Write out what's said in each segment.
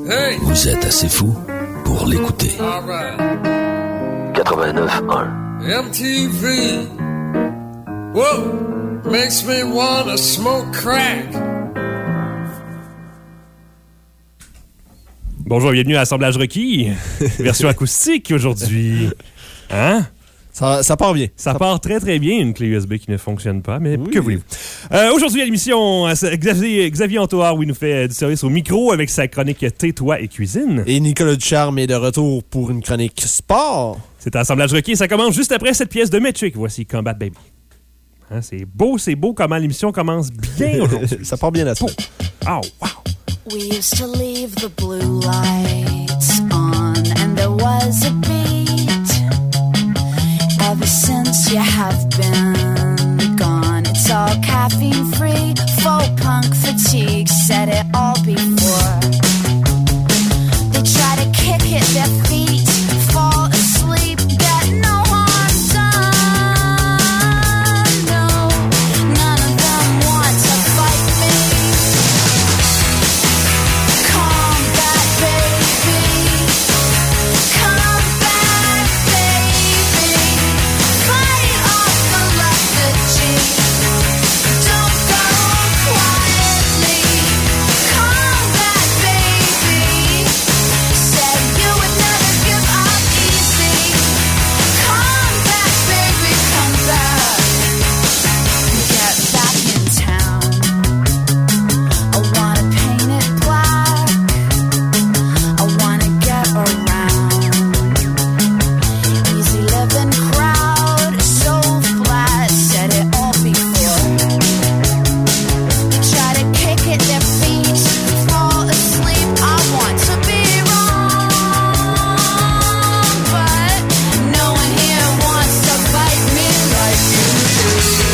Hey! Vous êtes assez fou pour l'écouter. All right. 89.1 MTV. Whoa! Makes me wanna smoke crack. Bonjour, bienvenue à Assemblage requis, version acoustique aujourd'hui. Hein? Ça part bien. Ça part très très bien, une clé USB qui ne fonctionne pas, mais oui. Que voulez-vous? Aujourd'hui à l'émission, Xavier Antoine, où il nous fait du service au micro avec sa chronique Tais-toi et cuisine. Et Nicolas Ducharme est de retour pour une chronique sport. C'est Assemblage requis, ça commence juste après cette pièce de Metric. Voici Combat Baby. Hein, c'est beau comment l'émission commence bien aujourd'hui. Ça part bien là-dessus. Oh, wow! We used to leave the blue lights on and there was a beat. Ever since you have been gone, it's all caffeine free. Faux punk fatigue said it all before. They try to kick at their feet, fall asleep, get no harm done. No, none of them want to fight me. Come back, baby. Come back, baby. Fight off the lethargy. Don't go quietly. Come back, baby. Said you would never give up easy. Come back, baby, come back. Get back in town. I wanna paint it black. I wanna get around. Easy living crowd, so flat, said it all before. Try to kick at their feet, fall asleep. I want to be wrong, but no one here wants to fight me like you do.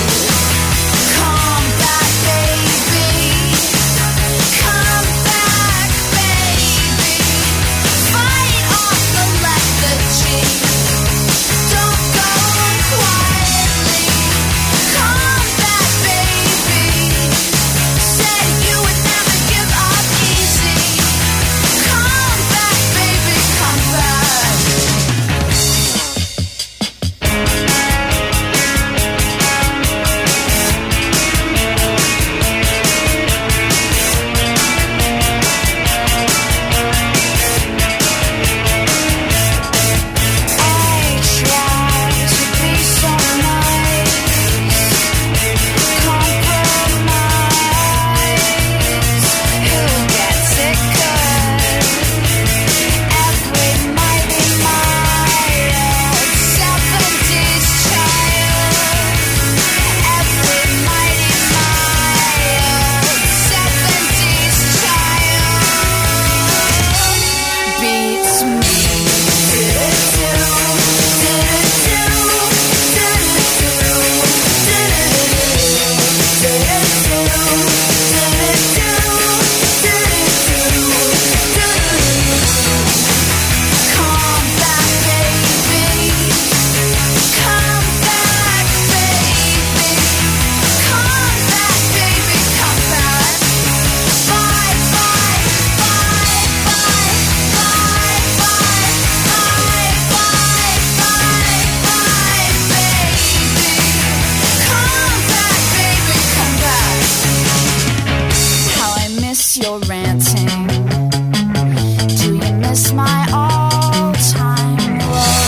Come back, baby. Come back, baby. Fight off the lethargy. Don't go quietly. Come back, baby. Said you would never give up easy. Come back, baby, come back. I tried to be so nice, compromise. Who gets it good? Every mighty mild 70s child. Every mighty mild 70s child beats me. Come back, baby. Come back, baby. Come back, baby. Come back. Bye, bye, bye, bye, bye, bye, bye, bye, bye, baby. Come back, baby. Come back. How I miss your ranting. Do you miss my all-time love?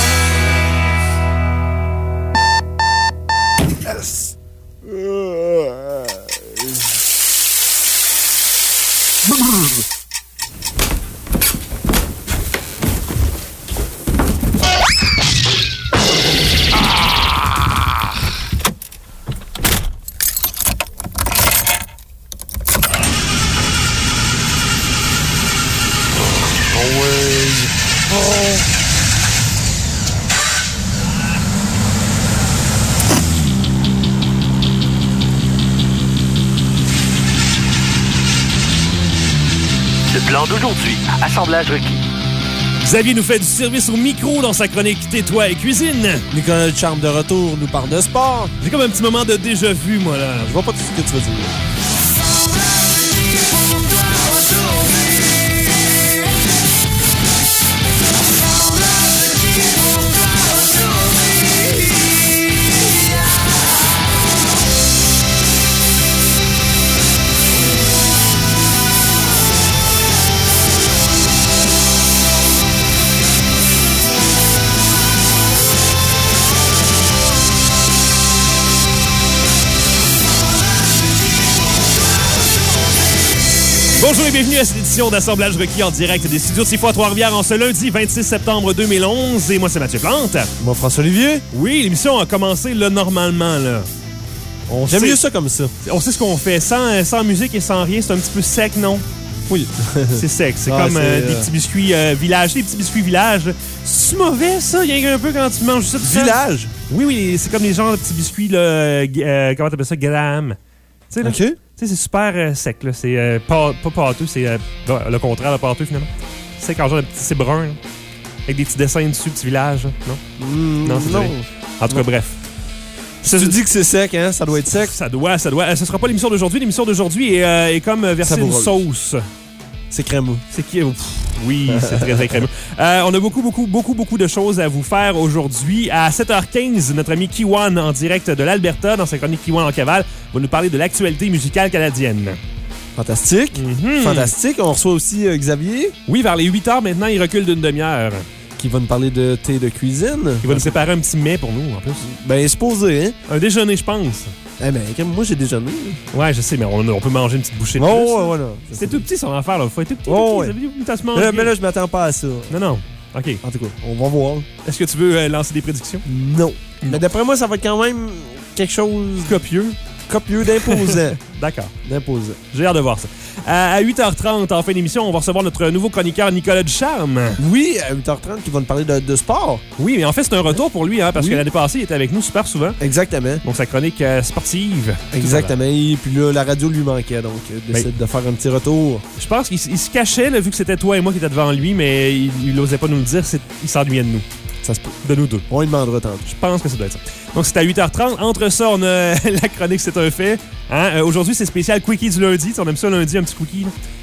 Le plan d'aujourd'hui, assemblage requis. Xavier nous fait du service au micro dans sa chronique Tais-toi et cuisine. Nicolas Ducharme de retour nous parle de sport. J'ai comme un petit moment de déjà-vu, moi, là. Je vois pas tout ce que tu veux dire. Bonjour et bienvenue à cette édition d'Assemblage requis en direct des studios de 6 fois Trois-Rivières en ce lundi 26 septembre 2011. Et moi, c'est Mathieu Plante. Moi, François-Olivier. Oui, l'émission a commencé là, normalement. Là. J'aime mieux ça comme ça. On sait ce qu'on fait. Sans musique et sans rien, c'est un petit peu sec, non? Oui. C'est sec. C'est comme des petits biscuits village. Des petits biscuits village. C'est mauvais, ça? Il y a un peu quand tu manges ça. Village? Oui, c'est comme les genres de petits biscuits, là, comment t'appelles ça? Graham. Tu sais, là? OK. Tu sais, c'est super sec, là. C'est pas pâteux, c'est le contraire de pâteux, finalement. C'est quand genre, c'est brun, là, avec des petits dessins dessus, petits villages, là. Non? Non, c'est non. vrai. En tout cas, bref. Si tu dis que c'est sec, hein? Ça doit être sec. Ça doit. Ce sera pas l'émission d'aujourd'hui. L'émission d'aujourd'hui est comme verser une sauce. C'est crémeux. C'est qui? Oui, c'est très, très crémeux. On a beaucoup de choses à vous faire aujourd'hui. À 7h15, notre ami Kiwan, en direct de l'Alberta, dans sa chronique Kiwan en cavale, va nous parler de l'actualité musicale canadienne. Fantastique. Fantastique. On reçoit aussi Xavier. Oui, vers les 8h maintenant, il recule d'une demi-heure. Qui va nous parler de thé de cuisine. Il va nous préparer un petit mets pour nous, en plus. Ben, supposé, hein? Un déjeuner, je pense. Eh ben, comme moi, j'ai déjeuné. Ouais, je sais, mais on peut manger une petite bouchée de plus. Ouais, là. C'est tout petit, son affaire, là. Faut être tout petit. Ouais. Ça se mange. Mais là, je m'attends pas à ça. Non. OK. En tout cas, on va voir. Est-ce que tu veux lancer des prédictions? Non. Mais d'après moi, ça va être quand même quelque chose... Copieux d'imposant. D'accord. D'imposant. J'ai hâte de voir ça. À 8h30, en fin d'émission, on va recevoir notre nouveau chroniqueur Nicolas Ducharme. Oui, à 8h30, qui va nous parler de sport. Oui, mais en fait, c'est un retour pour lui, hein, parce que l'année passée, il était avec nous super souvent. Exactement. Donc, sa chronique sportive. Exactement. Et puis là, la radio lui manquait, donc décide de faire un petit retour. Je pense qu'il se cachait, là, vu que c'était toi et moi qui étaient devant lui, mais il n'osait pas nous le dire. Il s'ennuyait de nous. Ça se peut. De nous deux. On lui demandera tantôt. Je pense que ça doit être ça. Donc, c'est à 8h30. Entre ça, on a la chronique C'est un fait. Hein? Aujourd'hui, c'est spécial Quickie du lundi. On aime ça lundi, un petit quickie.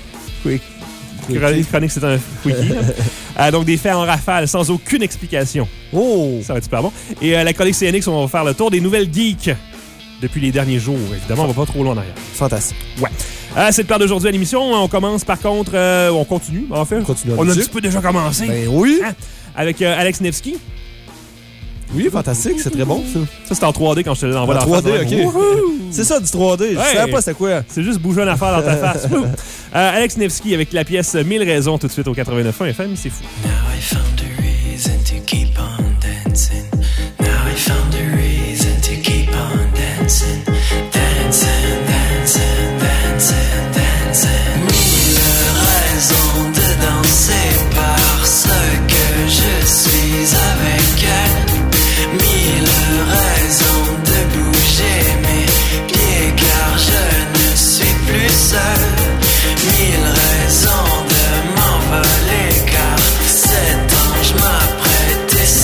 Chronique C'est un quickie. Donc, des faits en rafale, sans aucune explication. Oh! Ça va être super bon. Et la chronique CNX, on va faire le tour des nouvelles geeks depuis les derniers jours. Évidemment, on va pas trop loin en arrière. Fantastique. Ouais. C'est le plan d'aujourd'hui à l'émission. On commence par contre... on continue, en fait. On a un petit peu déjà commencé. Ben oui. Hein? Avec Alex Nevsky. Oui, fantastique. C'est très bon, ça. Ça, c'est en 3D quand je te l'envoie dans la 3D, face. OK. C'est ça, du 3D. Je savais pas c'était quoi. C'est juste bouger une affaire dans ta face. Alex Nevsky avec la pièce 1000 raisons tout de suite au 89.1 FM. C'est fou. Now I found a reason to keep on dancing. Now I found a reason to keep on dancing. Dancing, dancing, dancing, dancing. 1000 raisons de danser parce que je suis avec elle. 1000 raisons de bouger mes pieds car je ne suis plus seul. 1000 raisons de m'envoler car cet ange m'a prêté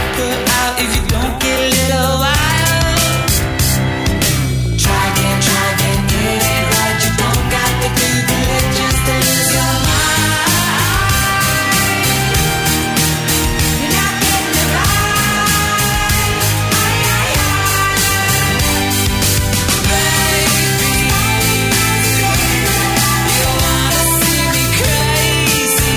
put out if you don't get a little wild. Try again, get it right. You don't got to do the lick, just lose your mind. You're not getting it right. Baby, you wanna see me crazy.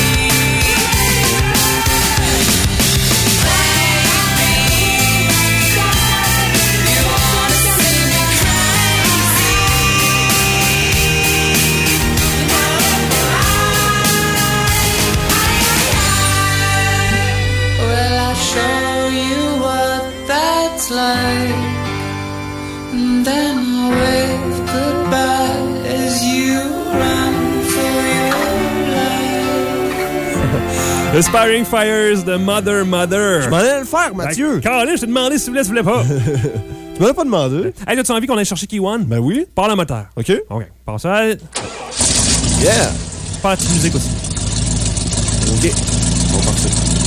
Well, I'll show you what that's like, and then I'll wave goodbye as you run for your life. Aspiring Fires de Mother Mother. Je m'en allais le faire, Mathieu. Carré, je t'ai demandé si tu voulais pas. Tu m'en as pas demandé. Hey, as-tu envie qu'on aille chercher Kiwan? Ben oui. Parle le moteur. OK. OK. Passe ça. Yeah. Pas la petite musique aussi. OK. Bon, parfait.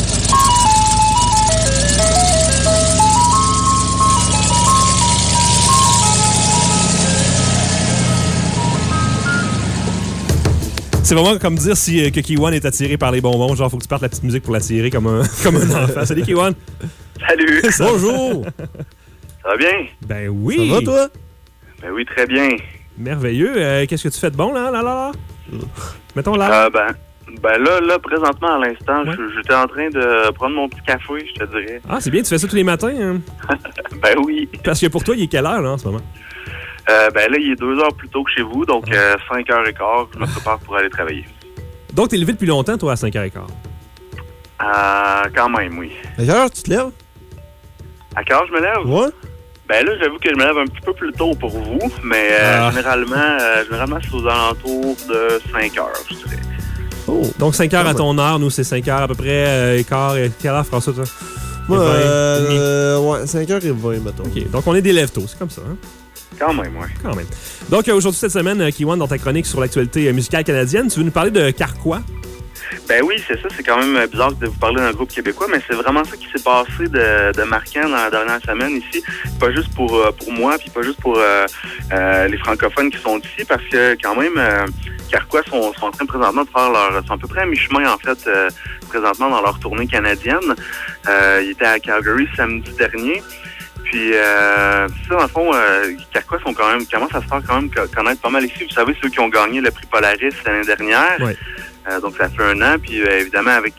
C'est vraiment comme dire si que Kiwan est attiré par les bonbons. Genre, faut que tu partes la petite musique pour l'attirer comme un enfant. Salut, Kiwan. Salut! Bonjour. Ça va bien? Ben oui. Ça va, toi? Ben oui, très bien. Merveilleux. Qu'est-ce que tu fais de bon, là? Mettons là. Ben là, présentement, à l'instant, Ouais. j'étais en train de prendre mon petit café, je te dirais. Ah, c'est bien, tu fais ça tous les matins. Hein? Ben oui. Parce que pour toi, il est quelle heure, là, en ce moment? Ben là, il est 2 heures plus tôt que chez vous, donc 5h15, je me prépare pour aller travailler. Donc, t'es levé depuis longtemps, toi, à 5h15? Quand même, oui. À quelle heure tu te lèves? À quelle heure je me lève? Ouais. Ben là, j'avoue que je me lève un petit peu plus tôt pour vous, mais généralement, c'est aux alentours de 5h, je dirais. Oh. Donc, 5h à ton heure. Nous, c'est 5h à peu près. Quart. Quelle heure, François, toi? Moi, Et 20, ouais, 5h20, mettons. OK. Donc, on est des lève-tôt. C'est comme ça, hein? Quand même, oui. Quand même. Donc, aujourd'hui, cette semaine, Kiwan, dans ta chronique sur l'actualité musicale canadienne, tu veux nous parler de Carquois? Ben oui, c'est ça. C'est quand même bizarre de vous parler d'un groupe québécois, mais c'est vraiment ça qui s'est passé de marquant dans la dernière semaine ici. Pas juste pour moi, puis pas juste pour les francophones qui sont ici, parce que quand même, Carquois sont en train présentement de faire sont à peu près à mi-chemin, en fait, présentement dans leur tournée canadienne. Ils étaient à Calgary samedi dernier. Puis ça, dans le fond, Carquois commencent à se faire quand même connaître pas mal ici. Vous savez, ceux qui ont gagné le prix Polaris l'année dernière. Oui. Donc ça fait 1 an. Puis évidemment, avec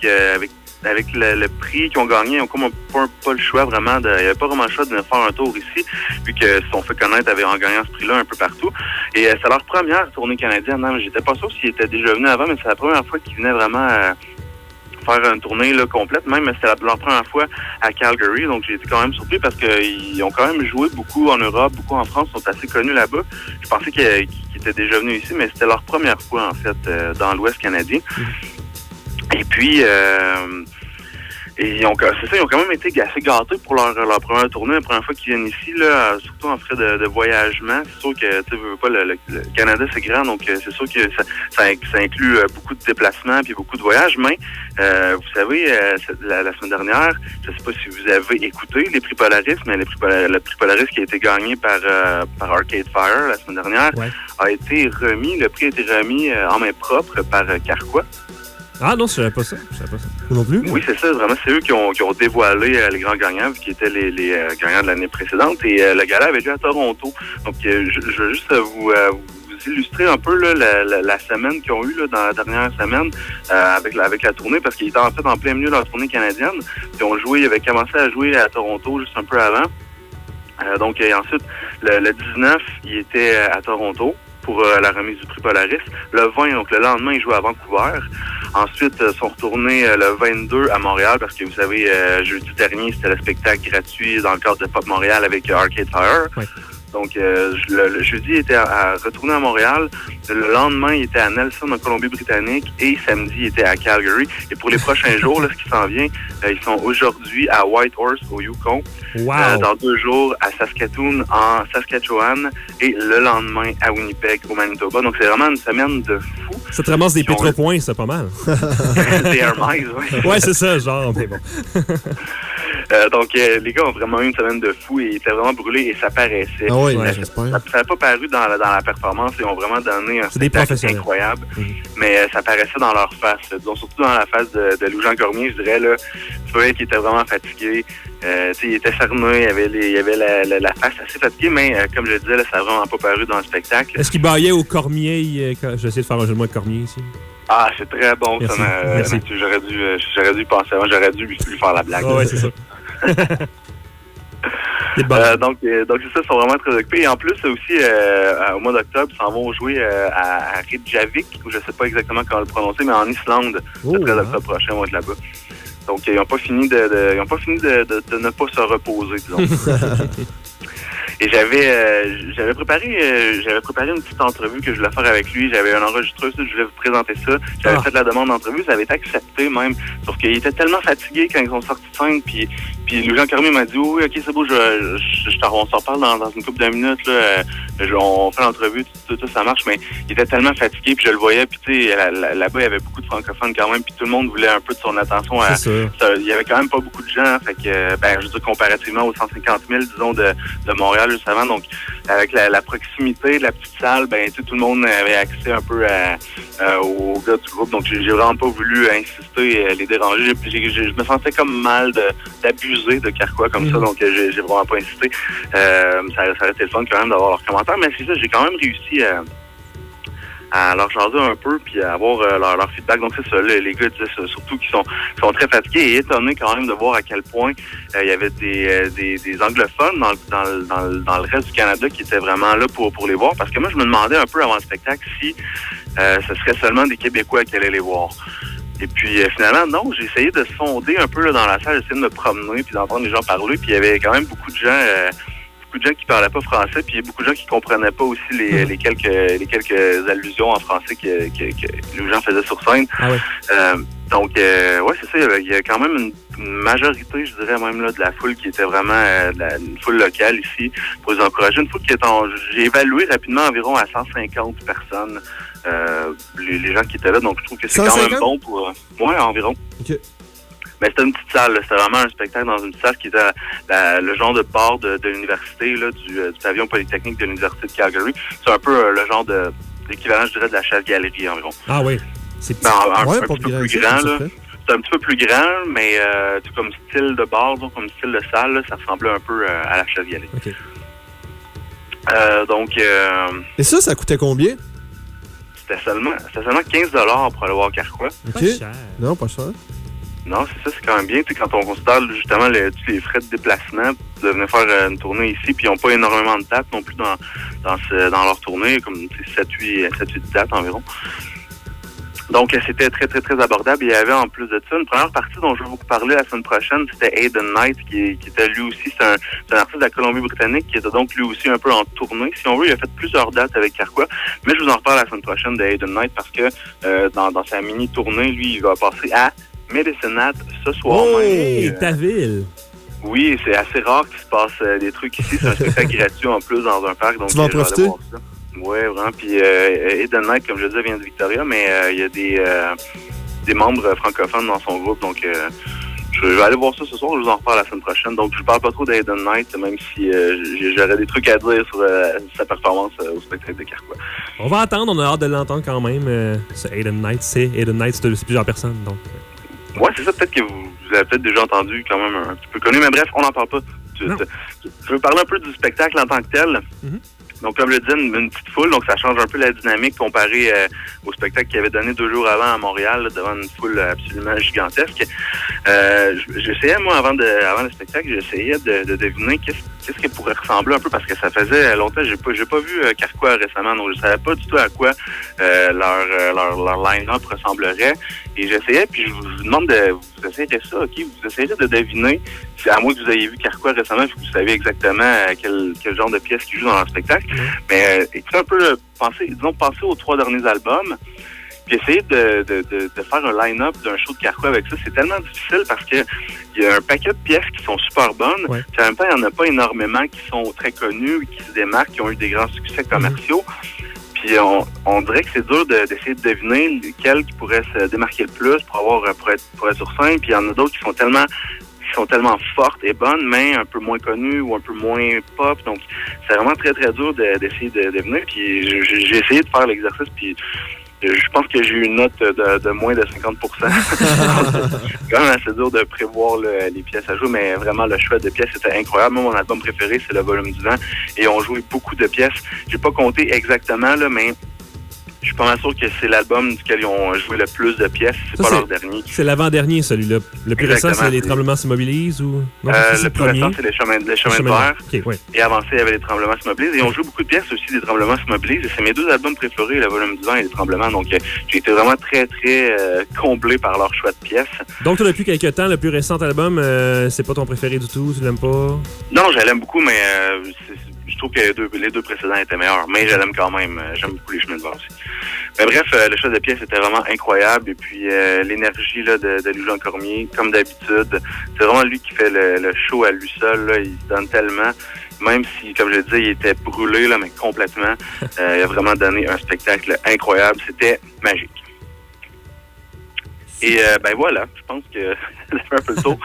le prix qu'ils ont gagné, ils ont comme pas le choix vraiment il n'y avait pas vraiment le choix de faire un tour ici, vu qu'ils se sont fait connaître en gagnant ce prix-là un peu partout. Et c'est leur première tournée canadienne. Non, j'étais pas sûr s'ils étaient déjà venus avant, mais c'est la première fois qu'ils venaient vraiment faire une tournée là, complète. Même c'était leur première fois à Calgary, donc j'ai été quand même surpris parce qu'ils ont quand même joué beaucoup en Europe, beaucoup en France, sont assez connus là-bas. Je pensais qu'ils étaient déjà venus ici, mais c'était leur première fois en fait dans l'Ouest canadien. Et puis ils ont quand même été assez gâtés pour leur première tournée, la première fois qu'ils viennent ici, là, surtout en frais de voyagement. C'est sûr que tu veux pas le Canada c'est grand, donc c'est sûr que ça inclut beaucoup de déplacements puis beaucoup de voyages. Mais vous savez, la semaine dernière, je sais pas si vous avez écouté les prix Polaris, mais le prix Polaris qui a été gagné par Arcade Fire la semaine dernière a été remis. Le prix a été remis en main propre par Carquois. Ah non, je savais pas ça. Non plus? Oui, c'est ça. Vraiment, c'est eux qui ont dévoilé les grands gagnants, qui étaient les gagnants de l'année précédente. Et le gala avait lieu à Toronto. Donc, je veux juste vous illustrer un peu là, la semaine qu'ils ont eue là, dans la dernière semaine avec la tournée, parce qu'ils étaient en fait en plein milieu de leur tournée canadienne. Ils avaient commencé à jouer à Toronto juste un peu avant. Donc, ensuite, le 19, ils étaient à Toronto pour la remise du prix Polaris. Le 20, donc le lendemain, ils jouaient à Vancouver. Ensuite, sont retournés le 22 à Montréal parce que vous savez, jeudi dernier, c'était le spectacle gratuit dans le cadre de Pop Montréal avec Arcade Fire. Oui. Donc, le jeudi, il était à retourner à Montréal. Le lendemain, il était à Nelson, en Colombie-Britannique. Et samedi, il était à Calgary. Et pour les prochains jours, là, ce qui s'en vient, ils sont aujourd'hui à Whitehorse, au Yukon. Wow. Dans 2 jours, à Saskatoon, en Saskatchewan. Et le lendemain, à Winnipeg, au Manitoba. Donc, c'est vraiment une semaine de fou. Ça te ramasse des pétropoints, c'est pas mal. Des Air Miles, oui. Ouais, c'est ça, genre, mais bon. Donc, les gars ont vraiment eu une semaine de fou et ils étaient vraiment brûlés et ça paraissait. Ah oui, Ouais, j'espère. Ça n'avait pas paru dans la performance. Ils ont vraiment donné un C'est des spectacle professionnels. incroyable. Mais ça paraissait dans leur face. Disons, surtout dans la face de Louis-Jean Cormier, je dirais. Là, tu voyais qu'il était vraiment fatigué. Il était cerné. Il y avait la face assez fatiguée. Mais comme je le disais, là, ça n'a vraiment pas paru dans le spectacle. Est-ce qu'il baillait au Cormier? J'ai essayé de faire un jeu de mots de Cormier ici. Ah, c'est très bon. Merci. Ça Merci. Mathieu, j'aurais dû penser avant. J'aurais dû lui faire la blague. Ouais, c'est ça. Donc c'est ça, ils sont vraiment très occupés. Et en plus, aussi, au mois d'octobre, ils s'en vont jouer à Reykjavik, ou je sais pas exactement comment le prononcer, mais en Islande, le 13 octobre prochain, on va être là-bas. Donc, ils n'ont pas fini de ne pas se reposer, disons. Et j'avais préparé une petite entrevue que je voulais faire avec lui. J'avais un enregistreuse, je voulais vous présenter ça. J'avais fait la demande d'entrevue, ça avait été accepté même. Sauf qu'il était tellement fatigué quand ils sont sortis de scène. Puis Louis-Jean Cormier m'a dit oui, ok, c'est beau, on s'en parle dans une couple de minutes. Là, on fait l'entrevue, tout ça marche. Mais il était tellement fatigué, puis je le voyais. Puis tu sais, là-bas, il y avait beaucoup de francophones quand même. Puis tout le monde voulait un peu de son attention. Il y avait quand même pas beaucoup de gens. Fait que, je veux dire, comparativement aux 150 000, disons, de Montréal juste avant. Donc, avec la proximité de la petite salle, tout le monde avait accès un peu aux gars du groupe. Donc, j'ai vraiment pas voulu insister, les déranger. Je me sentais comme mal d'abuser de Carquois comme ça. Donc, j'ai vraiment pas insisté. Ça aurait été le fun quand même d'avoir leurs commentaires. Mais c'est ça, j'ai quand même réussi à leur jaser un peu puis à avoir leur feedback. Donc c'est ça, les gars disaient ça, surtout qu'ils sont très fatigués et étonnés quand même de voir à quel point il y avait des anglophones dans le reste du Canada qui étaient vraiment là pour les voir. Parce que moi, je me demandais un peu avant le spectacle si ce serait seulement des Québécois qui allaient les voir. Et puis finalement, non, j'ai essayé de sonder un peu là, dans la salle, j'essayais de me promener puis d'entendre les gens parler. Puis il y avait quand même beaucoup de gens qui parlaient pas français, puis il y a beaucoup de gens qui comprenaient pas aussi les quelques allusions en français que les gens faisaient sur scène. Ah ouais. Donc, c'est ça, il y a quand même une majorité, je dirais même là, de la foule qui était vraiment une foule locale ici pour les encourager. Une foule qui j'ai évalué rapidement environ à 150 personnes, les gens qui étaient là, donc je trouve que c'est 150? Quand même bon pour... environ. OK. Mais c'était une petite salle, là. C'était vraiment un spectacle dans une salle qui était le genre de bar de l'université, là, du pavillon polytechnique de l'université de Calgary. C'est un peu le genre d'équivalent, je dirais, de la chasse-galerie environ. Ah oui, c'est petit. Un petit peu plus grand, là. C'est un petit peu plus grand, mais comme style de bar, donc, comme style de salle, là, ça ressemblait un peu à la chasse-galerie. OK. Et ça coûtait combien? C'était seulement 15 $ pour aller voir Carquois. Pas cher. Non, pas cher. Non, c'est ça, c'est quand même bien. Tu sais, quand on considère justement tous les frais de déplacement de venir faire une tournée ici, puis ils n'ont pas énormément de dates non plus dans leur tournée, comme 7-8 dates environ. Donc, c'était très, très, très abordable. Il y avait en plus de ça une première partie dont je vais vous parler la semaine prochaine, c'était Aiden Knight, qui était lui aussi, c'est un artiste de la Colombie-Britannique qui était donc lui aussi un peu en tournée. Si on veut, il a fait plusieurs dates avec Carquois, mais je vous en reparle la semaine prochaine de Aiden Knight parce que dans sa mini-tournée, lui, il va passer à Médécinat ce soir même. Hey, ta ville! Oui, c'est assez rare qu'il se passe des trucs ici. C'est un spectacle gratuit en plus dans un parc. Donc, tu vas en profiter? Oui, vraiment. Puis Aiden Knight, comme je disais, vient de Victoria, mais il y a des membres francophones dans son groupe. Donc, je vais aller voir ça ce soir. Je vous en reparle la semaine prochaine. Donc, je ne parle pas trop d'Aiden Knight, même si j'aurais des trucs à dire sur sa performance au spectacle de Carquois. On va attendre. On a hâte de l'entendre quand même. Ce Aiden Knight, c'est plusieurs personnes. Donc. Ouais, c'est ça. Peut-être que vous avez peut-être déjà entendu quand même un petit peu connu. Mais bref, on n'en parle pas. Je veux parler un peu du spectacle en tant que tel. Mm-hmm. Donc, comme je le disais, une petite foule, donc ça change un peu la dynamique comparé au spectacle qu'il avait donné 2 jours avant à Montréal, là, devant une foule absolument gigantesque. J'essayais, moi, avant le spectacle, j'essayais de deviner qu'est-ce qui pourrait ressembler un peu, parce que ça faisait longtemps, j'ai pas vu Carquois récemment, donc je savais pas du tout à quoi leur line-up ressemblerait. Et j'essayais, puis je vous demande vous essayerez ça, OK? Vous essayerez de deviner, à moins que vous ayez vu Carquois récemment, puis que vous savez exactement quel genre de pièce qui joue dans leur spectacle. Mais écoutez un peu, pensez aux 3 derniers albums, puis essayez de faire un line-up d'un show de Carquois avec ça. C'est tellement difficile parce que il y a un paquet de pièces qui sont super bonnes. Ouais. Puis en même temps, il n'y en a pas énormément qui sont très connues, qui se démarquent, qui ont eu des grands succès commerciaux. Puis on dirait que c'est dur d'essayer de deviner lesquels qui pourraient se démarquer le plus pour être sur scène. Puis il y en a d'autres qui sont tellement qui sont tellement fortes et bonnes, mais un peu moins connues ou un peu moins pop. Donc, c'est vraiment très, très dur d'essayer de venir. Puis, j'ai essayé de faire l'exercice, puis je pense que j'ai eu une note de moins de 50%. C'est quand même assez dur de prévoir les pièces à jouer, mais vraiment, le choix de pièces était incroyable. Moi, mon album préféré, c'est Le Volume du Vent, et on joué beaucoup de pièces. J'ai pas compté exactement, là, mais je suis pas mal sûr que c'est l'album duquel ils ont joué le plus de pièces. C'est pas leur dernier. C'est l'avant-dernier, celui-là. Le plus récent, c'est Les Tremblements s'immobilisent ou... Non, le plus récent, c'est Les Chemins de Fer. Okay, ouais. Et avant ça, il y avait Les Tremblements s'immobilisent. Et on joue beaucoup de pièces aussi, Les Tremblements s'immobilisent. Et c'est mes deux albums préférés, Le Volume du Vent et Les Tremblements. Donc, j'ai été vraiment très, très comblé par leur choix de pièces. Donc, depuis quelques temps, le plus récent album, c'est pas ton préféré du tout? Tu l'aimes pas? Non, je l'aime beaucoup, mais je trouve que les deux précédents étaient meilleurs. Mais je l'aime quand même. J'aime beaucoup Les Chemins de Fer aussi. Mais bref, le choix de pièces était vraiment incroyable. Et puis, l'énergie là de Louis-Jean Cormier, comme d'habitude, c'est vraiment lui qui fait le show à lui seul. Là. Il se donne tellement. Même si, comme je le disais, il était brûlé, là, mais complètement. Il a vraiment donné un spectacle incroyable. C'était magique. Et ben voilà, je pense que ça fait un peu le tour.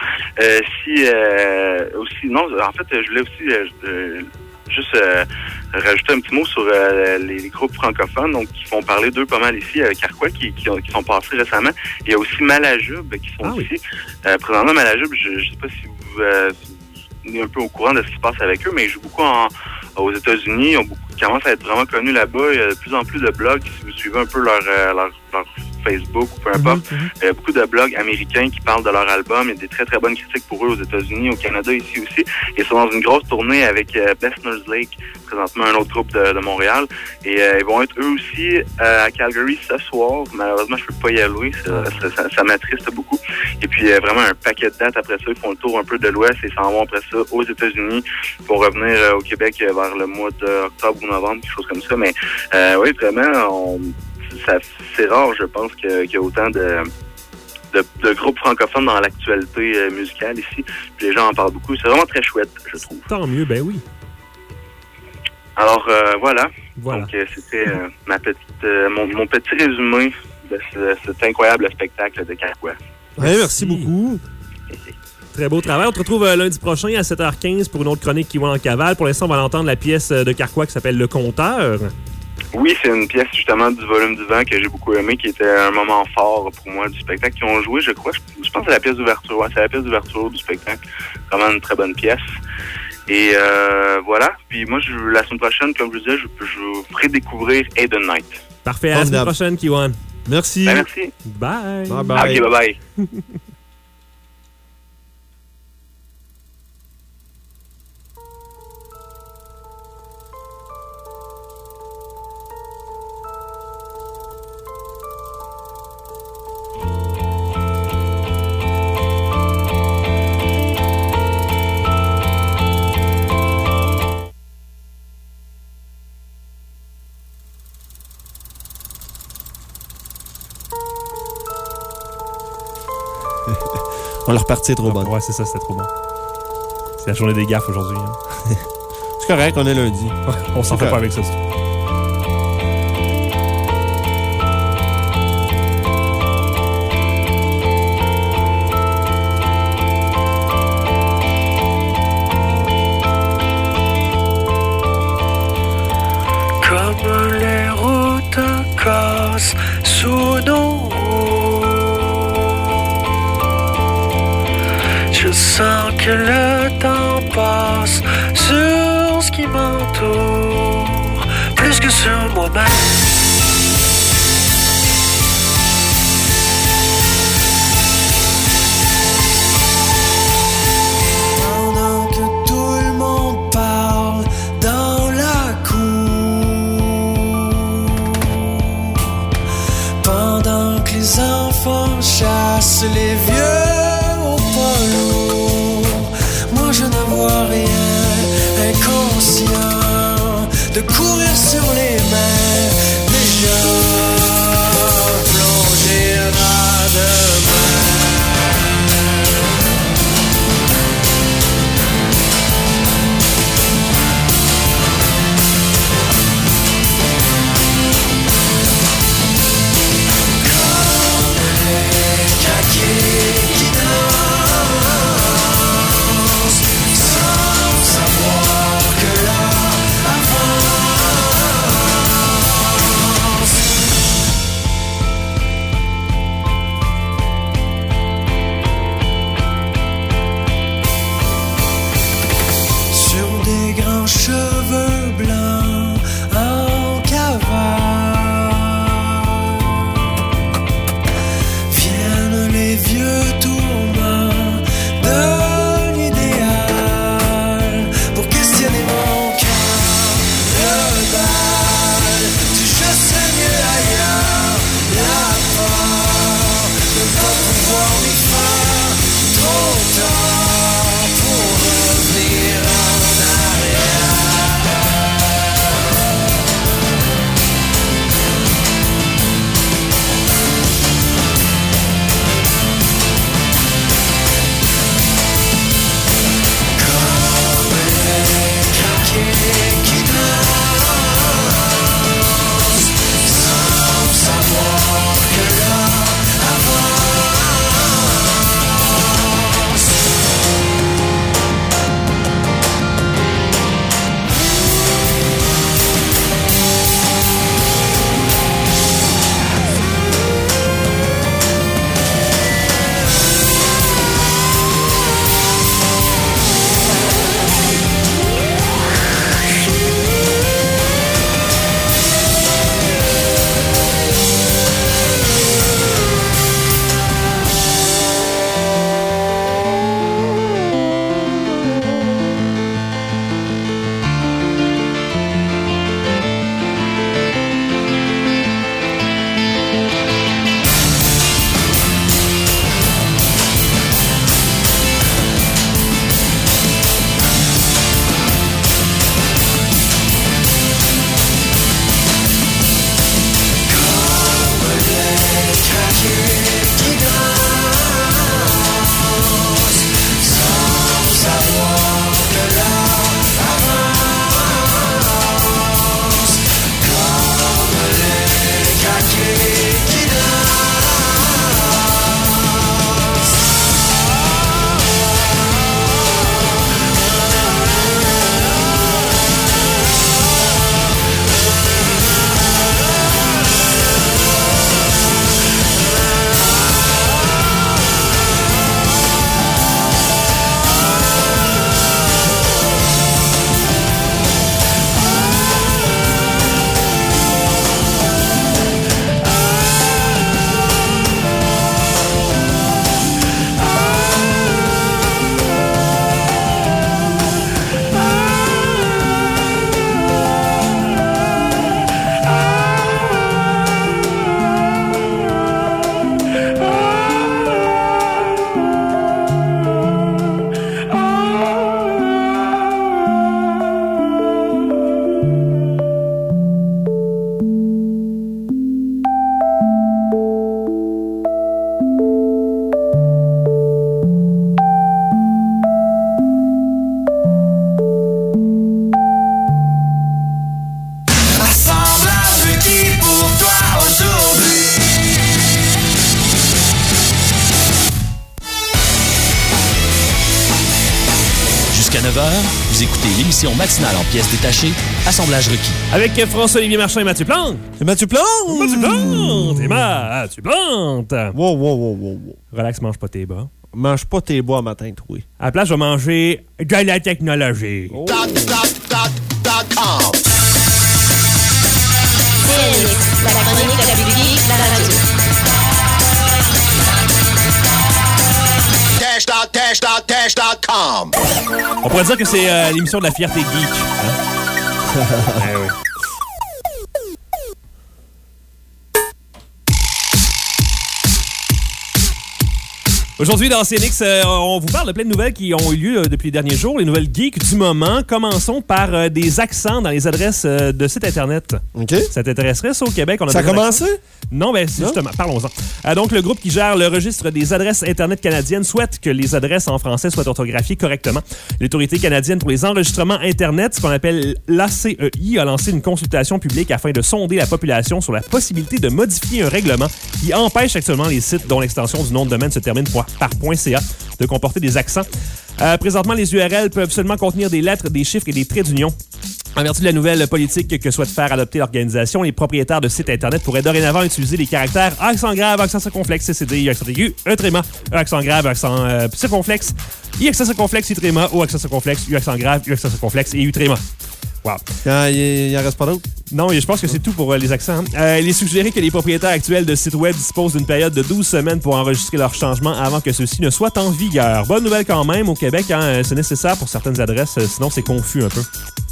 Aussi, non, en fait, je voulais aussi juste rajouter un petit mot sur les groupes francophones, donc qui font parler d'eux pas mal ici, Carquois, qui sont passés récemment. Il y a aussi Malajube qui sont ici. Présentement, Malajube, je sais pas si vous êtes un peu au courant de ce qui se passe avec eux, mais ils jouent beaucoup aux États-Unis. Ils commencent à être vraiment connus là-bas. Il y a de plus en plus de blogs. Si vous suivez un peu leur Facebook ou peu importe, il y a beaucoup de blogs américains qui parlent de leur album. Il y a des très, très bonnes critiques pour eux aux États-Unis, au Canada, ici aussi. Ils sont dans une grosse tournée avec Besners Lake, présentement un autre groupe de Montréal. Et ils vont être eux aussi à Calgary ce soir. Malheureusement, je peux pas y aller. Ça m'attriste beaucoup. Et puis, vraiment un paquet de dates après ça. Ils font le tour un peu de l'Ouest et s'en vont après ça aux États-Unis pour revenir au Québec vers le mois d'octobre ou novembre, quelque chose comme ça. Mais oui, vraiment, c'est rare, je pense, qu'il y a autant de groupes francophones dans l'actualité musicale ici. Puis les gens en parlent beaucoup. C'est vraiment très chouette, je trouve. Tant mieux, ben oui. Alors, voilà. Donc, c'était mon petit résumé de cet incroyable spectacle de Carquois. Ouais, merci beaucoup. Très beau travail. On te retrouve lundi prochain à 7h15 pour une autre chronique qui va en cavale. Pour l'instant, on va l'entendre la pièce de Carquois qui s'appelle Le Compteur. Oui, c'est une pièce justement du Volume du Vent que j'ai beaucoup aimé, qui était un moment fort pour moi du spectacle qu'ils ont joué, je crois. Je pense que c'est la pièce d'ouverture. Ouais, c'est la pièce d'ouverture du spectacle. Vraiment une très bonne pièce. Et voilà. Puis moi, la semaine prochaine, comme je vous disais, je vous ferai découvrir Aiden Knight. Parfait. À la semaine prochaine, Kiwan. Merci. Ben, merci. Bye. Bye bye. OK, bye bye. On leur repartit trop bonne. Ouais, c'est ça, c'était trop bon. C'est la journée des gaffes aujourd'hui. Hein. C'est correct, on est lundi. On s'en fait pas avec ça, c'est tout. Comme les routes cassent sous nos roues, je sens que le temps passe sur ce qui m'entoure, plus que sur moi-même. Pendant que tout le monde parle dans la cour, pendant que les enfants chassent les vieux au pas lourd, moi je ne vois rien, inconscient de courir sur les mains, déjà plongé à demain. Comme les caquets qui dansent Jusqu'à 9h, vous écoutez l'émission matinale en pièces détachées, Assemblage requis. Avec François-Olivier Marchand et Mathieu Plante. C'est Mathieu Plante! Mathieu Plante! Et Mathieu Plante! Wow. Relax, mange pas tes bas. Mange pas tes bois matin, toi. À la place, je vais manger de la technologie. .com. La chronique de la Bibi, la radio. Dash.com. On pourrait dire que c'est l'émission de la fierté geek. Hein? Eh oui. Aujourd'hui, dans CNX, on vous parle de plein de nouvelles qui ont eu lieu depuis les derniers jours, les nouvelles geeks du moment. Commençons par des accents dans les adresses de sites Internet. OK. Ça t'intéresserait, ça, au Québec? Ça a commencé? Non, ben justement, parlons-en. Donc, le groupe qui gère le registre des adresses Internet canadiennes souhaite que les adresses en français soient orthographiées correctement. L'Autorité canadienne pour les enregistrements Internet, ce qu'on appelle l'ACEI, a lancé une consultation publique afin de sonder la population sur la possibilité de modifier un règlement qui empêche actuellement les sites dont l'extension du nom de domaine se termine par .ca de comporter des accents. Présentement, les URL peuvent seulement contenir des lettres, des chiffres et des traits d'union. En vertu de la nouvelle politique que souhaite faire adopter l'organisation, les propriétaires de sites Internet pourraient dorénavant utiliser les caractères accent grave, accent circonflexe, CCD, accent aigu, tréma, accent grave, accent circonflexe, accent circonflexe, tréma, ou accent circonflexe, accent grave, accent circonflexe et tréma. Wow. Il en reste pas d'autres? Non, je pense que c'est tout pour les accents. Il est suggéré que les propriétaires actuels de sites web disposent d'une période de 12 semaines pour enregistrer leurs changements avant que ceux-ci ne soient en vigueur. Bonne nouvelle quand même, au Québec, hein, c'est nécessaire pour certaines adresses, sinon c'est confus un peu.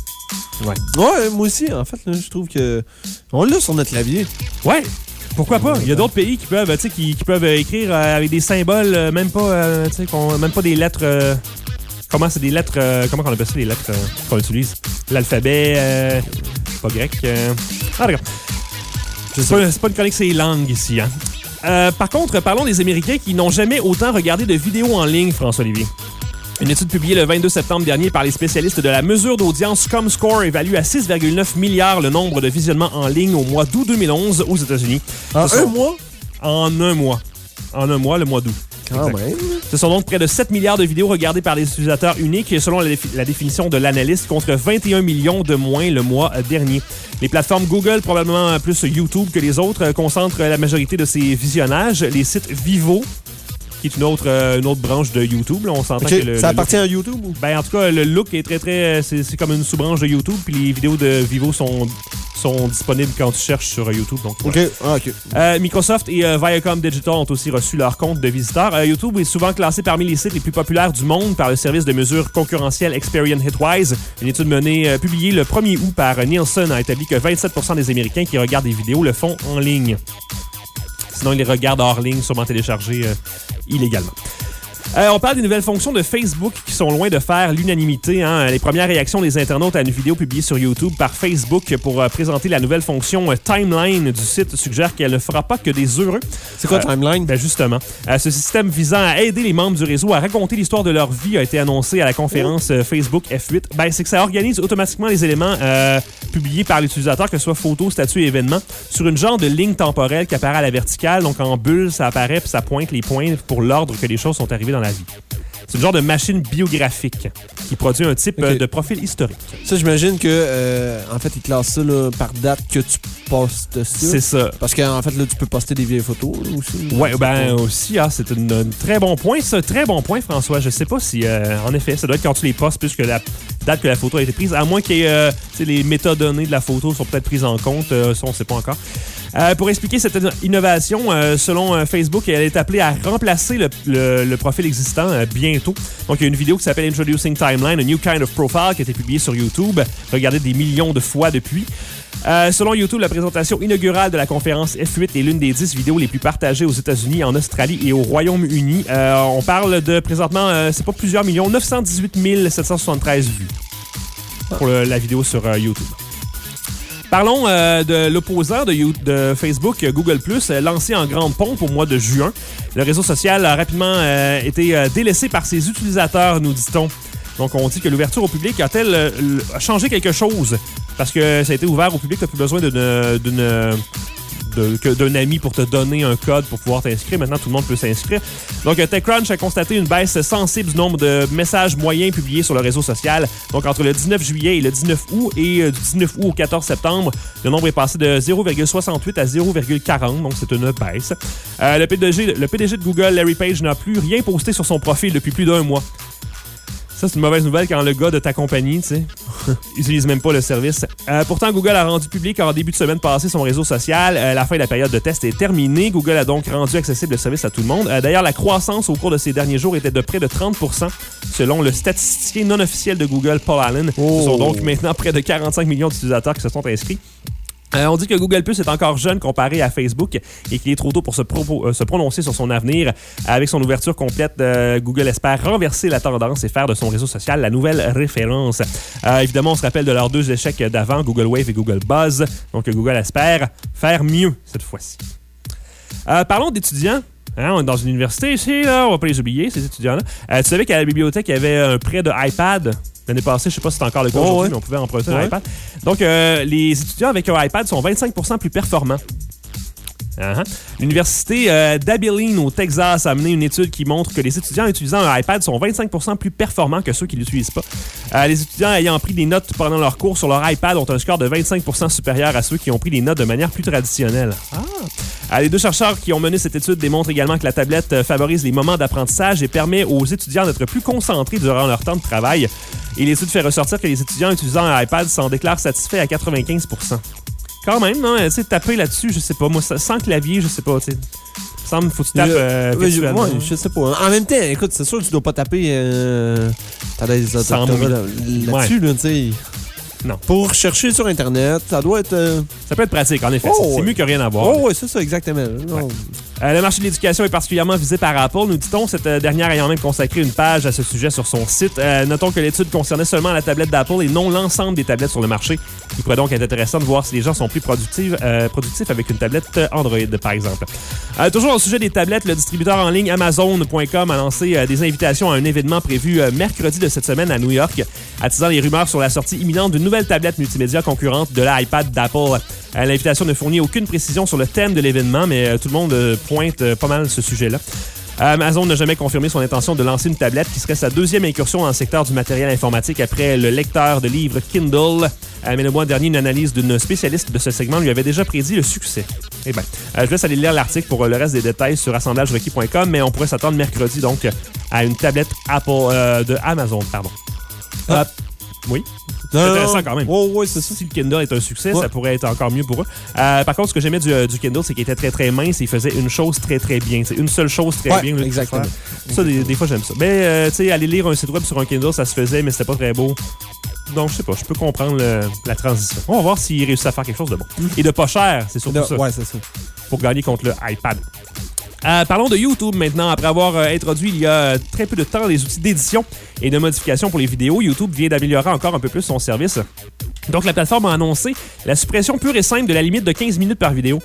Ouais, moi aussi, en fait, là, je trouve que on l'a sur notre clavier. Ouais, pourquoi pas? Il y a d'autres pays qui peuvent, qui peuvent écrire avec des symboles, même pas des lettres... Comment c'est des lettres... comment on appelle ça, les lettres qu'on utilise? L'alphabet... pas grec. Ah, d'accord. C'est pas une chronique, c'est les langues ici. Hein? Par contre, parlons des Américains qui n'ont jamais autant regardé de vidéos en ligne, François-Olivier. Une étude publiée le 22 septembre dernier par les spécialistes de la mesure d'audience ComScore évalue à 6,9 milliards le nombre de visionnements en ligne au mois d'août 2011 aux États-Unis. En un mois? En un mois. En un mois, le mois d'août. Quand même. Ce sont donc près de 7 milliards de vidéos regardées par des utilisateurs uniques, selon la définition de l'analyste, contre 21 millions de moins le mois dernier. Les plateformes Google, probablement plus YouTube que les autres, concentrent la majorité de ces visionnages. Les sites Vivo, qui est une autre branche de YouTube. Là, on s'entend que ça appartient à YouTube? Ou? Ben, en tout cas, le look est très... C'est comme une sous-branche de YouTube, puis les vidéos de Vivo sont disponibles quand tu cherches sur YouTube. Donc, voilà. OK. Microsoft et Viacom Digital ont aussi reçu leur compte de visiteurs. YouTube est souvent classé parmi les sites les plus populaires du monde par le service de mesure concurrentielle Experian Hitwise. Une étude publiée le 1er août par Nielsen a établi que 27% des Américains qui regardent des vidéos le font en ligne. Sinon, ils les regardent hors ligne, sûrement téléchargés illégalement. On parle des nouvelles fonctions de Facebook qui sont loin de faire l'unanimité. Hein. Les premières réactions des internautes à une vidéo publiée sur YouTube par Facebook pour présenter la nouvelle fonction Timeline du site suggère qu'elle ne fera pas que des heureux. C'est quoi Timeline? Ben justement. Ce système visant à aider les membres du réseau à raconter l'histoire de leur vie a été annoncé à la conférence Facebook F8. Ben, c'est que ça organise automatiquement les éléments publiés par l'utilisateur, que ce soit photos, statuts et événements, sur une genre de ligne temporelle qui apparaît à la verticale. Donc en bulle, ça apparaît puis ça pointe les points pour l'ordre que les choses sont arrivées dans la vie. C'est une genre de machine biographique qui produit un type de profil historique. Ça, j'imagine que, en fait, ils classent ça là, par date que tu postes ça. C'est ça. Parce qu'en fait, là, tu peux poster des vieilles photos là, aussi. Ouais, ben aussi, c'est un très bon point, ça. Très bon point, François. Je sais pas si, en effet, ça doit être quand tu les postes plus que la date que la photo a été prise. À moins que les métadonnées de la photo sont peut-être prises en compte. Ça, on sait pas encore. Pour expliquer cette innovation, selon Facebook, elle est appelée à remplacer le profil existant bientôt. Donc, il y a une vidéo qui s'appelle Introducing Timeline, a New Kind of Profile, qui a été publiée sur YouTube. Regardez des millions de fois depuis. Selon YouTube, la présentation inaugurale de la conférence F8 est l'une des 10 vidéos les plus partagées aux États-Unis, en Australie et au Royaume-Uni. On parle de, présentement, c'est pas plusieurs millions, 918 773 vues pour la vidéo sur YouTube. Parlons de l'opposant de Facebook, Google+, lancé en grande pompe au mois de juin. Le réseau social a rapidement été délaissé par ses utilisateurs, nous dit-on. Donc, on dit que l'ouverture au public a-t-elle changé quelque chose? Parce que ça a été ouvert au public, tu n'as plus besoin d'un ami pour te donner un code pour pouvoir t'inscrire. Maintenant, tout le monde peut s'inscrire. Donc, TechCrunch a constaté une baisse sensible du nombre de messages moyens publiés sur le réseau social. Donc, entre le 19 juillet et le 19 août et du 19 août au 14 septembre, le nombre est passé de 0,68 à 0,40. Donc, c'est une baisse. Le PDG de Google, Larry Page, n'a plus rien posté sur son profil depuis plus d'1 mois. Ça, c'est une mauvaise nouvelle quand le gars de ta compagnie, tu sais, utilise même pas le service. Pourtant, Google a rendu public en début de semaine passée son réseau social. La fin de la période de test est terminée. Google a donc rendu accessible le service à tout le monde. D'ailleurs, la croissance au cours de ces derniers jours était de près de 30%, selon le statisticien non officiel de Google, Paul Allen. Ce sont donc maintenant près de 45 millions d'utilisateurs qui se sont inscrits. On dit que Google Plus est encore jeune comparé à Facebook et qu'il est trop tôt pour se prononcer sur son avenir. Avec son ouverture complète, Google espère renverser la tendance et faire de son réseau social la nouvelle référence. Évidemment, on se rappelle de leurs 2 échecs d'avant, Google Wave et Google Buzz. Donc, Google espère faire mieux cette fois-ci. Parlons d'étudiants. Hein, on est dans une université ici, là, on va pas les oublier, ces étudiants-là. Tu savais qu'à la bibliothèque, il y avait un prêt de iPad. L'année passée, je sais pas si c'est encore le cas aujourd'hui, mais on pouvait emprunter un iPad. Donc, les étudiants avec un iPad sont 25% plus performants. L'université d'Abilene au Texas a mené une étude qui montre que les étudiants utilisant un iPad sont 25% plus performants que ceux qui ne l'utilisent pas. Les étudiants ayant pris des notes pendant leur cours sur leur iPad ont un score de 25% supérieur à ceux qui ont pris des notes de manière plus traditionnelle. Les 2 chercheurs qui ont mené cette étude démontrent également que la tablette favorise les moments d'apprentissage et permet aux étudiants d'être plus concentrés durant leur temps de travail. Et l'étude fait ressortir que les étudiants utilisant un iPad s'en déclarent satisfaits à 95%. Quand même, non? Tu sais, taper là-dessus, je sais pas. Moi, sans clavier, je sais pas, tu sais. Il me semble faut que tu tapes virtuellement. Ouais, je sais pas. En même temps, écoute, c'est sûr que tu dois pas taper t'as des doctorats là-dessus, là, tu sais. Non. Pour chercher sur Internet, ça doit être... Ça peut être pratique, en effet. C'est mieux que rien à voir. Oh, oui, c'est ça, exactement. Le marché de l'éducation est particulièrement visé par Apple, nous dit-on, cette dernière ayant même consacré une page à ce sujet sur son site. Notons que l'étude concernait seulement la tablette d'Apple et non l'ensemble des tablettes sur le marché. Il pourrait donc être intéressant de voir si les gens sont plus productifs avec une tablette Android, par exemple. Toujours au sujet des tablettes, le distributeur en ligne Amazon.com a lancé des invitations à un événement prévu mercredi de cette semaine à New York, attisant les rumeurs sur la sortie imminente d'une nouvelle tablette multimédia concurrente de l'iPad d'Apple. L'invitation ne fournit aucune précision sur le thème de l'événement, mais tout le monde pointe pas mal ce sujet-là. Amazon n'a jamais confirmé son intention de lancer une tablette qui serait sa 2e incursion dans le secteur du matériel informatique après le lecteur de livres Kindle. Mais le mois dernier, une analyse d'une spécialiste de ce segment lui avait déjà prédit le succès. Eh bien, je laisse aller lire l'article pour le reste des détails sur assemblagerequis.com, mais on pourrait s'attendre mercredi donc à une tablette Apple de Amazon, pardon. Oui. C'est intéressant quand même. Oui, c'est ça. Si le Kindle est un succès, ça pourrait être encore mieux pour eux. Par contre, ce que j'aimais du Kindle, c'est qu'il était très très mince et il faisait une chose très très bien. C'est une seule chose très bien. Exactement. Ça, des fois, j'aime ça. Mais, tu sais, aller lire un site web sur un Kindle, ça se faisait, mais c'était pas très beau. Donc, je sais pas, je peux comprendre la transition. On va voir s'il réussit à faire quelque chose de bon. Et de pas cher, c'est surtout ça. Ouais, c'est ça. Pour gagner contre le iPad. Parlons de YouTube maintenant. Après avoir introduit il y a très peu de temps des outils d'édition et de modification pour les vidéos, YouTube vient d'améliorer encore un peu plus son service. Donc, la plateforme a annoncé la suppression pure et simple de la limite de 15 minutes par vidéo.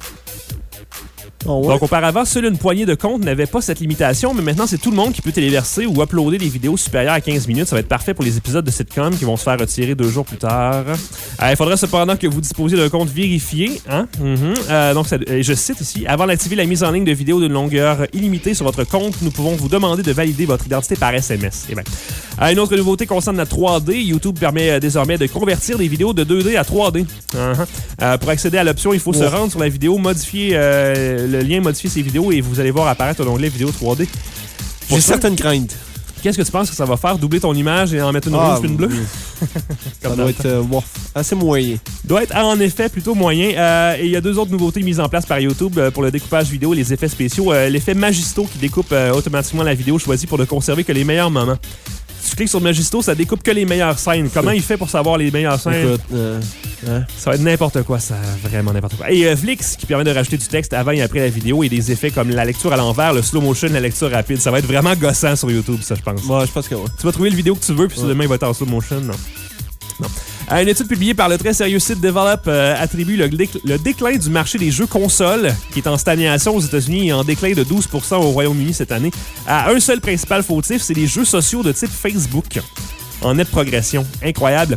Oh ouais. Donc, auparavant, seule une poignée de comptes n'avait pas cette limitation, mais maintenant, c'est tout le monde qui peut téléverser ou uploader des vidéos supérieures à 15 minutes. Ça va être parfait pour les épisodes de sitcom qui vont se faire retirer 2 jours plus tard. Il faudrait cependant que vous disposiez d'un compte vérifié. Hein? Donc, je cite ici, « Avant d'activer la mise en ligne de vidéos d'une longueur illimitée sur votre compte, nous pouvons vous demander de valider votre identité par SMS. » Eh bien, une autre nouveauté concerne la 3D. YouTube permet désormais de convertir des vidéos de 2D à 3D. Pour accéder à l'option, il faut se rendre sur la vidéo, modifier le lien modifier ces vidéos et vous allez voir apparaître l'onglet vidéo 3D. J'ai certaines craintes. Qu'est-ce que tu penses que ça va faire? Doubler ton image et en mettre une rouge et une bleue? Ça doit être assez moyen. Doit être en effet plutôt moyen. Et il y a 2 autres nouveautés mises en place par YouTube pour le découpage vidéo et les effets spéciaux. L'effet Magisto qui découpe automatiquement la vidéo choisie pour ne conserver que les meilleurs moments. Si tu cliques sur Magisto, ça découpe que les meilleures scènes. Comment il fait pour savoir les meilleures scènes? Écoute, ça va être n'importe quoi, ça. Vraiment n'importe quoi. Et Flix, qui permet de rajouter du texte avant et après la vidéo et des effets comme la lecture à l'envers, le slow motion, la lecture rapide. Ça va être vraiment gossant sur YouTube, ça, je pense. Ouais, je pense que oui. Tu vas trouver le vidéo que tu veux, puis demain, il va être en slow motion. Non. Une étude publiée par le très sérieux site Develop attribue le déclin du marché des jeux consoles, qui est en stagnation aux États-Unis et en déclin de 12% au Royaume-Uni cette année, à un seul principal fautif, c'est les jeux sociaux de type Facebook. En nette progression. Incroyable.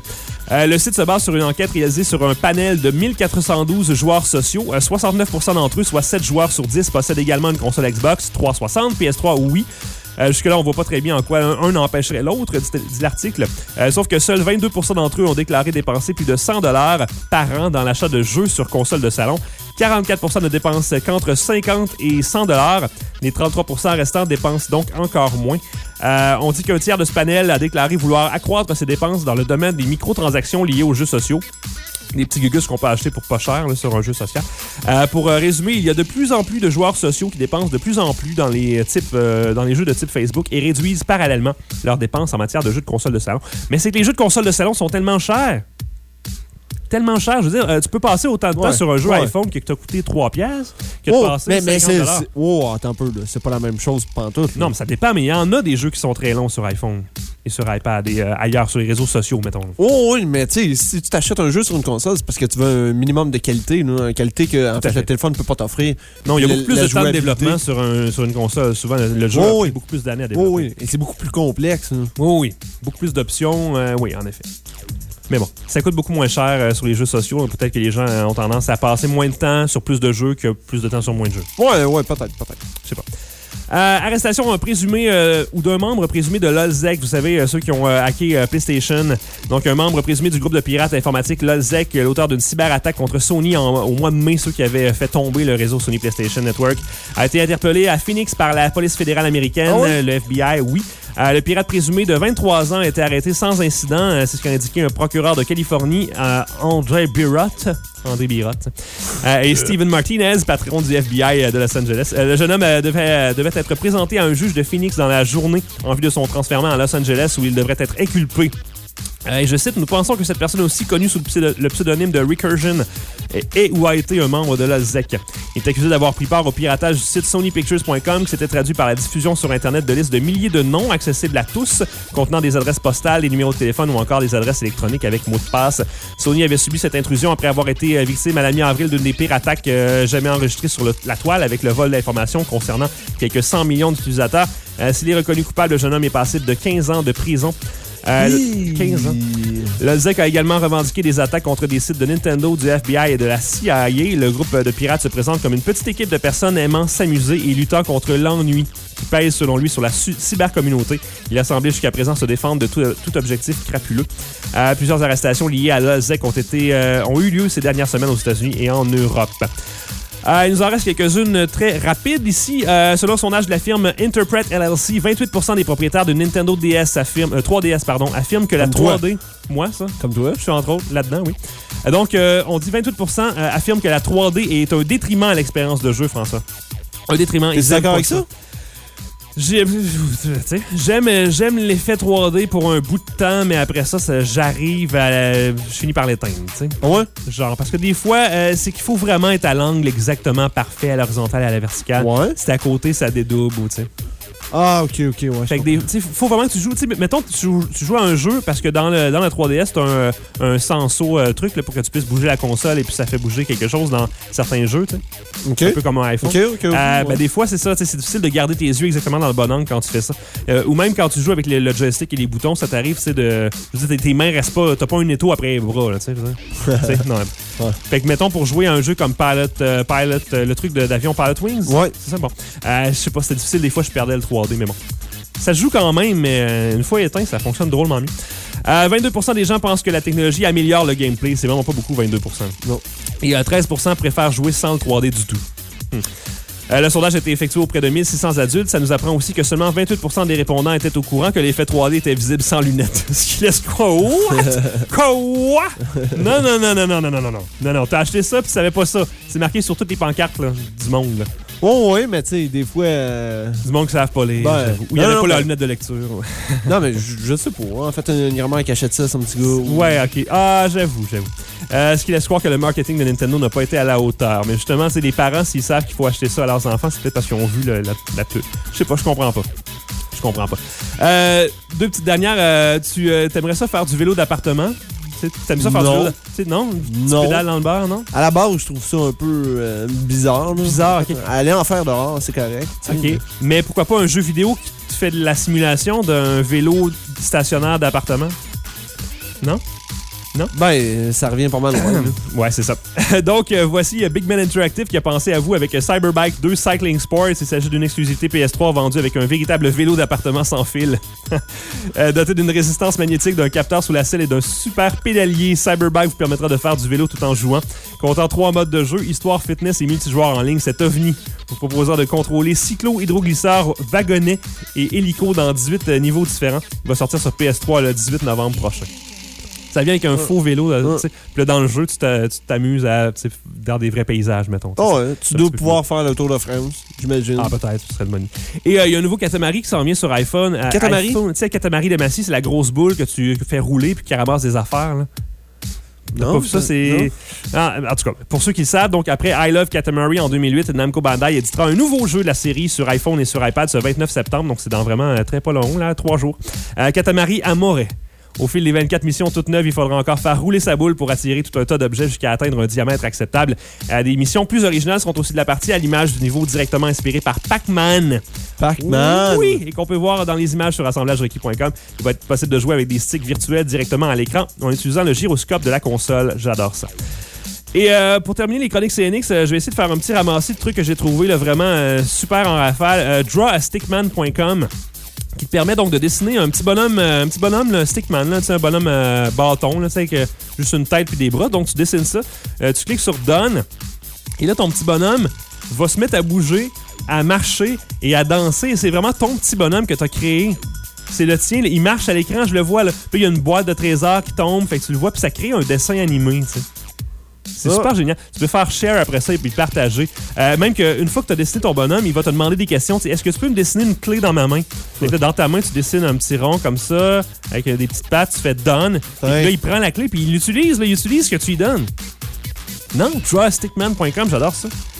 Le site se base sur une enquête réalisée sur un panel de 1412 joueurs sociaux. 69% d'entre eux, soit 7 joueurs sur 10, possèdent également une console Xbox 360, PS3 ou Wii. Jusque-là, on voit pas très bien en quoi un empêcherait l'autre, dit l'article. Sauf que seuls 22% d'entre eux ont déclaré dépenser plus de $100 par an dans l'achat de jeux sur console de salon. 44% ne dépensent qu'entre 50 et $100. Les 33% restants dépensent donc encore moins. On dit qu'un tiers de ce panel a déclaré vouloir accroître ses dépenses dans le domaine des microtransactions liées aux jeux sociaux. Des petits gugus qu'on peut acheter pour pas cher là, sur un jeu social. Pour résumer, il y a de plus en plus de joueurs sociaux qui dépensent de plus en plus dans les jeux de type Facebook et réduisent parallèlement leurs dépenses en matière de jeux de console de salon. Mais c'est que les jeux de console de salon sont tellement chers. Tellement cher, je veux dire, tu peux passer autant de temps sur un jeu iPhone qui t'a coûté 3$ que de passer mais 50$. Attends un peu, là. C'est pas la même chose pantoute. Non, mais ça dépend, mais il y en a des jeux qui sont très longs sur iPhone et sur iPad et ailleurs sur les réseaux sociaux, mettons. Oh oui, mais tu sais, si tu t'achètes un jeu sur une console, c'est parce que tu veux un minimum de qualité, une qualité que en fait, le téléphone ne peut pas t'offrir. Non, il y a beaucoup plus de temps de développement sur une console. Souvent, le jeu a pris beaucoup plus d'années à développer. Oui, et c'est beaucoup plus complexe. Oui, beaucoup plus d'options, oui, en effet. Mais bon, ça coûte beaucoup moins cher sur les jeux sociaux. Peut-être que les gens ont tendance à passer moins de temps sur plus de jeux que plus de temps sur moins de jeux. Ouais, peut-être. Je sais pas. Arrestation présumée ou d'un membre présumé de LOLZEC. Vous savez, ceux qui ont hacké PlayStation. Donc, un membre présumé du groupe de pirates informatiques LOLZEC, l'auteur d'une cyberattaque contre Sony au mois de mai, ceux qui avaient fait tomber le réseau Sony PlayStation Network, a été interpellé à Phoenix par la police fédérale américaine, le FBI, oui. Le pirate présumé de 23 ans a été arrêté sans incident. C'est ce qu'a indiqué un procureur de Californie, André Birott. Et Steven Martinez, patron du FBI de Los Angeles. Le jeune homme devait être présenté à un juge de Phoenix dans la journée en vue de son transfèrement à Los Angeles où il devrait être inculpé. Et je cite, nous pensons que cette personne aussi connue sous le pseudonyme de Recursion est ou a été un membre de LOLZEC. Il est accusé d'avoir pris part au piratage du site SonyPictures.com qui s'était traduit par la diffusion sur Internet de listes de milliers de noms accessibles à tous, contenant des adresses postales, des numéros de téléphone ou encore des adresses électroniques avec mot de passe. Sony avait subi cette intrusion après avoir été victime à la mi-avril d'une des pires attaques jamais enregistrées sur la toile avec le vol d'informations concernant quelques 100 millions d'utilisateurs. S'il est reconnu coupable, le jeune homme est passible de 15 ans de prison. 15 ans. LOLZEC a également revendiqué des attaques contre des sites de Nintendo, du FBI et de la CIA. Le groupe de pirates se présente comme une petite équipe de personnes aimant s'amuser et luttant contre l'ennui qui pèse selon lui sur la cybercommunauté. Il a semblé jusqu'à présent se défendre de tout objectif crapuleux. Plusieurs arrestations liées à LOLZEC ont eu lieu ces dernières semaines aux États-Unis et en Europe. Il nous en reste quelques-unes très rapides ici. Selon un sondage de la firme Interpret LLC, 28% des propriétaires de Nintendo 3DS affirment que la 3D... Moi, ça? Comme toi? Je suis entre autres là-dedans, oui. Donc, on dit 28% affirment que la 3D est un détriment à l'expérience de jeu, François. Un détriment. T'es d'accord avec ça? J'aime l'effet 3D pour un bout de temps, mais après ça je finis par l'éteindre. Ouais? Genre, parce que des fois, c'est qu'il faut vraiment être à l'angle exactement parfait, à l'horizontale et à la verticale. Ouais. Si t'es à côté, ça dédouble, tu sais. Ah, ok, ouais. Fait que faut vraiment que tu joues. Mettons que tu joues à un jeu parce que dans la 3DS, t'as un sensor truc là, pour que tu puisses bouger la console et puis ça fait bouger quelque chose dans certains jeux. Okay. Un peu comme un iPhone. Ouais. Des fois, c'est ça. C'est difficile de garder tes yeux exactement dans le bon angle quand tu fais ça. Ou même quand tu joues avec le joystick et les boutons, ça t'arrive de. Je veux dire, tes mains restent pas. T'as pas un étau après les bras. Là, non. Ouais. Fait que mettons pour jouer à un jeu comme Pilot le truc d'avion Pilot Wings. Ouais. C'est ça, bon. Je sais pas, c'était difficile. Des fois, je perdais le 3D, mais bon. Ça se joue quand même, mais une fois éteint, ça fonctionne drôlement mieux. 22% des gens pensent que la technologie améliore le gameplay. C'est vraiment pas beaucoup, 22%. Non. Et 13% préfèrent jouer sans le 3D du tout. Le sondage a été effectué auprès de 1600 adultes. Ça nous apprend aussi que seulement 28% des répondants étaient au courant que l'effet 3D était visible sans lunettes. Ce qui laisse quoi? Quoi? Non, t'as acheté ça puis tu savais pas ça. C'est marqué sur toutes les pancartes là, du monde. Là. Oh, oui, mais tu sais, des fois... Du monde qui savent pas lire. Ou il y avait pas la lunette de lecture. Ouais. Non, mais je sais pas. En fait, un grand-mère qui achète ça, son petit gars. Ouais, OK. Ah, j'avoue. Ce qui laisse croire que le marketing de Nintendo n'a pas été à la hauteur. Mais justement, c'est les parents, s'ils savent qu'il faut acheter ça à leurs enfants, c'est peut-être parce qu'ils ont vu la pub. Je sais pas, je comprends pas. Deux petites dernières. Tu t'aimerais ça faire du vélo d'appartement? T'aimes ça faire du vélo? Non? Tu pédales dans le beurre, non? À la base, je trouve ça un peu bizarre. Là. Bizarre, OK. Aller en faire dehors, c'est correct. OK. Mais pourquoi pas un jeu vidéo qui te fait de la simulation d'un vélo stationnaire d'appartement? Non? Non? Ben, ça revient pas mal loin. là. Ouais, c'est ça. Donc, voici Big Man Interactive qui a pensé à vous avec Cyberbike 2 Cycling Sports. Il s'agit d'une exclusivité PS3 vendue avec un véritable vélo d'appartement sans fil. Doté d'une résistance magnétique, d'un capteur sous la selle et d'un super pédalier, Cyberbike vous permettra de faire du vélo tout en jouant. Comptant 3 modes de jeu, histoire, fitness et multijoueur en ligne, cet ovni vous proposant de contrôler cyclo, hydroglisseur, wagonnet et hélico dans 18 niveaux différents. Il va sortir sur PS3 le 18 novembre prochain. Ça vient avec un faux vélo. Tu sais. Puis là, dans le jeu, tu t'amuses dans des vrais paysages, mettons. Oh, ouais, tu dois pouvoir faire le tour de France, j'imagine. Ah, peut-être, ce serait le money. Et il y a un nouveau Katamari qui s'en vient sur iPhone. Katamari? Tu sais, Katamari de Massy, c'est la grosse boule que tu fais rouler puis qui ramasse des affaires. Là. Non, pas vu ça, c'est... Ah, en tout cas, pour ceux qui le savent, donc après I Love Katamari en 2008, Namco Bandai éditera un nouveau jeu de la série sur iPhone et sur iPad ce 29 septembre. Donc c'est dans vraiment très pas long, là, 3 jours. Katamari Amore. Au fil des 24 missions toutes neuves, il faudra encore faire rouler sa boule pour attirer tout un tas d'objets jusqu'à atteindre un diamètre acceptable. Des missions plus originales seront aussi de la partie à l'image du niveau directement inspiré par Pac-Man. Pac-Man! Oui, et qu'on peut voir dans les images sur assemblagerequis.com. Il va être possible de jouer avec des sticks virtuels directement à l'écran en utilisant le gyroscope de la console. J'adore ça. Et pour terminer les chroniques CNX, je vais essayer de faire un petit ramassis de trucs que j'ai trouvé là, vraiment super en rafale. Drawastickman.com qui te permet donc de dessiner un petit bonhomme là, Stickman, là, un bonhomme bâton, là, avec juste une tête puis des bras. Donc, tu dessines ça. Tu cliques sur Done. Et là, ton petit bonhomme va se mettre à bouger, à marcher et à danser. Et c'est vraiment ton petit bonhomme que tu as créé. C'est le tien. Là, il marche à l'écran, je le vois. Là. Puis, il y a une boîte de trésors qui tombe. Fait que tu le vois, puis ça crée un dessin animé, tu sais. C'est super génial. Tu peux faire share après ça et puis le partager. Même qu'une fois que tu as dessiné ton bonhomme, il va te demander des questions. Est-ce que tu peux me dessiner une clé dans ma main? Donc là, dans ta main, tu dessines un petit rond comme ça, avec des petites pattes, tu fais done. Et là, il prend la clé puis il l'utilise. Il utilise ce que tu lui donnes. Non, drawastickman.com, j'adore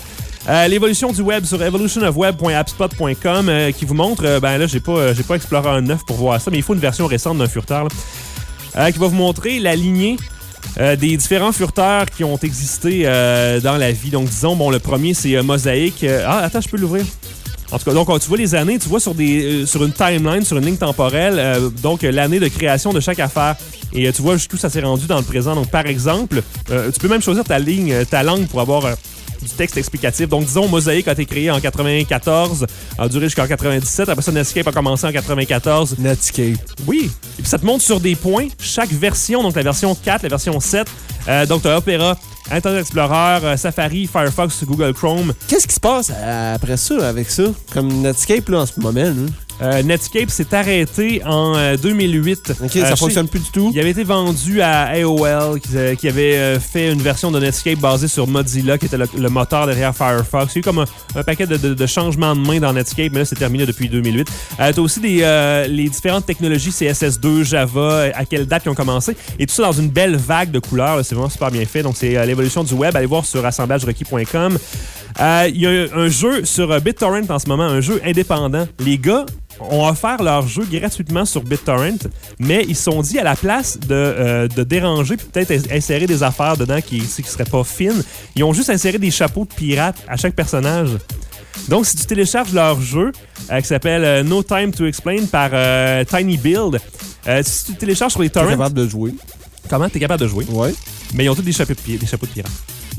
ça. L'évolution du web sur evolutionofweb.appspot.com qui vous montre, ben là, j'ai pas exploré un 9 pour voir ça, mais il faut une version récente d'un furteur qui va vous montrer la lignée des différents furteurs qui ont existé dans la vie. Donc, disons, bon, le premier, c'est Mosaïque. Attends, je peux l'ouvrir. En tout cas, donc, tu vois les années, tu vois sur une timeline, sur une ligne temporelle, donc l'année de création de chaque affaire. Et tu vois jusqu'où ça s'est rendu dans le présent. Donc, par exemple, tu peux même choisir ta langue pour avoir du texte explicatif. Donc, disons, Mosaïque a été créé en 94, a duré jusqu'en 97. Après ça, Netscape a commencé en 94. Netscape. Oui. Et puis, ça te montre sur des points chaque version. Donc, la version 4, la version 7. Donc, tu as Opera, Internet Explorer, Safari, Firefox, Google Chrome. Qu'est-ce qui se passe après ça, avec ça? Comme Netscape, là, en ce moment, là? Netscape s'est arrêté en 2008. OK, ça fonctionne plus du tout. Il avait été vendu à AOL, qui avait fait une version de Netscape basée sur Mozilla, qui était le moteur derrière Firefox. Il y a eu comme un paquet de changements de main dans Netscape, mais là, c'est terminé depuis 2008. Tu as aussi les différentes technologies CSS2, Java, à quelle date ils ont commencé. Et tout ça dans une belle vague de couleurs. Là, c'est vraiment super bien fait. Donc, c'est l'évolution du web. Allez voir sur assemblagerequis.com. Il y a un jeu sur BitTorrent en ce moment, un jeu indépendant. Les gars ont offert leur jeu gratuitement sur BitTorrent, mais ils se sont dit à la place de déranger puis peut-être insérer des affaires dedans qui seraient pas fines, ils ont juste inséré des chapeaux de pirates à chaque personnage. Donc, si tu télécharges leur jeu, qui s'appelle No Time to Explain par Tiny Build, si tu télécharges sur les torrents... T'es capable de jouer. Comment? T'es capable de jouer? Ouais. Mais ils ont tous des chapeaux de pirates.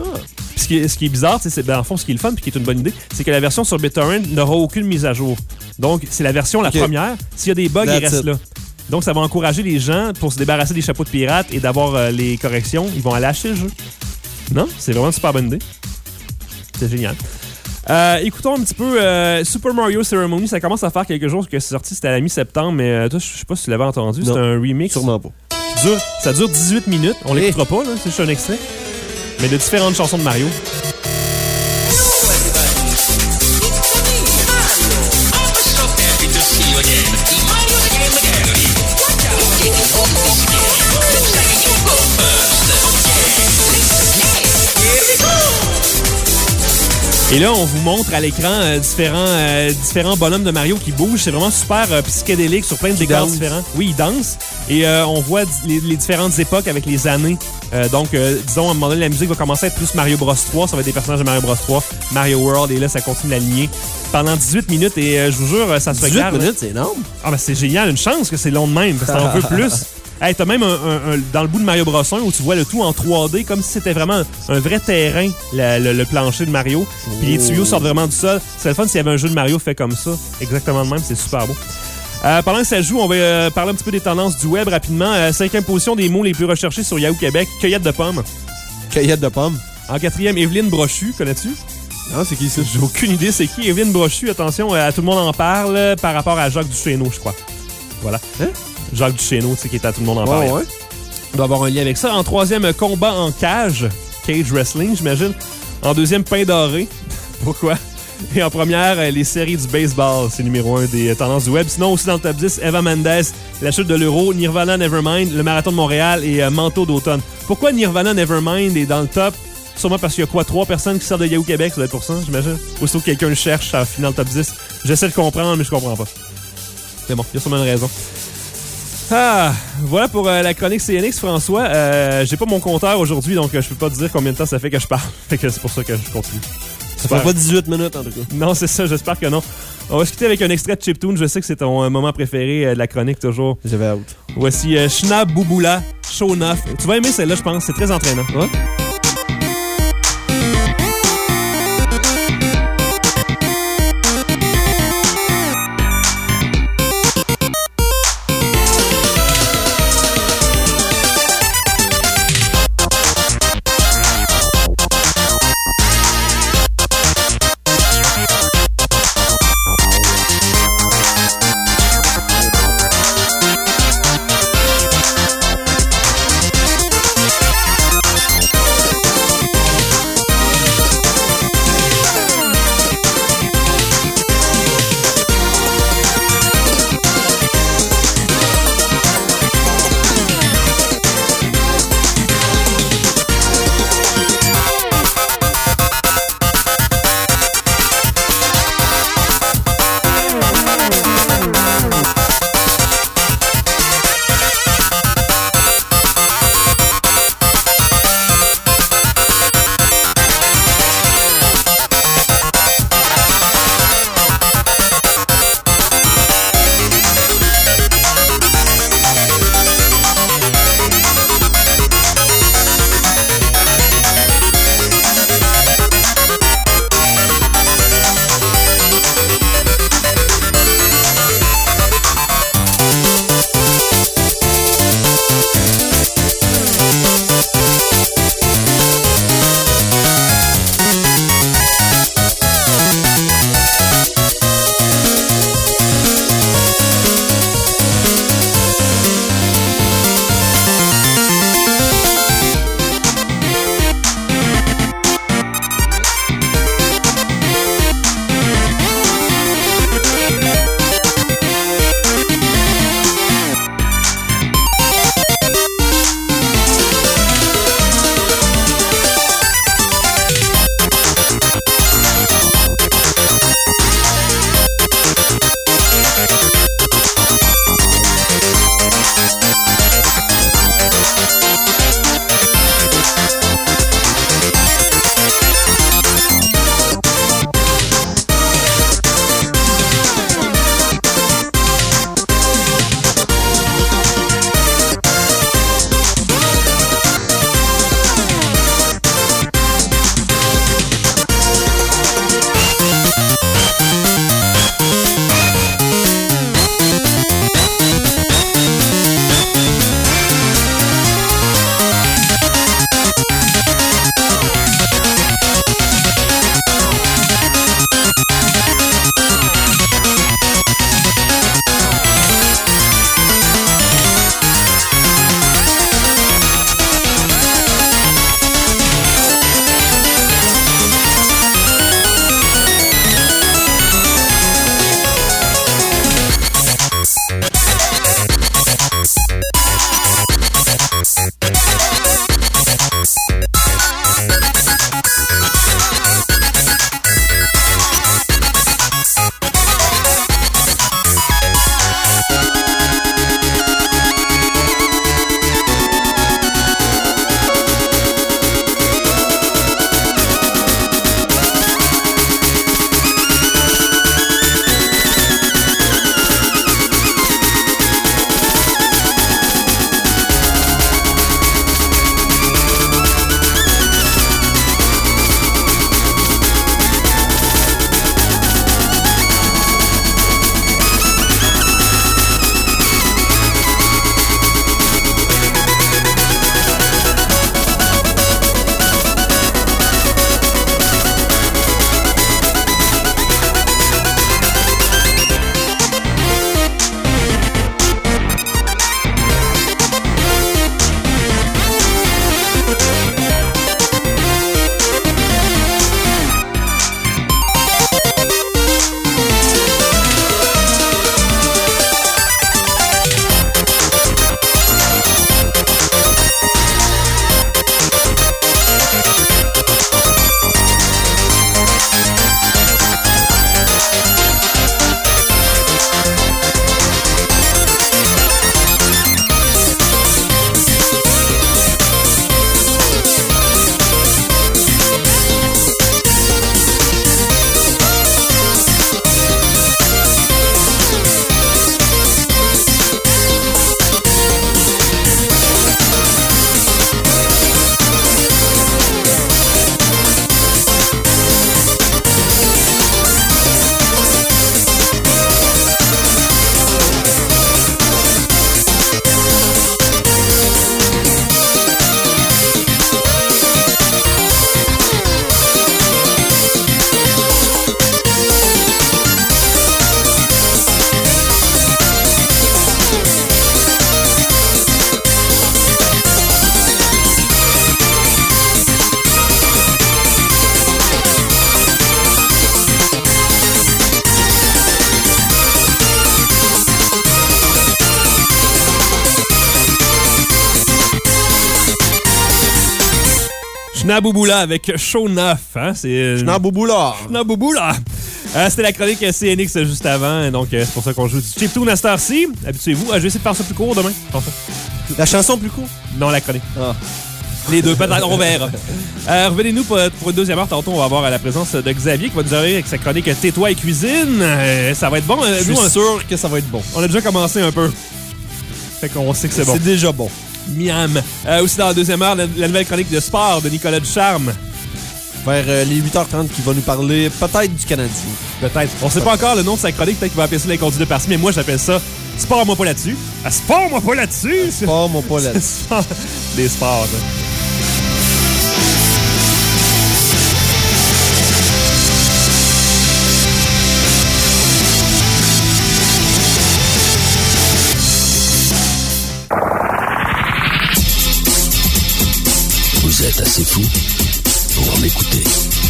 Puis ce qui est bizarre, c'est dans le fond, ce qui est le fun et qui est une bonne idée, c'est que la version sur BitTorrent n'aura aucune mise à jour. Donc, c'est la version la première. S'il y a des bugs, ils restent là. Donc, ça va encourager les gens pour se débarrasser des chapeaux de pirates et d'avoir les corrections. Ils vont aller acheter le jeu. Non? C'est vraiment une super bonne idée. C'est génial. Écoutons un petit peu Super Mario Ceremony. Ça commence à faire quelques jours que c'est sorti. C'était à la mi-septembre, mais toi, je sais pas si tu l'avais entendu. C'est un remix. Sûrement pas. Ça dure 18 minutes. On l'écoutera pas, là. C'est juste un extrait. Mais de différentes chansons de Mario. Et là, on vous montre à l'écran différents bonhommes de Mario qui bougent. C'est vraiment super psychédélique sur plein de décors différents. Oui, ils dansent. Et on voit les différentes époques avec les années. Donc, disons, à un moment donné, la musique va commencer à être plus Mario Bros 3. Ça va être des personnages de Mario Bros 3, Mario World. Et là, ça continue la lignée pendant 18 minutes. Et je vous jure, ça se regarde. 18 minutes, c'est énorme. Ah, ben c'est génial. Une chance que c'est long de même, parce que t'en veux plus. Hey, t'as même dans le bout de Mario Bros 1 où tu vois le tout en 3D, comme si c'était vraiment un vrai terrain, le plancher de Mario. Puis les tuyaux sortent vraiment du sol. C'est le fun s'il y avait un jeu de Mario fait comme ça. Exactement le même, c'est super beau. Pendant que ça joue, on va parler un petit peu des tendances du web rapidement. 5e position des mots les plus recherchés sur Yahoo Québec, cueillette de pommes. Cueillette de pommes. En 4e, Evelyne Brochu, connais-tu? Non, c'est qui ça? J'ai aucune idée c'est qui. Evelyne Brochu, attention, tout le monde en parle par rapport à Jacques Duchesneau, je crois. Voilà. Hein? Jacques Duchesneau, tu sais, qui est à tout le monde en parle. Ouais. Il doit avoir un lien avec ça. En 3e, combat en cage wrestling, j'imagine. En 2e, pain doré. Pourquoi? Et en première, les séries du baseball. C'est numéro 1 des tendances du web. Sinon, aussi dans le top 10, Eva Mendes, la chute de l'euro, Nirvana Nevermind, le marathon de Montréal et manteau d'automne. Pourquoi Nirvana Nevermind est dans le top? Sûrement parce qu'il y a 3 personnes qui sortent de Yahoo Québec, ça doit être pour ça, j'imagine. Aussitôt que quelqu'un le cherche à finir le top 10. J'essaie de comprendre, mais je comprends pas. C'est bon, il y a sûrement une raison. Voilà pour la chronique CNX, François. J'ai pas mon compteur aujourd'hui, donc je peux pas te dire combien de temps ça fait que je parle. Fait que c'est pour ça que je continue. Ça fait pas 18 minutes, en tout cas. Non, c'est ça, j'espère que non. On va se quitter avec un extrait de Chiptune. Je sais que c'est ton moment préféré de la chronique, toujours. J'avais hâte. Voici Schnapp Bouboula, Show 9. Tu vas aimer celle-là, je pense. C'est très entraînant. Ouais? Schnabouboula avec Show 9. Hein? C'est Schnabouboula. Schnabouboula. C'était la chronique CNX juste avant, donc c'est pour ça qu'on joue du chiptune à cette heure-ci. Habituez-vous. Je vais essayer de faire ça plus court demain. La chanson plus court? Non, la chronique. Ah. Les deux, peut-être, on verra. Revenez-nous pour une deuxième heure. Tantôt, on va avoir la présence de Xavier qui va nous arriver avec sa chronique Tais-toi et cuisine. Ça va être bon. Je suis sûr que ça va être bon. On a déjà commencé un peu. Fait qu'on sait que c'est bon. C'est déjà bon. Miam. Aussi dans la deuxième heure, la nouvelle chronique de sport de Nicolas Ducharme. Vers les 8h30 qui va nous parler peut-être du Canadien. Peut-être. On sait pas encore le nom de sa chronique. Peut-être qu'il va appeler ça l'incondu de par-ci, mais moi, j'appelle ça Sport-moi pas là-dessus. Sport-moi pas là-dessus! Sport-moi pas là-dessus. Des sports, là. Vous êtes assez fou pour m'écouter.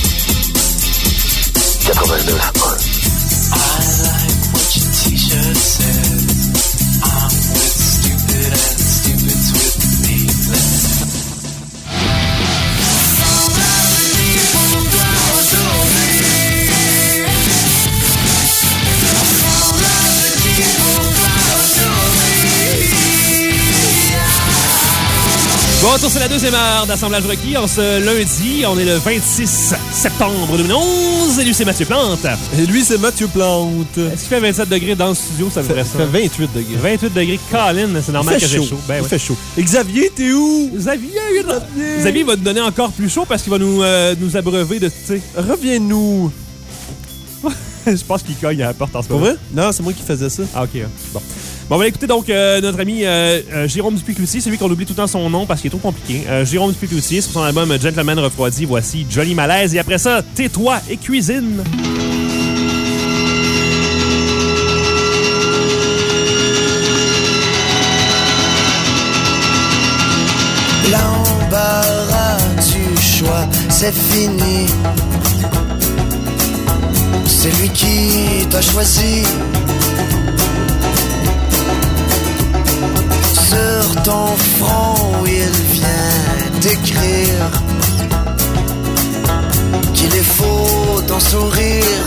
89.1. I like what your t-shirt says. I'm with stupid and stupid's with me. Bon, retour sur la deuxième heure d'Assemblage requis. En ce lundi, on est le 26 septembre 2011. Salut, c'est Mathieu Plante. Et lui, c'est Mathieu Plante. Est-ce qu'il fait 27 degrés dans le studio? Ça devrait Ça fait 28 degrés. 28 degrés, Colin, c'est normal que j'ai chaud. Ben, Il ouais. fait chaud. Et Xavier, t'es où? Xavier va nous donner encore plus chaud parce qu'il va nous abreuver de, tu sais... Reviens-nous. Je pense qu'il cogne à la porte en ce Pour moment. vrai? Non, c'est moi qui faisais ça. Ah, OK. Bon. Bon, on va écouter donc notre ami Jérôme Dupuis-Cloutier, celui qu'on oublie tout le temps son nom parce qu'il est trop compliqué. Jérôme Dupuis-Cloutier, sur son album Gentleman Refroidi, voici Jolly Malaise. Et après ça, Tais-toi et cuisine. L'embarras du choix, c'est fini. C'est lui qui t'a choisi. Sur ton front, il vient d'écrire qu'il est faux ton sourire.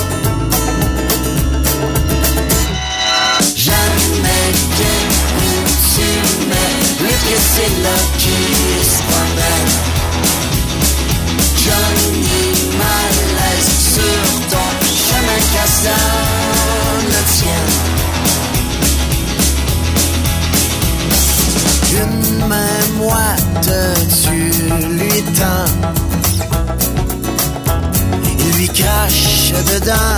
Jamais bien où tu mets les pieds, c'est là qui se promène. Johnny Malaise sur ton chemin cassant le tien. Une main moite, tu lui tends. Il lui crache dedans.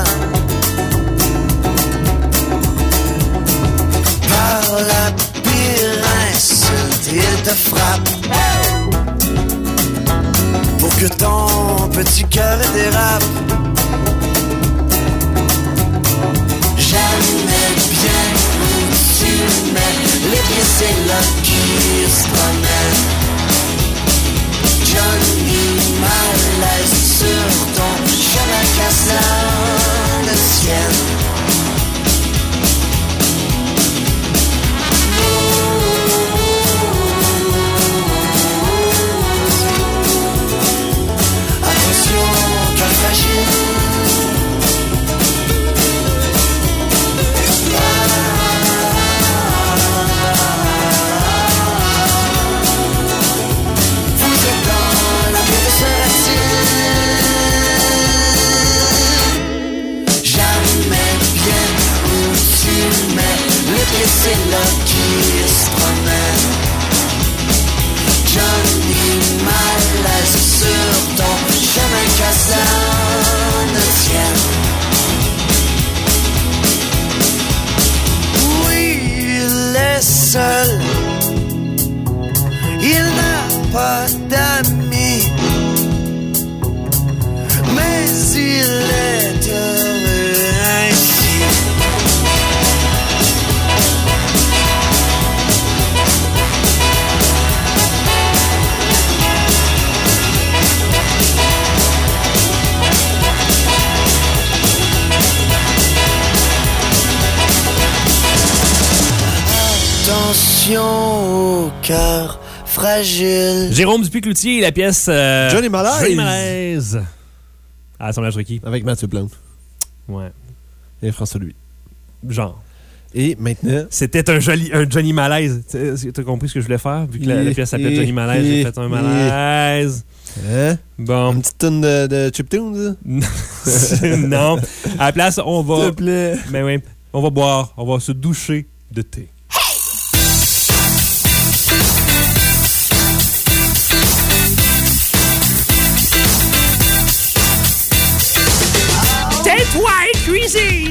Par la pire insulte, il te frappe. Pour que ton petit cœur dérape. Jamais bien où tu mets les pieds, c'est là qui se promène. Johnny Malaise sur ton chemin cassant le ciel. Attention, cœur fragile. C'est là qui se promène. Johnny Malaise sur ton chemin cassant le tien. Oui, il est seul. Il n'a pas d'amis. Mais il est heureux ainsi. Attention au cœur fragile. Jérôme Dupuis-Cloutier, la pièce... Johnny Malaise. Johnny Malaise. À l'assemblage requis. Avec Mathieu Plante. Ouais. Et François Louis. Genre. Et maintenant... C'était un Johnny Malaise. T'as compris ce que je voulais faire? Vu que la pièce s'appelait Johnny Malaise, j'ai fait un malaise. Hein? Bon. Une petite tonne de chiptunes, non. À la place, on va... S'il te plaît. Ben oui. On va boire. On va se doucher de thé. Tais-toi et cuisine!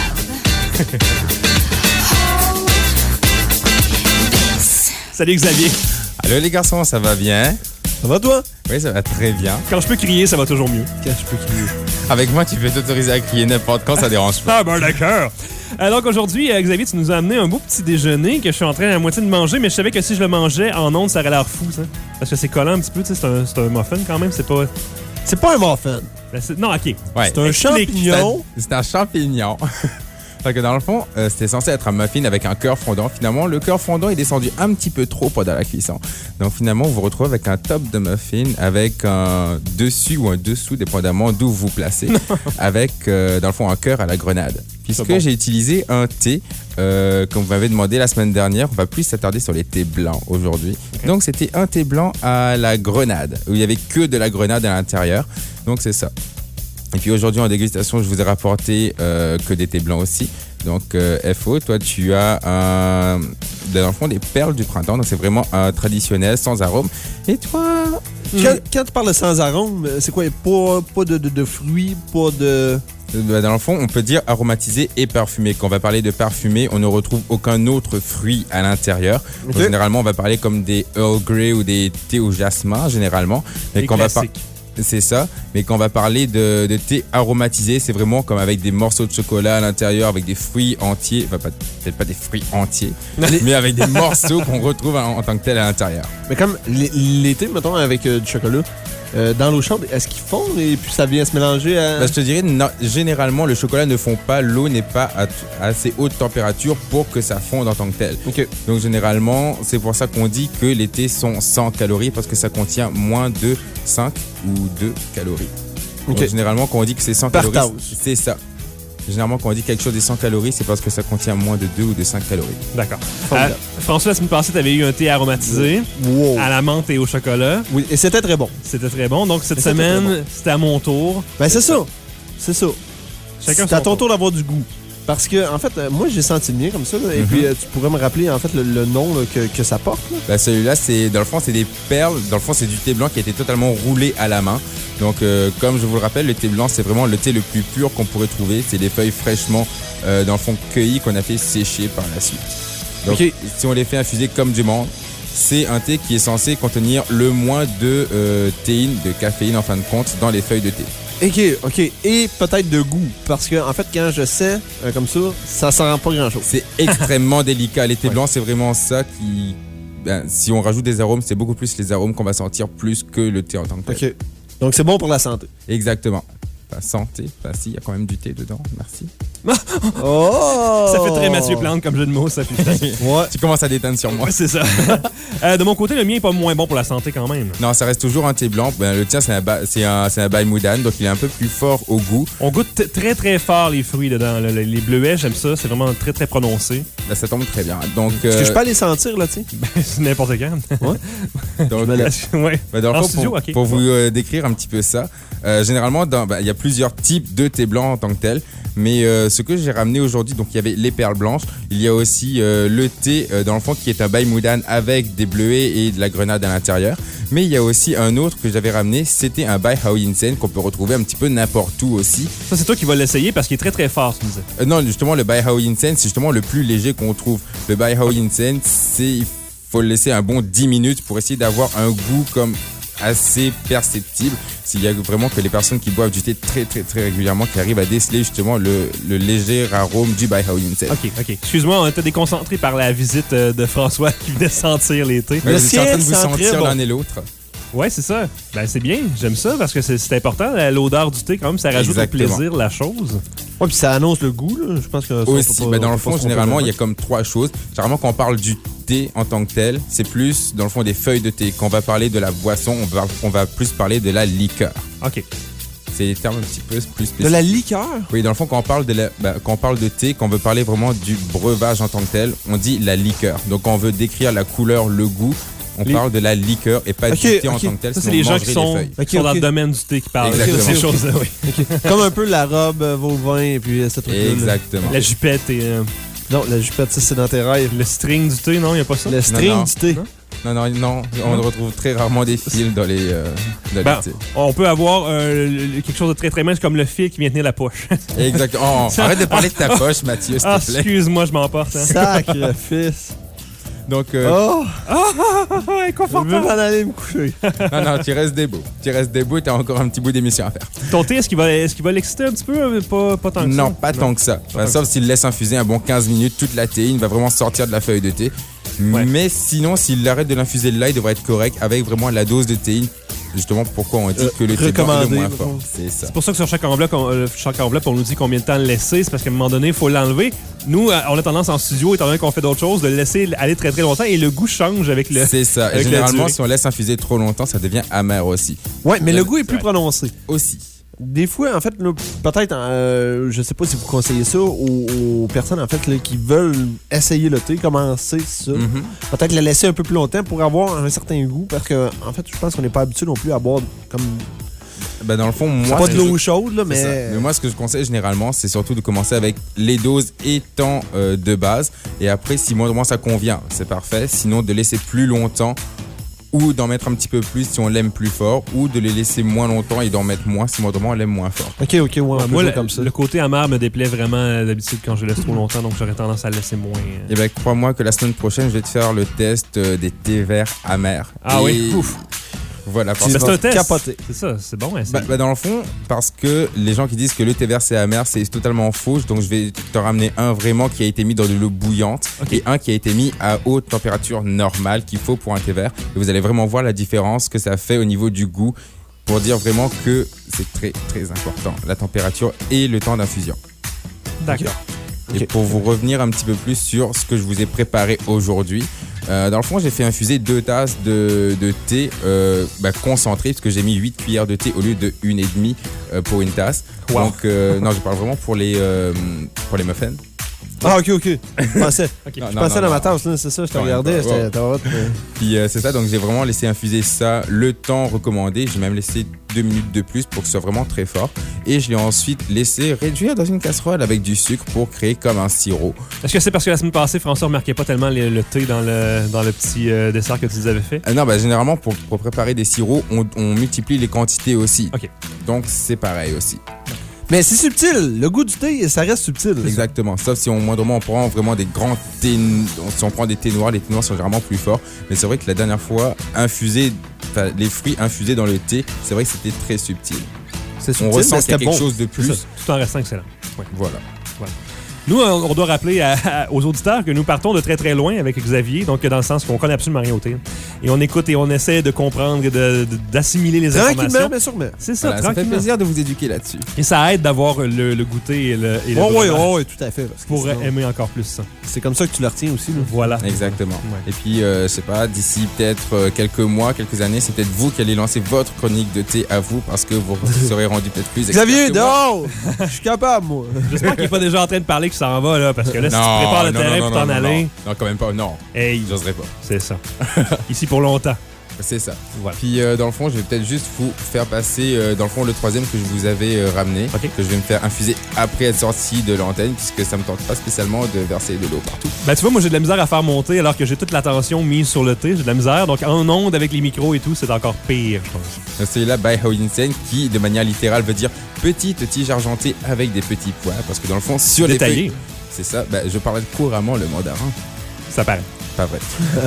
Salut Xavier. Allô les garçons, ça va bien? Ça va toi? Oui, ça va très bien. Quand je peux crier, ça va toujours mieux. Quand je peux crier. Avec moi, tu peux t'autoriser à crier n'importe quand, ça dérange pas. Ah ben d'accord. Donc aujourd'hui, Xavier, tu nous as amené un beau petit déjeuner que je suis en train à moitié de manger, mais je savais que si je le mangeais en ondes, ça aurait l'air fou, ça. Parce que c'est collant un petit peu, tu sais, c'est un muffin quand même, c'est pas... C'est pas un muffin. Ben, non, OK. Ouais. C'est un champignon. C'est un champignon. Fait que dans le fond, c'était censé être un muffin avec un cœur fondant. Finalement, le cœur fondant est descendu un petit peu trop pendant la cuisson. Donc finalement, vous vous retrouvez avec un top de muffin avec un dessus ou un dessous, dépendamment d'où vous placez, avec, dans le fond, un cœur à la grenade. Puisque j'ai utilisé un thé, comme vous m'avez demandé la semaine dernière, on va plus s'attarder sur les thés blancs aujourd'hui. Okay. Donc c'était un thé blanc à la grenade, où il n'y avait que de la grenade à l'intérieur. Donc c'est ça. Et puis aujourd'hui en dégustation, je vous ai rapporté que des thés blancs aussi. Donc FO, toi tu as dans le fond des perles du printemps, donc c'est vraiment traditionnel, sans arôme. Et toi? Quand tu parles de sans arôme, c'est quoi? Pas de fruits, pas de... Dans le fond, on peut dire aromatisé et parfumé. Quand on va parler de parfumé, on ne retrouve aucun autre fruit à l'intérieur. Okay. Donc, généralement, on va parler comme des Earl Grey ou des thés au jasmin, généralement. Mais quand on va c'est ça. Mais quand on va parler de thé aromatisé, c'est vraiment comme avec des morceaux de chocolat à l'intérieur, avec des fruits entiers. Enfin, peut-être pas des fruits entiers, mais avec des morceaux qu'on retrouve en tant que tel à l'intérieur. Mais comme les thés, mettons, avec du chocolat, dans l'eau chaude, est-ce qu'ils fondent et puis ça vient se mélanger à... Ben, je te dirais, non, généralement, le chocolat ne fond pas. L'eau n'est pas à assez haute température pour que ça fonde en tant que tel. Okay. Donc, généralement, c'est pour ça qu'on dit que les thés sont sans calories parce que ça contient moins de 5 ou 2 calories. Okay. Donc, généralement, quand on dit que c'est 100 calories, c'est ça. Généralement, quand on dit quelque chose est 100 calories, c'est parce que ça contient moins de 2 ou de 5 calories. D'accord. François, la semaine passée, tu avais eu un thé aromatisé à la menthe et au chocolat. Oui, et c'était très bon. C'était très bon. Donc, cette semaine, c'était à mon tour. Ben, c'est ça. C'est ça. C'est à ton tour d'avoir du goût. Parce que, en fait, moi, j'ai senti le mien comme ça. Là, et puis, tu pourrais me rappeler, en fait, le nom là, que ça porte. Là. Ben, celui-là, dans le fond, c'est des perles. Dans le fond, c'est du thé blanc qui a été totalement roulé à la main. Donc, comme je vous le rappelle, le thé blanc, c'est vraiment le thé le plus pur qu'on pourrait trouver. C'est des feuilles fraîchement, dans le fond, cueillies qu'on a fait sécher par la suite. Donc, si on les fait infuser comme du monde, c'est un thé qui est censé contenir le moins de théine, de caféine, en fin de compte, dans les feuilles de thé. OK. Et peut-être de goût. Parce que, en fait, quand je sais comme ça sent pas grand-chose. C'est extrêmement délicat. Les thés blancs, c'est vraiment ça qui... Ben, si on rajoute des arômes, c'est beaucoup plus les arômes qu'on va sentir plus que le thé en tant que tel. OK. Donc, c'est bon pour la santé. Exactement. Santé. Ben, si, il y a quand même du thé dedans. Merci. Oh! Ça fait très Mathieu Plante comme jeu de mots, ça fait. Ouais. Tu commences à déteindre sur moi. C'est ça. De mon côté, le mien est pas moins bon pour la santé quand même. Non, ça reste toujours un thé blanc. Ben, le tien, c'est un Bai Mudan, donc il est un peu plus fort au goût. On goûte très très fort les fruits dedans. Les bleuets, j'aime ça. C'est vraiment très très prononcé. Ben, ça tombe très bien. Donc, est-ce que je peux aller sentir là, tu sais? Ben, c'est n'importe quand. Ouais. Donc, ouais. Ben, dans le fond, pour vous décrire un petit peu ça, généralement, il y a plusieurs types de thé blanc en tant que tel. Mais ce que j'ai ramené aujourd'hui, donc il y avait les perles blanches. Il y a aussi le thé, dans le fond, qui est un Bai Mudan avec des bleuets et de la grenade à l'intérieur. Mais il y a aussi un autre que j'avais ramené, c'était un Bai Hao Yin Sen qu'on peut retrouver un petit peu n'importe où aussi. Ça, c'est toi qui vas l'essayer parce qu'il est très très fort, tu me disais. Non, justement, le Bai Hao Yin Sen, c'est justement le plus léger qu'on trouve. Le Bai Hao Yin Sen, il faut le laisser un bon 10 minutes pour essayer d'avoir un goût comme assez perceptible. S'il y a vraiment que les personnes qui boivent du thé très très très régulièrement qui arrivent à déceler justement le léger arôme du Bai Hao Yin Sen. OK. Excuse-moi, on était déconcentré par la visite de François qui venait sentir les thés. Je suis en train de vous sentir l'un et l'autre. Ouais, c'est ça. Ben, c'est bien. J'aime ça parce que c'est important. L'odeur du thé, quand même, ça rajoute Exactement. au plaisir la chose. Ouais, puis ça annonce le goût, là. Je pense que ça, Aussi, dans le fond, généralement, il y a a... comme 3 choses. Généralement, quand on parle du thé en tant que tel, c'est plus, dans le fond, des feuilles de thé. Quand on va parler de la boisson, on va plus parler de la liqueur. OK. C'est des termes un petit peu plus spécifiques. De la liqueur? Oui, dans le fond, quand on parle de thé, quand on veut parler vraiment du breuvage en tant que tel, on dit la liqueur. Donc, quand on veut décrire la couleur, le goût, on parle de la liqueur et pas du thé en tant que tel. Ça, c'est les gens qui sont dans le domaine du thé qui parlent de ces choses-là. Oui. Comme un peu la robe, vos vins et puis ce truc-là. Exactement. La jupette et... Non, la jupette, ça, c'est dans tes rêves. Le string du thé, non? Il n'y a pas ça? Le string du thé. Non, on retrouve très rarement des fils dans les thé. On peut avoir quelque chose de très très mince comme le fil qui vient tenir la poche. Exactement. Arrête de parler de ta poche, Mathieu, s'il te plaît. Excuse-moi, je m'emporte. Hein. Sacrifice. Donc, je veux m'en aller me coucher. non, tu restes debout. Tu as encore un petit bout d'émission à faire. Ton thé, est-ce qu'il va l'exciter un petit peu? Pas tant que ça? Non, pas tant que ça. Sauf s'il laisse infuser un bon 15 minutes toute la théine, il va vraiment sortir de la feuille de thé. Ouais. Mais sinon, s'il arrête de l'infuser là, il devrait être correct avec vraiment la dose de théine. Justement, pourquoi on dit que le thé blanc est le moins fort. C'est ça. C'est pour ça que sur chaque enveloppe, on nous dit combien de temps le laisser. C'est parce qu'à un moment donné, il faut l'enlever. Nous, on a tendance en studio, étant donné qu'on fait d'autres choses, de le laisser aller très très longtemps et le goût change avec le. C'est ça. Et généralement, si on laisse infuser trop longtemps, ça devient amer aussi. Ouais, mais le goût est plus prononcé. Aussi. Des fois, en fait, peut-être, je sais pas si vous conseillez ça aux personnes, en fait, là, qui veulent essayer le thé, commencer ça. Mm-hmm. Peut-être le laisser un peu plus longtemps pour avoir un certain goût, parce que, en fait, je pense qu'on n'est pas habitué non plus à boire comme... Ben dans le fond, moi... C'est pas de l'eau chaude, là, mais... Mais moi, ce que je conseille généralement, c'est surtout de commencer avec les doses étant de base. Et après, si moi ça convient, c'est parfait. Sinon, de laisser plus longtemps ou d'en mettre un petit peu plus si on l'aime plus fort, ou de les laisser moins longtemps et d'en mettre moins si moi on l'aime moins fort. Ok, ouais, moi, comme ça. Le côté amer me déplaît vraiment d'habitude quand je laisse trop longtemps, donc j'aurais tendance à le laisser moins. Eh bien, crois-moi que la semaine prochaine, je vais te faire le test des thés verts amers. Ah oui, ouf! Voilà, c'est un test. Capoté. C'est ça, c'est bon. Hein, dans le fond, parce que les gens qui disent que le thé vert c'est amer, c'est totalement faux. Donc je vais te ramener un vraiment qui a été mis dans de l'eau bouillante et un qui a été mis à haute température normale qu'il faut pour un thé vert. Et vous allez vraiment voir la différence que ça fait au niveau du goût pour dire vraiment que c'est très très important, la température et le temps d'infusion. D'accord. Et pour vous revenir un petit peu plus sur ce que je vous ai préparé aujourd'hui, dans le fond, j'ai fait infuser 2 tasses de thé concentré, parce que j'ai mis 8 cuillères de thé au lieu de 1,5 pour une tasse. Wow. Donc, non, je parle vraiment pour les muffins. Ah, ok. Je pensais dans ma tasse, là, c'est ça, je te regardais. Puis c'est ça, donc j'ai vraiment laissé infuser ça le temps recommandé. J'ai même laissé 2 minutes de plus pour que ce soit vraiment très fort. Et je l'ai ensuite laissé réduire dans une casserole avec du sucre pour créer comme un sirop. Est-ce que c'est parce que la semaine passée, François ne remarquait pas tellement le thé dans le petit dessert que tu nous avais fait? Non, généralement, pour préparer des sirops, on multiplie les quantités aussi. OK. Donc, c'est pareil aussi. Mais c'est subtil. Le goût du thé, ça reste subtil. Exactement. Sauf si on prend vraiment des grands thés. Si on prend des thés noirs, les thés noirs sont généralement plus forts. Mais c'est vrai que la dernière fois, les fruits infusés dans le thé, c'est vrai que c'était très subtil. C'est subtil, on ressent qu'il y a quelque bon. chose de plus. Tout en restant excellent. Ouais. Voilà. Nous, on doit rappeler aux auditeurs que nous partons de très très loin avec Xavier, donc dans le sens qu'on connaît absolument rien au thé. Et on écoute et on essaie de comprendre et d'assimiler les informations. Tranquillement, mais sûrement. C'est ça, ça fait plaisir de vous éduquer là-dessus. Et ça aide d'avoir le goûter et le oui, tout à fait. Pour aimer encore plus ça. C'est comme ça que tu le retiens aussi. Là. Voilà. Exactement. Ouais. Et puis, je sais pas, d'ici peut-être quelques mois, quelques années, c'est peut-être vous qui allez lancer votre chronique de thé à vous parce que vous serez rendu peut-être plus expert. Xavier, non! Je suis capable, moi. J'espère qu'il n'est pas déjà en train de parler qui s'en va, là, parce que là, si tu prépares le terrain pour t'en aller... Non, quand même pas, non. Hey, j'oserais pas. C'est ça. Ici pour longtemps. C'est ça. Voilà. Puis, dans le fond, je vais peut-être juste vous faire passer, dans le fond, le troisième que je vous avais ramené, que je vais me faire infuser après être sorti de l'antenne, puisque ça me tente pas spécialement de verser de l'eau partout. Ben, tu vois, moi, j'ai de la misère à faire monter, alors que j'ai toute l'attention mise sur le thé. J'ai de la misère. Donc, en onde avec les micros et tout, c'est encore pire, je pense. C'est là by Hoyinsen qui, de manière littérale, veut dire petite tige argentée avec des petits pois, parce que dans le fond, sur les feuilles... C'est ça. Ben, je parlais couramment le mandarin. Ça paraît. Pas vrai.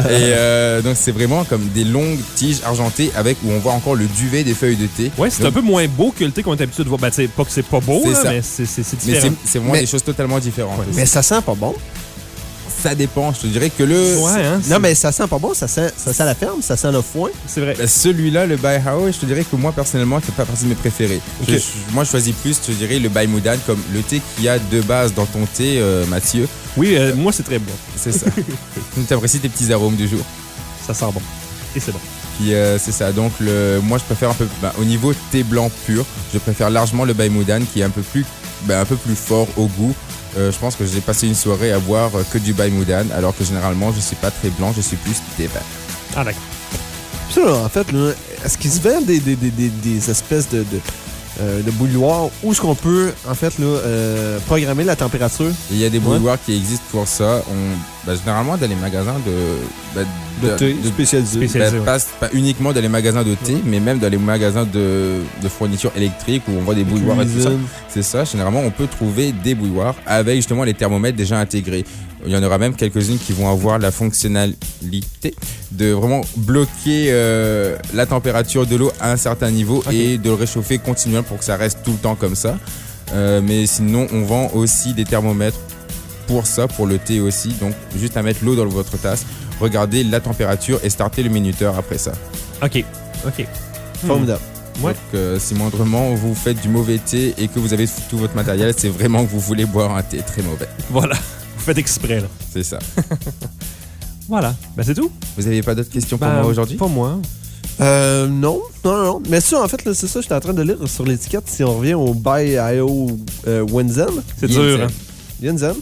Et donc, c'est vraiment comme des longues tiges argentées avec où on voit encore le duvet des feuilles de thé. Ouais, c'est donc, un peu moins beau que le thé qu'on est habitué de voir. Ben, pas que c'est pas beau, là, mais c'est différent. Mais c'est vraiment des choses totalement différentes. Ouais. Mais ça sent pas bon. Ça dépend. Je te dirais que le... Ouais, hein? Non, mais ça sent pas bon. Ça sent la ferme, ça sent le foin. C'est vrai. Ben, celui-là, le By How, je te dirais que moi, personnellement, c'est pas partie de mes préférés. Ok. Moi, je choisis plus, je te dirais, le By Moudan comme le thé qu'il y a de base dans ton thé, Mathieu. Oui, moi, c'est très bon. C'est ça. Tu apprécies tes petits arômes du jour. Ça sent bon. Et c'est bon. Puis c'est ça. Donc, moi, je préfère un peu... au niveau thé blanc pur, je préfère largement le By Moudan qui est un peu plus fort au goût. Je pense que j'ai passé une soirée à boire que du By Moudan, alors que généralement, je suis pas très blanc, je suis plus thé vert. Ah, d'accord. Puis ça, là, en fait, là, est-ce qu'il se vend des espèces de bouilloires où est-ce qu'on peut, en fait, là, programmer la température? Il y a des bouilloires qui existent pour ça. Généralement, dans les magasins De thé spécialisé. Pas uniquement dans les magasins de thé, mais même dans les magasins de fournitures électriques où on voit des bouilloires et tout ça. C'est ça, généralement, on peut trouver des bouilloires avec justement les thermomètres déjà intégrés. Il y en aura même quelques-unes qui vont avoir la fonctionnalité de vraiment bloquer la température de l'eau à un certain niveau et de le réchauffer continuellement pour que ça reste tout le temps comme ça. Mais sinon, on vend aussi des thermomètres pour ça, pour le thé aussi. Donc, juste à mettre l'eau dans votre tasse, regarder la température et starter le minuteur après ça. OK. Formidable. Ouais. Donc, si moindrement vous faites du mauvais thé et que vous avez tout votre matériel, c'est vraiment que vous voulez boire un thé très mauvais. Voilà. Vous faites exprès, là. C'est ça. Voilà. Ben, c'est tout. Vous n'avez pas d'autres questions pour moi aujourd'hui? Pas moi. Non. Mais ça, en fait, là, c'est ça, j'étais en train de lire sur l'étiquette. Si on revient au By How Wenzen. C'est dur, hein? Yenzen.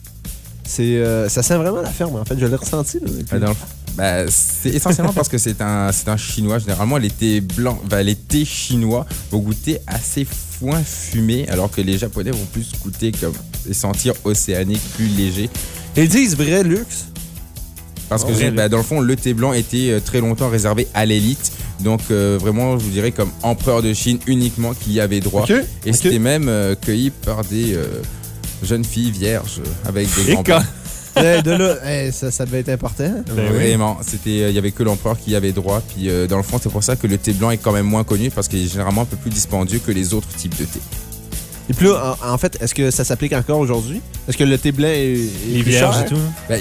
Ça sent vraiment la ferme, en fait. Je l'ai ressenti. Là, c'est essentiellement parce que c'est un chinois. Généralement, les thés blancs, les thés chinois vont goûter assez foin fumé, alors que les japonais vont plus goûter comme et sentir océanique, plus léger. Ils disent vrai luxe. Parce que dans le fond, le thé blanc était très longtemps réservé à l'élite. Donc, vraiment, je vous dirais comme empereur de Chine uniquement qui y avait droit. Et c'était même cueilli par des jeunes filles vierges avec des grands bras. De là, ça devait être important. Vraiment, il y avait que l'empereur qui y avait droit. Puis dans le fond, c'est pour ça que le thé blanc est quand même moins connu parce qu'il est généralement un peu plus dispendieux que les autres types de thé. Et puis là, en fait, est-ce que ça s'applique encore aujourd'hui? Est-ce que le thé blanc est plus cher? Et tout?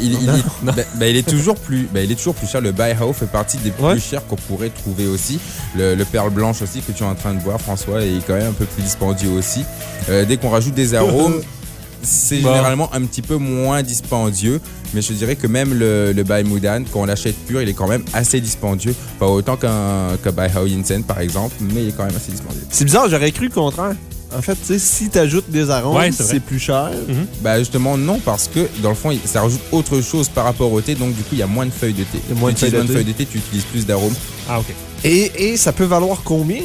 Il est toujours plus cher. Le By How fait partie des plus chers qu'on pourrait trouver aussi. Le perle blanche aussi que tu es en train de boire, François, est quand même un peu plus dispendieux aussi. Dès qu'on rajoute des arômes, c'est généralement un petit peu moins dispendieux, mais je dirais que même le By Moudan, quand on l'achète pur, il est quand même assez dispendieux. Pas autant qu'un By How Yenzen, par exemple, mais il est quand même assez dispendieux. C'est bizarre, j'aurais cru le contraire. En fait, tu sais, si tu ajoutes des arômes, c'est plus cher. Justement, non, parce que dans le fond, ça rajoute autre chose par rapport au thé, donc du coup, il y a moins de feuilles de thé. Tu utilises moins de feuilles de thé, tu utilises plus d'arômes. Ah, OK. Et ça peut valoir combien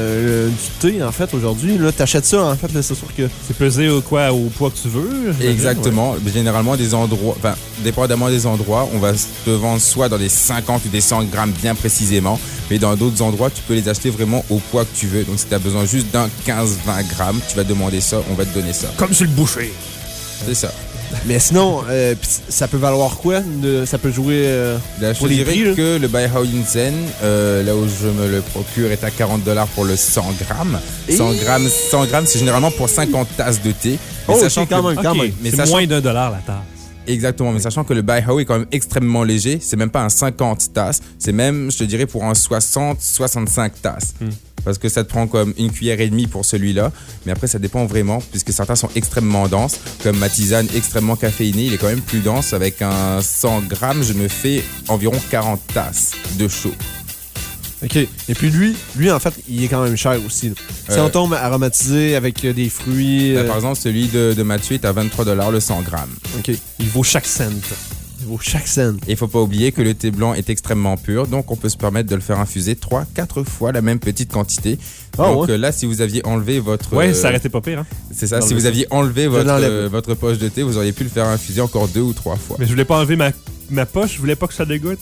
du thé, en fait, aujourd'hui? Là, t'achètes ça, en fait, là, c'est sûr que... C'est pesé au poids que tu veux. Exactement. Ouais. Généralement, dépendamment des endroits, on va te vendre soit dans des 50 ou des 100 grammes bien précisément, mais dans d'autres endroits, tu peux les acheter vraiment au poids que tu veux. Donc, si tu as besoin juste d'un 15-20 grammes, tu vas demander ça, on va te donner ça. Comme sur le boucher. C'est ça. Mais sinon, ça peut valoir quoi? Ça peut jouer là, je pour les dirais prix, que le By How Yenzen, là où je me le procure, est à $40 pour le 100 grammes. 100 grammes, c'est généralement pour 50 tasses de thé. Mais sachant quand même. Mais c'est moins $1 la tasse. Exactement, mais sachant que le By How est quand même extrêmement léger, c'est même pas un 50 tasses, c'est même, je te dirais, pour un 60-65 tasses. Parce que ça te prend comme une cuillère et demie pour celui-là. Mais après, ça dépend vraiment, puisque certains sont extrêmement denses. Comme ma tisane extrêmement caféinée, il est quand même plus dense. Avec un 100 grammes, je me fais environ 40 tasses de chaud. OK. Et puis lui, en fait, il est quand même cher aussi. Si on tombe aromatisé avec des fruits... Par exemple, celui de Mathieu est à $23 le 100 grammes. OK. Il vaut chaque cent. Et il faut pas oublier que le thé blanc est extrêmement pur, donc on peut se permettre de le faire infuser 3-4 fois la même petite quantité. Donc là, si vous aviez enlevé votre... Ouais, ça arrêtait pas pire. Hein? C'est ça, si vous aviez enlevé votre poche de thé, vous auriez pu le faire infuser encore 2 ou 3 fois. Mais je voulais pas enlever ma poche, je voulais pas que ça dégoûte.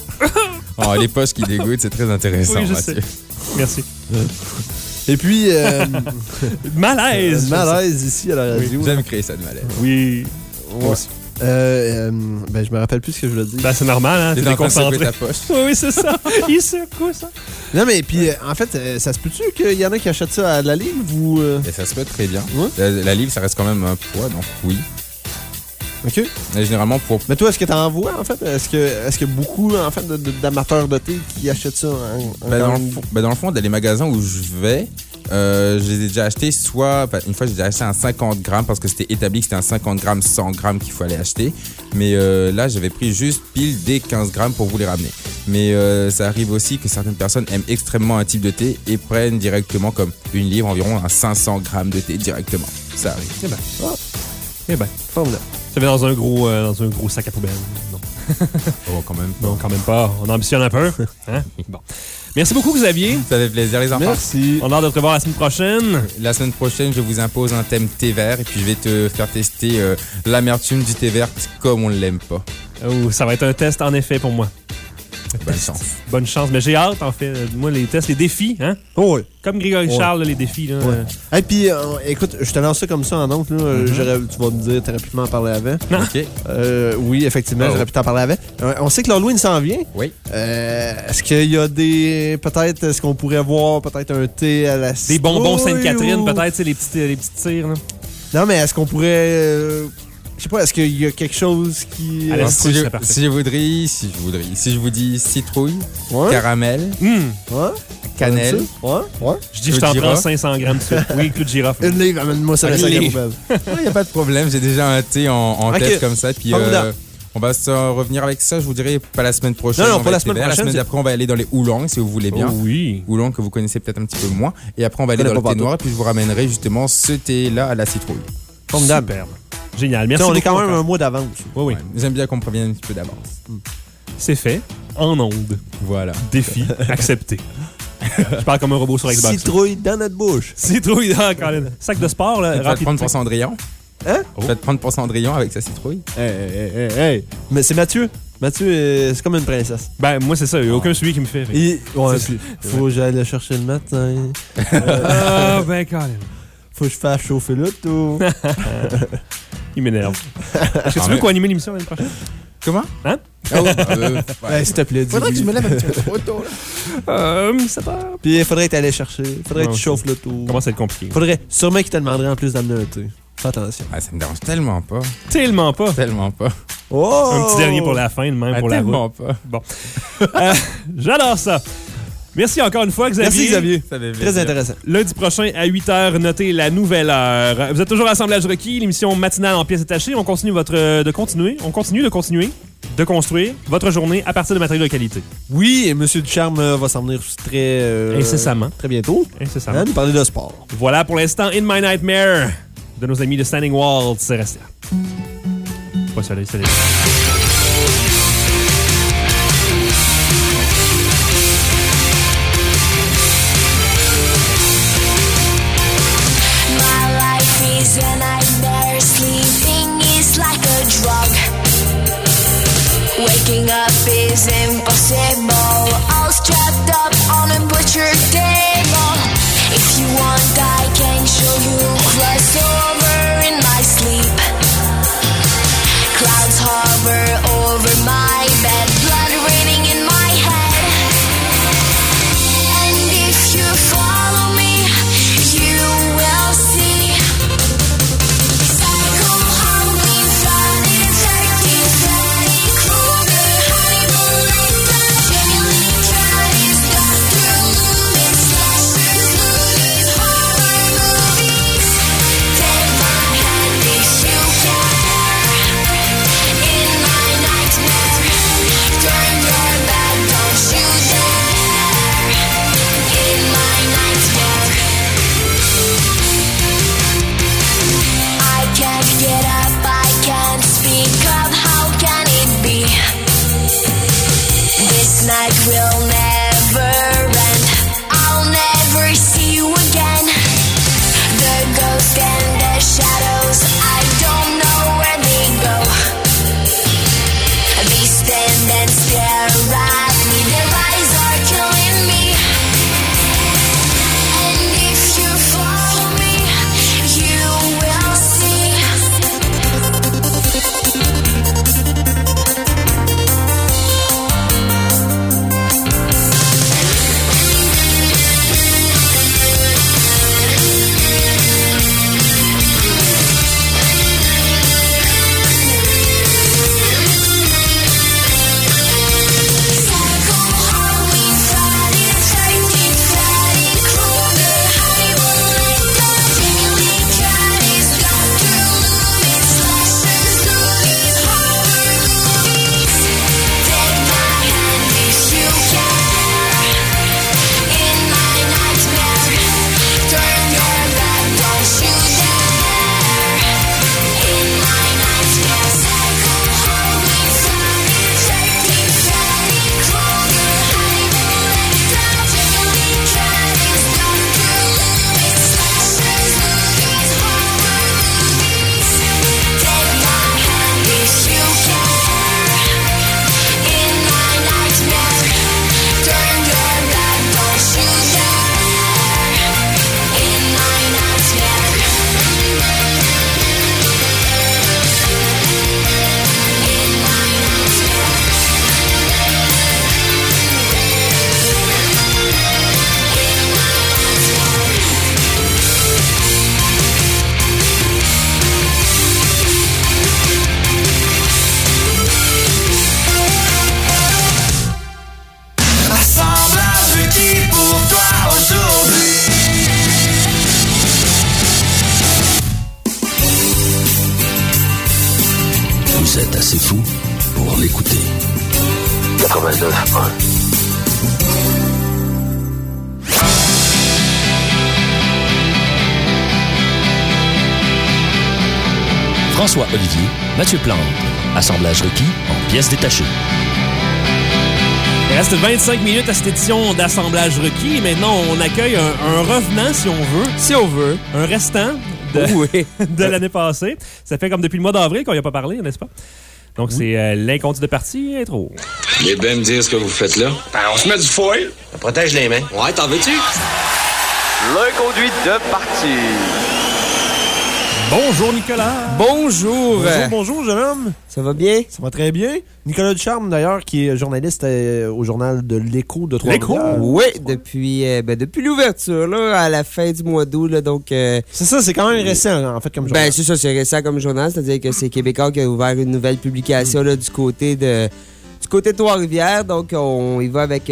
Les poches qui dégoûtent, c'est très intéressant, oui, je Mathieu. sais. Merci. Et puis... malaise! Malaise ici à la radio. Oui, j'aime créer ça de malaise. Oui. Moi aussi. Je me rappelle plus ce que je voulais dire. C'est normal, hein? T'es en train de secouer ta poche. Oui, c'est ça. Il secoue ça. Non, mais puis, en fait, ça se peut-tu qu'il y en a qui achètent ça à la livre ou... Et ça se peut très bien. Ouais. La livre, ça reste quand même un poids, donc oui. OK. Et généralement, pour... Mais toi, est-ce que t'en vois, en fait? Est-ce que beaucoup, en fait, d'amateurs de thé qui achètent ça dans le fond, dans les magasins où je vais, je les ai déjà achetés soit... Une fois, j'ai déjà acheté un 50 grammes parce que c'était établi que c'était un 50 grammes, 100 grammes qu'il fallait acheter. Mais là, j'avais pris juste pile des 15 grammes pour vous les ramener. Mais ça arrive aussi que certaines personnes aiment extrêmement un type de thé et prennent directement comme une livre, environ un 500 grammes de thé directement. Ça arrive. Eh ben, formidable. Ça fait dans un gros sac à poubelle. Non. Oh, quand même pas. Non, quand même pas. On ambitionne un peu. Hein? Bon. Merci beaucoup, Xavier. Ça fait plaisir, les enfants. Merci. On a hâte de te revoir la semaine prochaine. La semaine prochaine, je vous impose un thème thé vert et puis je vais te faire tester l'amertume du thé vert comme on ne l'aime pas. Oh, ça va être un test, en effet, pour moi. Bonne chance. Bonne chance. Mais j'ai hâte, en fait. Moi, les tests, les défis, hein? Oh, oui. Comme Grégory Charles, là, les défis. Là. Ouais. Et puis, écoute, je te lance ça comme ça en oncle. Tu vas me dire, t'aurais pu m'en parler avant. OK. Oui, effectivement, j'aurais pu t'en parler avant. On sait que l'Halloween s'en vient. Oui. Est-ce qu'il y a peut-être, est-ce qu'on pourrait voir peut-être un thé à la citrouille? Des bonbons Sainte-Catherine, peut-être, les petites tirs, là. Non, mais est-ce qu'on pourrait... je sais pas, est-ce qu'il y a quelque chose qui... À la Si je vous dis citrouille, Ouais. caramel, Ouais. cannelle, Ouais. Je dis, je t'en prends 500 grammes de suite. Oui, clou de girofle. Une livre, amène-moi ça à la salle à la poubelle. il n'y a pas de problème. J'ai déjà un thé en Ok. tête comme ça. Puis Formidable. on va se revenir avec ça. Je vous dirai pas la semaine prochaine. Non, on pas va la être semaine vert. prochaine, La semaine d'après, on va aller dans les oolongs, si vous voulez bien. Oh, oui. Oolong que vous connaissez peut-être un petit peu moins. Et après, on va aller connais dans le pas thé partout. noir. Et puis, je vous ramènerai justement ce thé-là à la citrouille. Formidable. Superbe. Génial. Merci On beaucoup. est quand même encore. un mois d'avance. Oui, oui. Ouais. J'aime bien qu'on prévienne un petit peu d'avance. C'est fait. En onde. Voilà. Défi accepté. Je parle comme un robot sur Xbox. Citrouille dans notre bouche. Citrouille dans Colin. Sac de sport, là. Faites Rapide. prendre pour Cendrillon. Hein? Faites prendre pour Cendrillon avec sa citrouille. Hey. Mais c'est Mathieu. Mathieu, c'est comme une princesse. Ben, moi, c'est ça. Il n'y a aucun suivi qui me fait. Ouais, puis faut que j'aille le chercher le matin. Ah, ben, Colin. Faut que je fasse chauffer l'auto. Il m'énerve. Est-ce que tu veux co-animer l'émission l'année prochaine? Comment? Hein? Ouais, s'il te plaît, Faudrait que je dis-lui. me lève un petit peu trop tôt, là. 7 heures. Puis il faudrait que t'ailles chercher. Faudrait que Ouais, tu chauffes l'auto. Commence à être compliqué. Faudrait sûrement qu'il te demanderait en plus d'amener un thé. Fais attention. Ah, ça me dérange tellement pas. Tellement pas. Tellement pas. Oh! Un petit dernier pour la fin, de même Ah, pour la tellement route. pas. Bon. J'adore ça. Merci encore une fois, Xavier. Merci Xavier. Ça fait Très plaisir. intéressant. Lundi prochain à 8h, notez la nouvelle heure. Vous êtes toujours à Assemblage requis, l'émission matinale en pièces détachées. On continue de construire votre journée à partir de matériaux de qualité. Oui, et M. Ducharme va s'en venir très... Incessamment. Très bientôt. Incessamment. Hein, nous parler de sport. Voilà pour l'instant In My Nightmare de nos amis de Standing Walls. C'est resté là. Pas soleil. My life is a nightmare. Sleeping is like a drug. Waking up is impossible. All strapped up on a butcher table. If you want, I can show you crossover in my sleep. Clouds hover assez fou pour l'écouter. 89.1. François Olivier, Mathieu Plante. Assemblage requis en pièces détachées. Il reste 25 minutes à cette édition d'Assemblage requis. Maintenant, on accueille un revenant, si on veut. Si on veut. Un restant de l'année passée. Ça fait comme depuis le mois d'avril qu'on n'y a pas parlé, n'est-ce pas? Donc, c'est l'incondu de partie, intro. Il est bien me dire ce que vous faites là. Ben, on se met du foil. Ça protège les mains. Ouais, t'en veux-tu? L'inconduit de partie. Bonjour, Nicolas. Bonjour. Bonjour, jeune homme. Ça va bien? Ça va très bien. Nicolas Ducharme, d'ailleurs, qui est journaliste au journal de l'Écho de Trois-Rivières. Oui, depuis l'ouverture, là, à la fin du mois d'août. Là, donc, c'est ça, c'est quand même récent, en fait, comme journal. Ben, c'est ça, c'est récent comme journal. C'est-à-dire que c'est Québécois qui a ouvert une nouvelle publication là, du côté de Trois-Rivières. Donc, on y va avec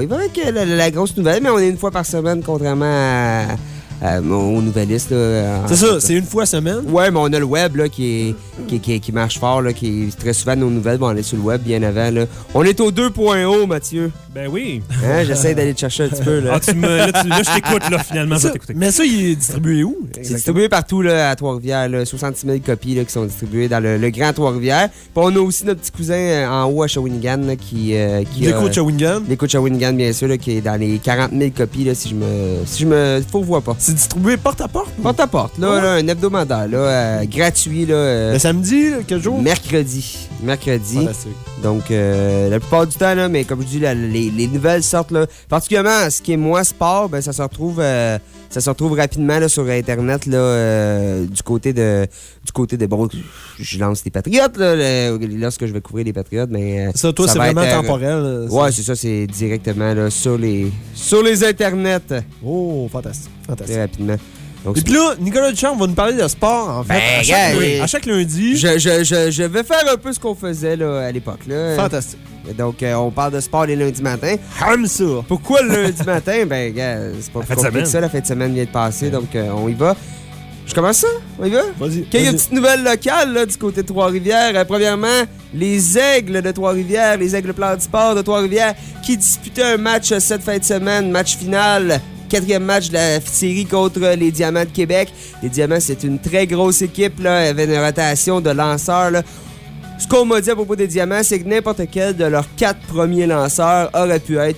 la grosse nouvelle, mais on est une fois par semaine, contrairement aux nouvellistes. C'est ça, c'est une fois semaine? Ouais, mais on a le web là, qui marche fort, là, qui est très souvent nos nouvelles vont aller sur le web bien avant. Là. On est au 2.0, Mathieu. Ben oui. Hein, j'essaie d'aller te chercher un petit peu. Là, là je t'écoute, là, finalement. Ça, mais ça, il est distribué où? C'est distribué partout là, à Trois-Rivières. 66 000 copies là, qui sont distribuées dans le Grand Trois-Rivières. Puis on a aussi notre petit cousin en haut à Shawinigan là, qui L'Écho de Shawinigan. L'Écho de Shawinigan, bien sûr, là, qui est dans les 40 000 copies, là, si je me fourvoie pas. C'est distribué porte à porte? Porte à porte, là, là un hebdomadaire, là, gratuit. Là, le samedi, là, quel jour? Mercredi. Fantastique. Donc, la plupart du temps, là, mais comme je dis, les nouvelles sortent, là, particulièrement ce qui est moins sport, ben, ça se retrouve rapidement là, sur Internet là, du côté de bon, je lance les Patriotes là, lorsque je vais couvrir les Patriotes, mais ça, toi, c'est vraiment temporel. Ouais, c'est ça, c'est directement là, sur les Internets. Oh, fantastique. Très rapidement. Donc, et puis là, Nicolas Duchamp va nous parler de sport, en fait. À chaque lundi. Je vais faire un peu ce qu'on faisait là, à l'époque. Là. Fantastique. Donc, on parle de sport les lundis matins. J'aime ça. Pourquoi le lundi matin? Ben, gars, c'est pas plus compliqué que ça. La fin de semaine vient de passer, donc on y va. Je commence ça? On y va? Vas-y. Quelques petites nouvelles locales là, du côté de Trois-Rivières. Premièrement, les Aigles de Trois-Rivières, les Aigles Plans du Sport de Trois-Rivières, qui disputaient un match cette fin de semaine, match final. 4e match de la série contre les Diamants de Québec. Les Diamants, c'est une très grosse équipe. Là. Il y avait une rotation de lanceurs. Là. Ce qu'on m'a dit à propos des Diamants, c'est que n'importe quel de leurs 4 premiers lanceurs aurait pu être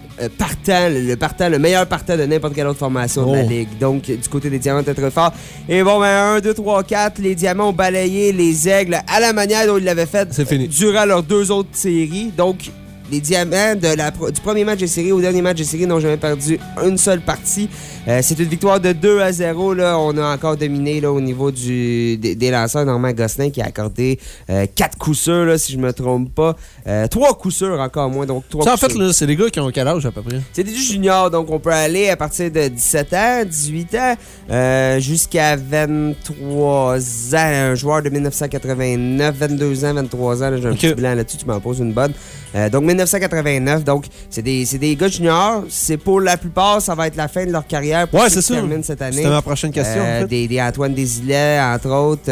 le meilleur partant de n'importe quelle autre formation de la Ligue. Donc, du côté des Diamants, c'était très fort. Et bon, ben 1, 2, 3, 4, les Diamants ont balayé les Aigles à la manière dont ils l'avaient fait durant leurs 2 autres séries. Donc, les Diamants du premier match de série au dernier match de série n'ont jamais perdu une seule partie. C'est une victoire de 2-0. Là. On a encore dominé là, au niveau des lanceurs. Normand Gosselin qui a accordé 4 coups sûrs, là, si je me trompe pas. 3 coups sûrs encore moins. Donc 3 ça, en fait, là, c'est des gars qui ont quel âge à peu près? C'est des juniors. Donc on peut aller à partir de 17 ans, 18 ans, jusqu'à 23 ans. Un joueur de 1989, 22 ans, 23 ans. Là, j'ai un petit blanc là-dessus. Tu m'en poses une bonne. Donc 1989. Donc c'est des gars juniors. C'est pour la plupart, ça va être la fin de leur carrière. Ouais, c'est ça. Cette année. C'était ma prochaine question. En fait. Des Antoine Desilets, entre autres.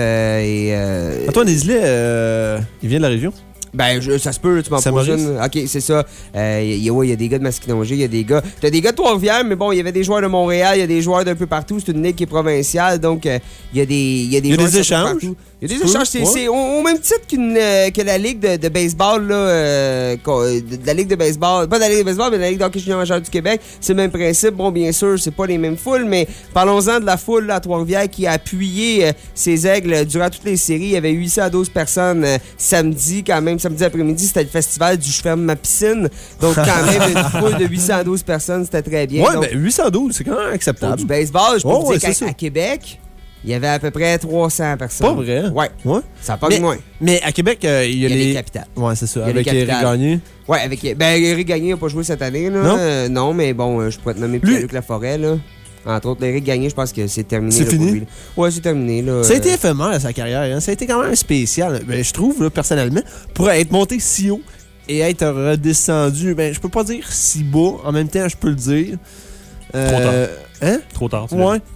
Antoine Desilets, il vient de la région? Ben, ça se peut, tu m'en poses une. OK, c'est ça. Il y a des gars de Masquinongé, il y a des gars... T'as des gars de Trois-Rivières, mais bon, il y avait des joueurs de Montréal, il y a des joueurs d'un peu partout. C'est une ligue qui est provinciale, donc il y a des joueurs échanges. Partout. Il y a des échanges. C'est au même titre que la ligue de baseball, là, de la ligue de baseball. Pas de la ligue de baseball, mais de la ligue d'hockey junior majeur du Québec. C'est le même principe. Bon, bien sûr, c'est pas les mêmes foules, mais parlons-en de la foule là, à Trois-Rivières qui a appuyé ces Aigles durant toutes les séries. Il y avait 812 personnes samedi après-midi. C'était le festival du Je ferme ma piscine. Donc, quand même, une foule de 812 personnes, c'était très bien. Ouais, donc, ben 812, c'est quand même acceptable. Du baseball, je peux dire qu'à Québec... Il y avait à peu près 300 personnes. Pas vrai? Ouais. Ça pas moins. Mais à Québec, il y a les capitales. Ouais, c'est ça. Avec Éric Gagné. Ouais, Éric Gagné n'a pas joué cette année. Là. Non, mais bon, je pourrais te nommer Pierre-Luc Laforêt. Là. Entre autres, Éric Gagné, je pense que c'est terminé. C'est fini? Pour lui. Ouais, c'est terminé. Là. Ça a été éphémère, sa carrière. Hein. Ça a été quand même spécial. Ben, je trouve, là, personnellement, pour être monté si haut et être redescendu, ben, je peux pas dire si bas. En même temps, je peux le dire. Trop tard. Hein? Trop tard, tu ouais.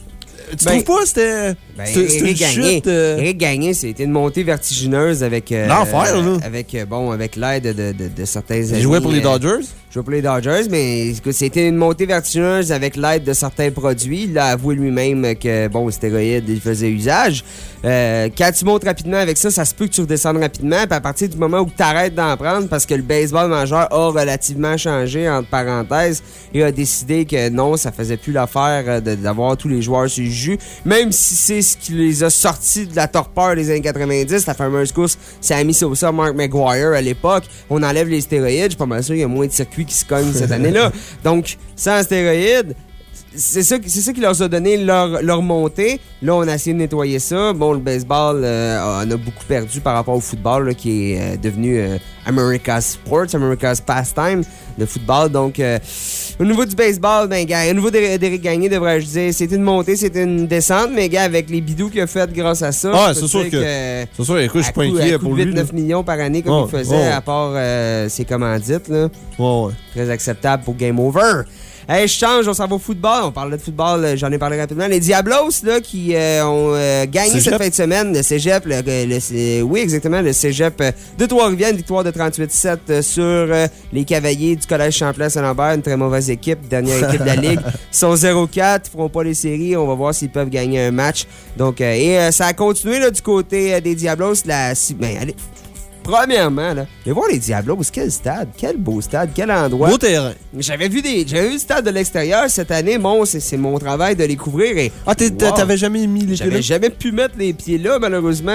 Tu trouves pas c'était une chute? Éric Gagné, c'était une montée vertigineuse avec... l'enfer, là. Avec l'aide de certains amis. Il jouait pour les Dodgers? Il jouait pour les Dodgers, mais écoute, c'était une montée vertigineuse avec l'aide de certains produits. Il a avoué lui-même que, bon, stéroïdes, il faisait usage. Quand tu montes rapidement avec ça, ça se peut que tu redescendes rapidement. Puis à partir du moment où tu arrêtes d'en prendre, parce que le baseball majeur a relativement changé, entre parenthèses, et a décidé que non, ça faisait plus l'affaire d'avoir tous les joueurs sur le jus. Même si c'est ce qui les a sortis de la torpeur des années 90, la fameuse course Sammy Sosa, Mark McGwire à l'époque, on enlève les stéroïdes. Je suis pas mal sûr qu'il y a moins de circuits qui se cognent cette année-là. Donc, sans stéroïdes, c'est ça qui leur a donné leur montée. Là, on a essayé de nettoyer ça. Bon, le baseball en a beaucoup perdu par rapport au football, là, qui est devenu America's Sports, America's Pastime, le football. Donc, au niveau du baseball, ben, gars, au niveau d'Éric Gagné, devrais-je dire, c'était une montée, c'était une descente, mais gars, avec les bidous qu'il a fait grâce à ça, c'est sûr que c'est sûr, écoute, je suis pas inquiet pour lui. 8-9 millions par année comme il faisait, à part ses commandites, là. Ouais. Très acceptable pour Game Over. Hey, je change, on s'en va au football. On parle de football, j'en ai parlé rapidement. Les Diablos, là, qui ont gagné cette fin de semaine, le Cégep, oui, exactement, le Cégep de Trois-Rivières, une victoire de 38-7 sur les Cavaliers du Collège Champlain-Saint-Lambert, une très mauvaise équipe, dernière équipe de la Ligue. Ils sont 0-4, ils feront pas les séries, on va voir s'ils peuvent gagner un match. Donc, ça a continué là, du côté des Diablos. Allez, premièrement, là, allez voir les Diablos, quel stade, quel beau stade, quel endroit. Beau terrain. J'avais vu le stade de l'extérieur cette année. Bon, c'est mon travail de les couvrir. Et, t'avais jamais mis les pieds là? J'avais jamais pu mettre les pieds là, malheureusement.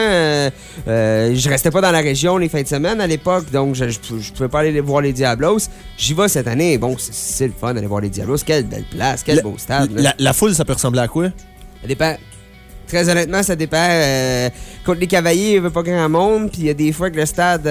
Je restais pas dans la région les fins de semaine à l'époque, donc je pouvais pas aller voir les Diablos. J'y vais cette année. Bon, c'est le fun d'aller voir les Diablos. Quelle belle place, quel beau stade. La foule, ça peut ressembler à quoi? Ça dépend. Très honnêtement, ça dépend. Contre les Cavaliers, il n'y avait pas grand monde. Puis il y a des fois que le stade,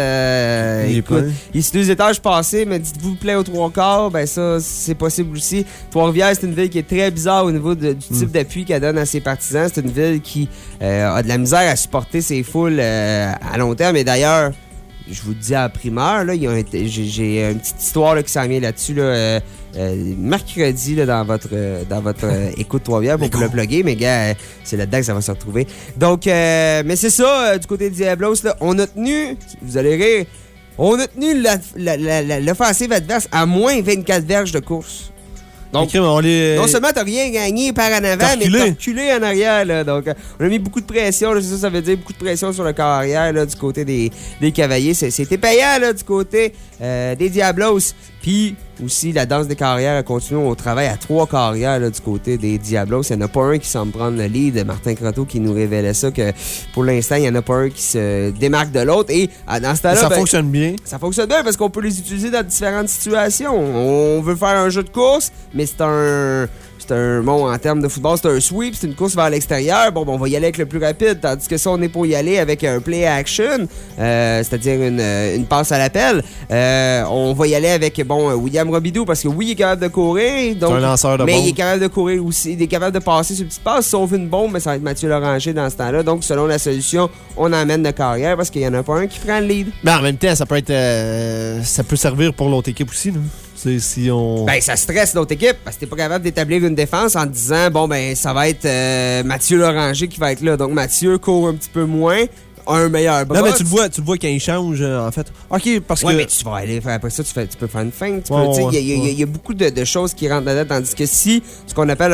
il est 2 étages passés, mais dites-vous plaît aux 3/4, ben ça, c'est possible aussi. Trois-Rivières, c'est une ville qui est très bizarre au niveau du type d'appui qu'elle donne à ses partisans. C'est une ville qui a de la misère à supporter ses foules à long terme. Et d'ailleurs, je vous le dis à la primeur, là, j'ai une petite histoire là, qui s'en vient là-dessus. Là, mercredi là, dans votre écoute Trois-Rivières pour vous le plugger, mais gars, c'est là-dedans que ça va se retrouver. Donc, mais c'est ça, du côté des Diablos, là, on a tenu, vous allez rire, on a tenu l'offensive adverse à moins 24 verges de course. Donc, non seulement t'as rien gagné par en avant, mais t'as reculé en arrière. Là. Donc, on a mis beaucoup de pression. Là, ça veut dire beaucoup de pression sur le corps arrière là, du côté des Cavaliers. C'était payant là, du côté des Diablos. Puis aussi, la danse des carrières a continué. On travaille à 3 carrières là, du côté des Diablos. Il n'y en a pas un qui semble prendre le lead. Martin Croteau qui nous révélait ça, que pour l'instant, il n'y en a pas un qui se démarque de l'autre. Et dans ce temps-là, ça fonctionne bien. Ça fonctionne bien parce qu'on peut les utiliser dans différentes situations. On veut faire un jeu de course, mais c'est bon, en termes de football, c'est un sweep, c'est une course vers l'extérieur. Bon, on va y aller avec le plus rapide, tandis que si on est pour y aller avec un play action, c'est-à-dire une passe à l'appel, on va y aller avec, William Robidoux, parce que oui, il est capable de courir, donc, c'est un lanceur de mais bombe. il est capable de courir aussi, il est capable de passer sur une petite passe, sauf une bombe, mais ça va être Mathieu Loranger dans ce temps-là. Donc, selon la solution, on emmène de carrière parce qu'il n'y en a pas un qui prend le lead. Mais en même temps, ça peut être, ça peut servir pour l'autre équipe aussi, là. Si on... Ben, ça stresse l'autre équipe parce que t'es pas capable d'établir une défense en te disant, ça va être Mathieu Loranger qui va être là. Donc, Mathieu court un petit peu moins, a un meilleur bras. Non, mais tu le vois quand il change, en fait. OK, parce que... mais tu vas aller faire après ça, tu peux faire une feinte. Il y a beaucoup de choses qui rentrent là-dedans. Tandis que si, ce qu'on appelle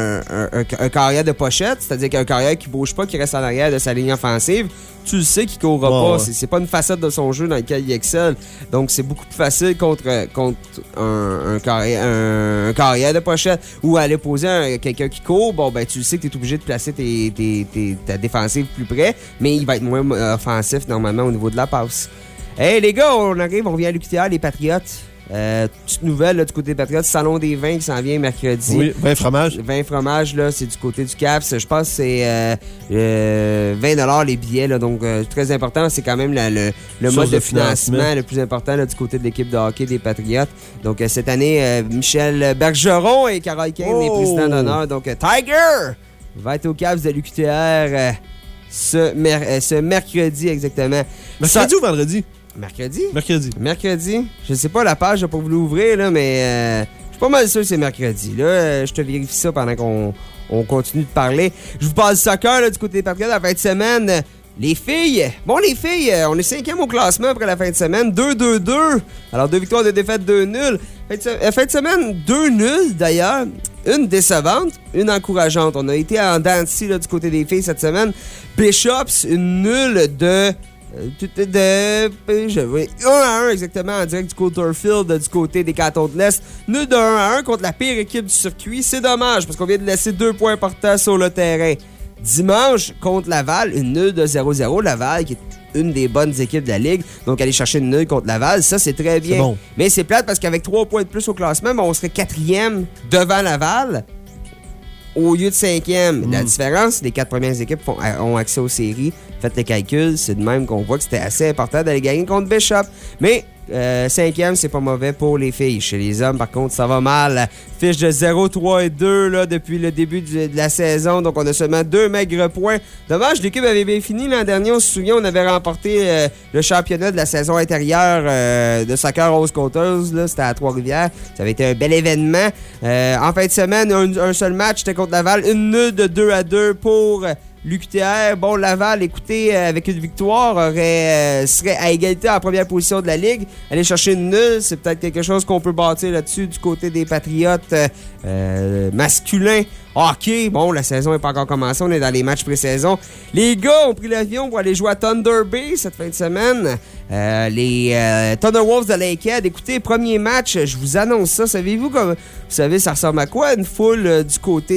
un carrière de pochette, c'est-à-dire qu'un carrière qui bouge pas, qui reste en arrière de sa ligne offensive, tu le sais qu'il courra pas. C'est pas une facette de son jeu dans lequel il excelle. Donc, c'est beaucoup plus facile contre un carrière de pochette ou aller poser quelqu'un qui court. Tu le sais que tu es obligé de placer ta défensive plus près, mais il va être moins offensif normalement au niveau de la passe. Hey les gars, on arrive, on revient à l'UQTR, les Patriotes. Petite nouvelle là, du côté des Patriotes, Salon des vins qui s'en vient mercredi. Oui, 20 fromages. 20 fromages, là, c'est du côté du CAPS. Je pense que c'est 20$ les billets. Là, donc, très important, c'est quand même le mode de financement le plus important là, du côté de l'équipe de hockey des Patriotes. Donc, cette année, Michel Bergeron et Carole Kane, les présidents d'honneur. Donc, Tiger va être au CAPS de l'UQTR ce mercredi exactement. Mercredi ou vendredi? Mercredi. Je sais pas la page, j'ai pas voulu ouvrir, là, mais suis pas mal sûr que c'est mercredi. Là, je te vérifie ça pendant qu'on continue de parler. Je vous parle du soccer là, du côté des Patriotes la fin de semaine. Les filles, on est 5e au classement après la fin de semaine, 2-2-2. Alors 2 victoires, 2 défaites, 2 nuls. Fin de semaine, 2 nuls d'ailleurs. Une décevante, une encourageante. On a été en dents de scie, là, du côté des filles cette semaine. Bishops, une nulle de 1-1 exactement en direct du Coulterfield du côté des Cantons de l'Est. Nul de 1-1 contre la pire équipe du circuit. C'est dommage parce qu'on vient de laisser 2 points importants sur le terrain. Dimanche, contre Laval, une nulle de 0-0. Laval, qui est une des bonnes équipes de la Ligue. Donc, aller chercher une nulle contre Laval, ça, c'est très bien. Bon. Mais c'est plate parce qu'avec 3 points de plus au classement, on serait 4e devant Laval au lieu de 5e. La différence, les 4 premières équipes ont accès aux séries. Faites le calcul, c'est de même qu'on voit que c'était assez important d'aller gagner contre Bishop. Mais 5e, c'est pas mauvais pour les filles. Chez les hommes, par contre, ça va mal. Fiche de 0-3-2 là, depuis le début de la saison. Donc, on a seulement 2 maigres points. Dommage, l'équipe avait bien fini l'an dernier. On se souvient, on avait remporté le championnat de la saison intérieure de soccer Rose Coaters. C'était à Trois-Rivières. Ça avait été un bel événement. En fin de semaine, un seul match, c'était contre Laval. Une nulle de 2-2 pour l'UQTR. Bon, Laval, écoutez, avec une victoire, serait à égalité en première position de la Ligue. Aller chercher une nulle, c'est peut-être quelque chose qu'on peut bâtir là-dessus du côté des Patriotes masculins. Hockey, bon, la saison n'est pas encore commencée, on est dans les matchs pré-saison. Les gars ont pris l'avion pour aller jouer à Thunder Bay cette fin de semaine. Les Thunderwolves de Lakehead. Écoutez, premier match, je vous annonce ça. Savez-vous, vous savez, ça ressemble à quoi? Une foule du côté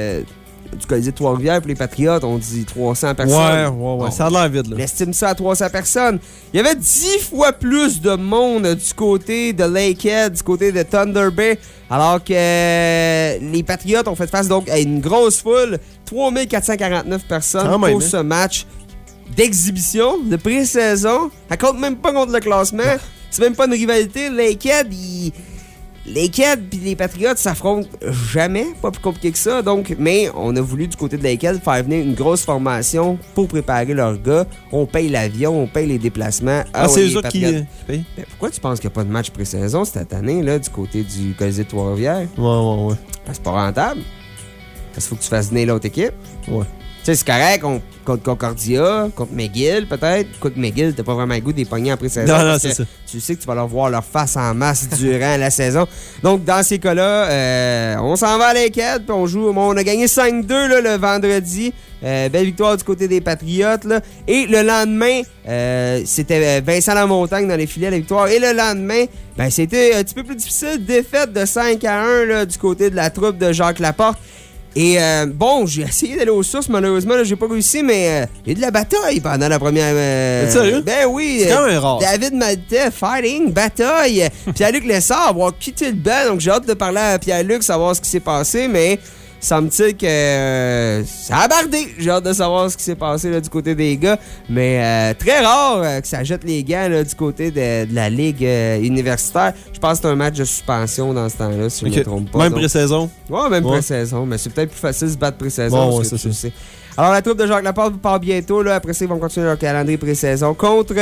du Colisée de Trois-Rivières pour les Patriotes, on dit 300 personnes. Ouais, bon, ça a l'air vide, là. On estime ça à 300 personnes. Il y avait 10 fois plus de monde du côté de Lakehead, du côté de Thunder Bay, alors que les Patriotes ont fait face donc à une grosse foule, 3449 personnes pour ce match d'exhibition, de pré-saison. Ça compte même pas contre le classement. C'est même pas une rivalité. Lakehead, Lakehead puis les Patriotes s'affrontent jamais, pas plus compliqué que ça. Donc, mais on a voulu du côté de Lakehead faire venir une grosse formation pour préparer leurs gars. On paye l'avion, on paye les déplacemes. C'est eux autres qui payent. Ben, pourquoi tu penses qu'il n'y a pas de match pré-saison cette année là, du côté du Colisée de Trois-Rivières? Ouais. C'est pas rentable. Parce qu'il faut que tu fasses venir l'autre équipe. Ouais. Tu sais, c'est correct contre Concordia, contre McGill, peut-être. Contre McGill, t'as pas vraiment le goût des poignées en pré-saison. Non, c'est ça. Tu sais que tu vas leur voir leur face en masse durant la saison. Donc, dans ces cas-là, on s'en va à Lakehead, puis on joue. On a gagné 5-2 là, le vendredi. Belle victoire du côté des Patriotes. Là. Et le lendemain, c'était Vincent Lamontagne dans les filets, la victoire. Et le lendemain, c'était un petit peu plus difficile. Défaite de 5-1 là, du côté de la troupe de Jacques Laporte. Et bon, j'ai essayé d'aller aux sources, malheureusement, là, j'ai pas réussi, mais il y a eu de la bataille pendant la première... Sérieux? Ben oui. C'est quand même rare. David Maltais, fighting, bataille. Pierre-Luc Lessard, avoir quitté le banc, donc j'ai hâte de parler à Pierre-Luc, savoir ce qui s'est passé, mais semble-t-il que ça a bardé. J'ai hâte de savoir ce qui s'est passé là, du côté des gars, mais très rare que ça jette les gants là, du côté de la Ligue universitaire. Je pense que c'est un match de suspension dans ce temps-là, si je ne me trompe pas. Même pré-saison? Ouais, même pré-saison, mais c'est peut-être plus facile de se battre pré-saison. Bon, ça, tu sais. Alors, la troupe de Jacques Laporte part bientôt. Là. Après ça, ils vont continuer leur calendrier pré-saison contre...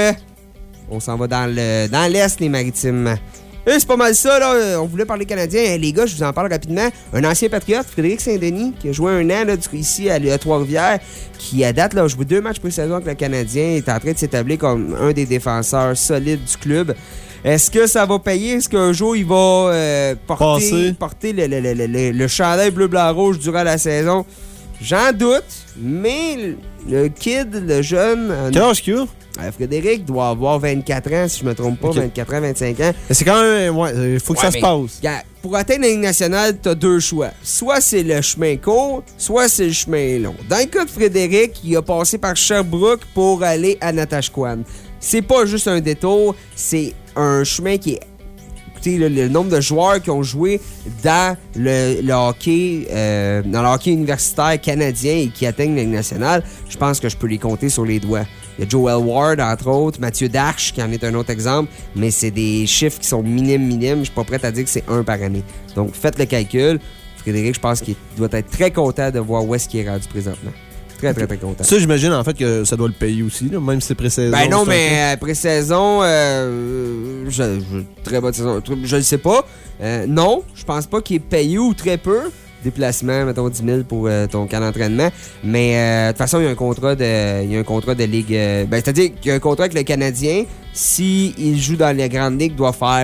On s'en va dans l'Est, les Maritimes. Et c'est pas mal ça, là. On voulait parler Canadiens. Les gars, je vous en parle rapidement. Un ancien patriote, Frédéric Saint-Denis, qui a joué 1 an là, ici à Trois-Rivières, qui à date là, a joué 2 matchs pré-saison avec le Canadien, est en train de s'établir comme un des défenseurs solides du club. Est-ce que ça va payer? Est-ce qu'un jour, il va porter le chandail bleu-blanc-rouge durant la saison? J'en doute, mais le kid, le jeune... Quel âge qu'il a? Frédéric doit avoir 24 ans, si je me trompe pas, 24 ans, 25 ans. C'est quand même... il faut que ça se passe. Pour atteindre la Ligue nationale, t'as 2 choix. Soit c'est le chemin court, soit c'est le chemin long. Dans le cas de Frédéric, il a passé par Sherbrooke pour aller à Natashquan. C'est pas juste un détour, c'est un chemin qui est... Écoutez, le nombre de joueurs qui ont joué dans le hockey, dans le hockey universitaire canadien et qui atteignent la Ligue nationale, je pense que je peux les compter sur les doigts. Il y a Joel Ward, entre autres, Mathieu Darche, qui en est un autre exemple, mais c'est des chiffres qui sont minimes. Je suis pas prêt à dire que c'est 1 par année. Donc, faites le calcul. Frédéric, je pense qu'il doit être très content de voir où est-ce qu'il est rendu présentement. Très, très, très content. Ça, j'imagine, en fait, que ça doit le payer aussi, là, même si c'est pré-saison. Ben non, c'est mais pré-saison, très bonne saison. Je le sais pas. Non, je pense pas qu'il est payé ou très peu. Déplacement, mettons 10 000 pour ton camp d'entraînement. Mais de toute façon, il y a un contrat de ligue. C'est-à-dire qu'il y a un contrat avec le Canadien. S'il joue dans les grandes ligues, il doit faire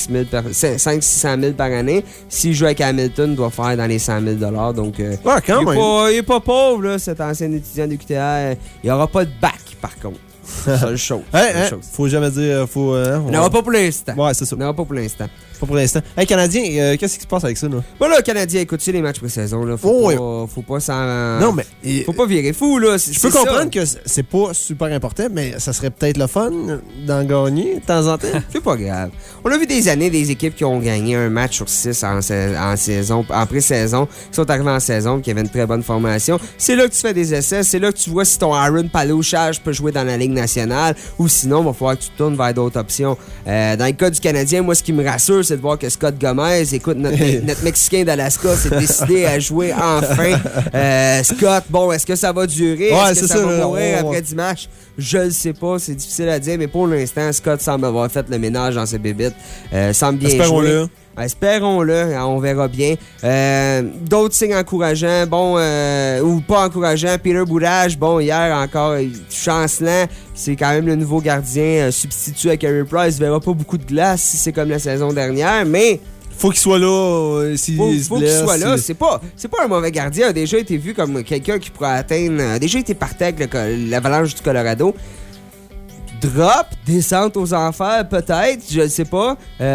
500-600 000 par année. S'il joue avec Hamilton, il doit faire dans les 100 000 Donc, quand même. Il est pas pauvre, là, cet ancien étudiant du QTR. Il n'y aura pas de bac, par contre. Seule chose. Faut jamais dire. Il n'y aura pas pour l'instant. Ouais, c'est ça. Il n'y aura pas pour l'instant. Pas pour l'instant. Hey, Canadien, qu'est-ce qui se passe avec ça, là? Bon, là, Canadien, écoute, c'est les matchs pré-saison, là. Faut pas s'en. Non, mais. Faut pas virer fou, là. Je peux comprendre que c'est pas super important, mais ça serait peut-être le fun d'en gagner de temps en temps. C'est pas grave. On a vu des années des équipes qui ont gagné un match sur 6 en saison, en pré-saison, qui sont arrivés en saison, qui avaient une très bonne formation. C'est là que tu fais des essais, c'est là que tu vois si ton Aaron Palouchage peut jouer dans la Ligue nationale, ou sinon, il va falloir que tu tournes vers d'autres options. Dans le cas du Canadien, moi, ce qui me rassure, c'est de voir que Scott Gomez, écoute, notre Mexicain d'Alaska s'est décidé à jouer enfin. Scott, bon, est-ce que ça va durer? Est-ce que ça va mourir après 10 matchs? Je le sais pas, c'est difficile à dire, mais pour l'instant, Scott semble avoir fait le ménage dans ses bébites. Semble bien jouer. Espérons-le, on verra bien. D'autres signes encourageants, ou pas encourageants. Peter Bourage, hier encore, chancelant. C'est quand même le nouveau gardien substitut à Carey Price. Il verra pas beaucoup de glace si c'est comme la saison dernière, mais... Faut qu'il soit là. Faut qu'il soit là. C'est pas un mauvais gardien. Il a déjà été vu comme quelqu'un qui pourrait atteindre... a déjà été parti avec l'Avalanche du Colorado. Drop, descente aux enfers, peut-être, je ne sais pas.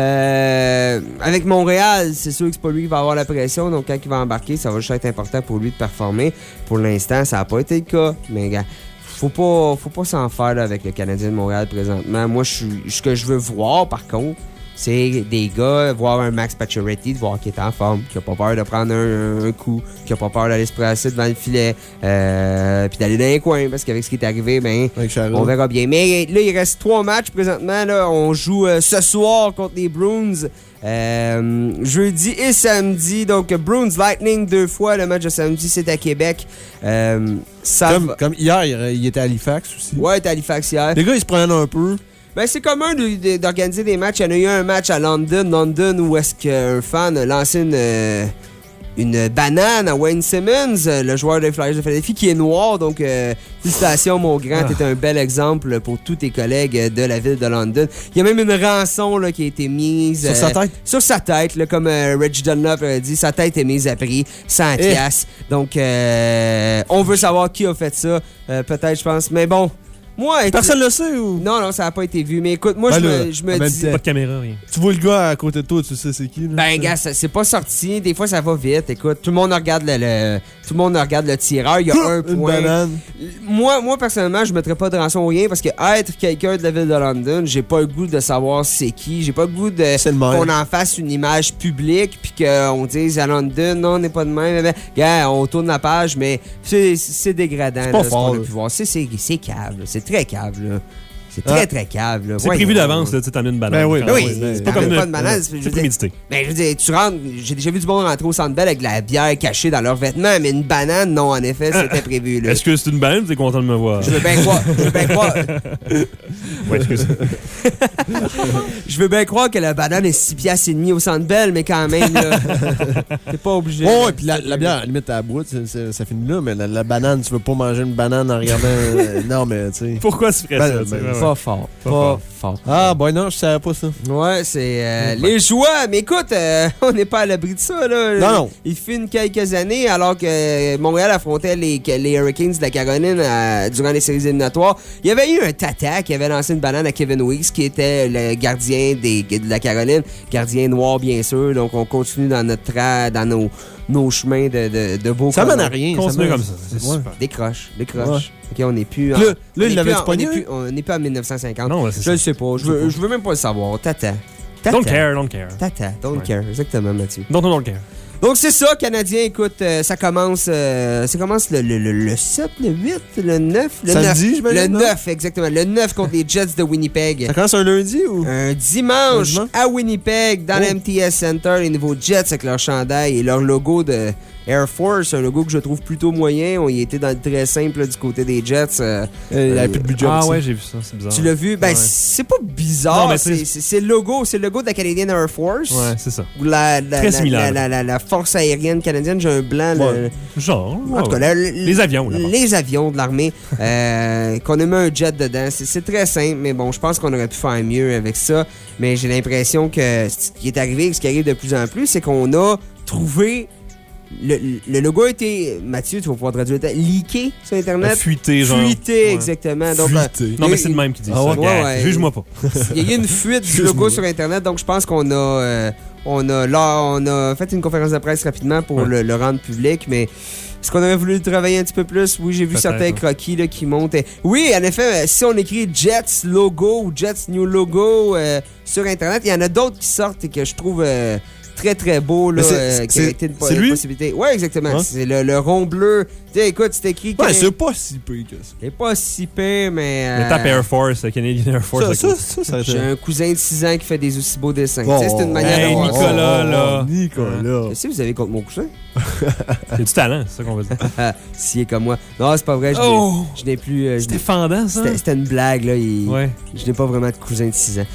Avec Montréal, c'est sûr que c'est pas lui qui va avoir la pression, donc quand il va embarquer, ça va juste être important pour lui de performer. Pour l'instant, ça n'a pas été le cas, mais gars, faut pas s'en faire là, avec le Canadien de Montréal présentement. Moi, ce que je veux voir, par contre, c'est des gars, voir un Max Pacioretty, de voir qu'il est en forme, qui a pas peur de prendre un coup, qui a pas peur d'aller se placer devant le filet, puis d'aller dans les coins, parce qu'avec ce qui est arrivé, on verra bien. Mais là, il reste 3 matchs présentement. Là, on joue ce soir contre les Bruins. Jeudi et samedi. Donc, Bruins Lightning 2 fois. Le match de samedi, c'est à Québec. Comme hier, il était à Halifax aussi. Ouais, il était à Halifax hier. Les gars, ils se prennent un peu. Ben, c'est commun d'organiser des matchs. Il y en a eu un match à London où est-ce qu'un fan a lancé une banane à Wayne Simmons, le joueur des Flyers de Philadelphie, qui est noir. Donc, félicitations, mon grand. T'es un bel exemple pour tous tes collègues de la ville de London. Il y a même une rançon là, qui a été mise... Sur sa tête? Sur sa tête, là, comme Reggie Dunlop a dit. Sa tête est mise à prix, 100 piastres. Donc, on veut savoir qui a fait ça. Peut-être, je pense. Mais bon... Moi, personne le sait ou? Non, ça n'a pas été vu. Mais écoute, moi, je me dis... Pas de caméra, rien. Tu vois le gars à côté de toi, tu sais c'est qui? Là? Ben, gars, c'est pas sorti. Des fois, ça va vite. Écoute, tout le monde regarde le tireur. Il y a un point. Une banane. Moi, personnellement, je mettrais pas de rançon ou rien parce que être quelqu'un de la ville de London, j'ai pas le goût de savoir c'est qui. J'ai pas le goût qu'on en fasse une image publique puis qu'on dise à London, non, on n'est pas de même. Gars, on tourne la page, mais c'est dégradant. C'est pas là, fort. Ce qu'on a pu voir. C'est cave, là. C'est très cave, là. C'est très, très cave, là. C'est prévu d'avance, tu t'en as une banane. Ben oui, c'est pas comme une banane. C'est prémédité. Ben, je veux dire, tu rentres... J'ai déjà vu du monde rentrer au Centre Bell avec de la bière cachée dans leurs vêtements, mais une banane, non, en effet, c'était prévu, là. Est-ce que c'est une banane? T'es content de me voir? Je veux bien croire. Ouais, excuse. Je veux bien croire que la banane est 6 piastres et demi au Centre Bell, mais quand même, là, t'es pas obligé. Oh, et puis la bière, à la limite, à la boîte, ça finit là, mais la banane, tu veux pas manger une banane en regardant... non, mais, tu sais... Pourquoi tu ferais ça? Pas fort. Pas fort. Ah, ben non, je savais pas ça. Ouais, c'est les joies. Mais écoute, on n'est pas à l'abri de ça, là. Non. Il fut quelques années, alors que Montréal affrontait les Hurricanes de la Caroline durant les séries éliminatoires. Il y avait eu un tata qui avait lancé une banane à Kevin Weeks, qui était le gardien de la Caroline. Gardien noir, bien sûr. Donc, on continue dans dans nos chemins de beaux... Ça mène à rien. Continue comme ça. C'est super. Décroche. Ouais. OK, on n'est plus... Là, il l'avait pogné? On n'est plus en 1950. Non, je ne sais pas. Je veux même pas le savoir. Tata. Don't care. Tata. Don't care. Exactement, Mathieu. Don't care. Donc, c'est ça, Canadien. Écoute, ça commence le 7, le 8, le 9, le Samedi, 9. j'imagine, Le non? 9, exactement. Le 9 contre les Jets de Winnipeg. Ça commence un lundi ou? Un dimanche à Winnipeg, dans le MTS Center, les nouveaux Jets avec leur chandail et leur logo de Air Force, un logo que je trouve plutôt moyen. On y était dans le très simple là, du côté des Jets. Il n'y avait plus de budget. Ah ouais, j'ai vu ça, c'est bizarre. Tu l'as vu? Ben, Ouais. c'est pas bizarre. Non, mais c'est le logo. C'est le logo de la Canadian Air Force. Ouais, c'est ça. Ou Très similaire. la force aérienne canadienne. J'ai un blanc. Ouais. Genre. En tout cas, ouais. Les avions, là. Les avions de l'armée. Qu'on a mis un jet dedans. C'est très simple, mais bon, je pense qu'on aurait pu faire mieux avec ça. Mais j'ai l'impression que ce qui est arrivé, ce qui arrive de plus en plus, c'est qu'on a trouvé... Le logo a été, Mathieu, tu vas pouvoir traduire, leaké sur Internet. Fuité, genre. Fuité, Ouais. exactement. Donc, Non, mais c'est le même qui dit ça. Ouais. Juge-moi pas. Il y a eu une fuite du logo sur Internet, donc je pense qu'on a fait une conférence de presse rapidement pour le rendre public, mais est-ce qu'on aurait voulu le travailler un petit peu plus? Oui, j'ai vu certains croquis là, qui montent. Oui, en effet, si on écrit Jets logo ou Jets new logo sur Internet, il y en a d'autres qui sortent et que je trouve... très très beau là, qui a été une possibilité. Oui, exactement. Ouais. C'est le rond bleu. Tu sais, écoute, c'est écrit. Ouais, c'est pas si pire que ça. C'est pas si pire, mais. Le tape Air Force, Canadian Air Force. Ça J'ai un cousin de 6 ans qui fait des aussi beaux dessins. Oh, Tu sais, c'est une manière de voir Nicolas, là. Nicolas. Qu'est-ce que vous avez contre mon cousin? C'est du talent, c'est ça qu'on veut dire. S'il est comme moi. Non, c'est pas vrai. Je n'ai plus. C'était fendant, ça? C'était une blague, là. Ouais. Je n'ai pas vraiment de cousin de 6 ans.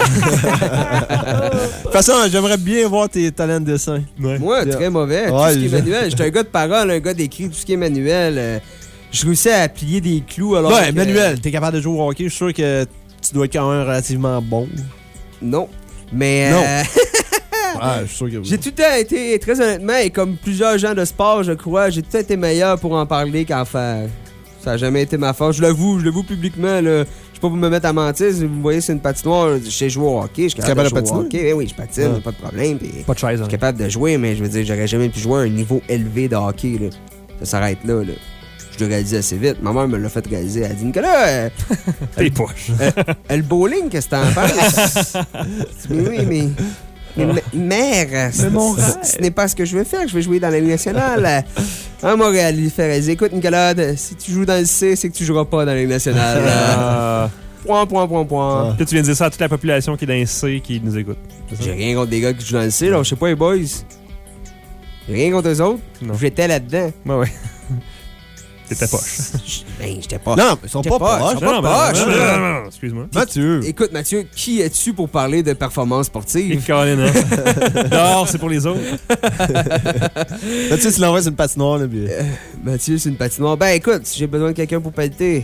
De toute façon, j'aimerais bien voir tes talents de dessin. Ouais. Moi, très mauvais. Ouais, Tout ce qui est manuel. J'étais un gars de parole, un gars d'écrit, tout ce qui est manuel. Je réussis à plier des clous alors. Ouais, manuel, t'es capable de jouer au hockey. Je suis sûr que tu dois être quand même relativement bon. Non. Mais. Non. Ah, je suis sûr que oui. J'ai tout le temps été, très honnêtement, et comme plusieurs gens de sport, je crois, j'ai tout le temps été meilleur pour en parler qu'en faire. Ça n'a jamais été ma force. Je l'avoue publiquement, là. Je suis pas pour me mettre à mentir. Si vous me voyez sur une patinoire, je sais jouer au hockey. Je suis capable de jouer au hockey. Oui, je patine, pas de problème. Pas de chaise. Je suis capable de jouer, mais je veux dire, j'aurais jamais pu jouer à un niveau élevé de hockey. Là. Ça s'arrête là. Je le réalisais assez vite. Ma mère me l'a fait réaliser. Elle a dit, Nicolas, t'es poche. Le bowling, qu'est-ce que t'en penses? Oui, mais mère, ce n'est pas ce que je veux faire. Je veux jouer dans la Ligue nationale. À Montréal, il fait réaliser. Écoute, Nicolas, si tu joues dans le C, c'est que tu joueras pas dans la Ligue nationale. Point. Là, tu viens de dire ça à toute la population qui est dans le C qui nous écoute. J'ai rien contre des gars qui jouent dans le C. Là. Je sais pas, les boys. J'ai rien contre eux autres. J'étais là-dedans. Ouais. T'étais poche. J'étais pas. Non, ils sont pas poches. Non, excuse-moi. Mathieu. Écoute, Mathieu, qui es-tu pour parler de performance sportive? Dehors, c'est pour les autres. Mathieu, tu l'envoies sur une patinoire, là, puis... Mathieu, c'est une patinoire. Ben, écoute, si j'ai besoin de quelqu'un pour pelleter.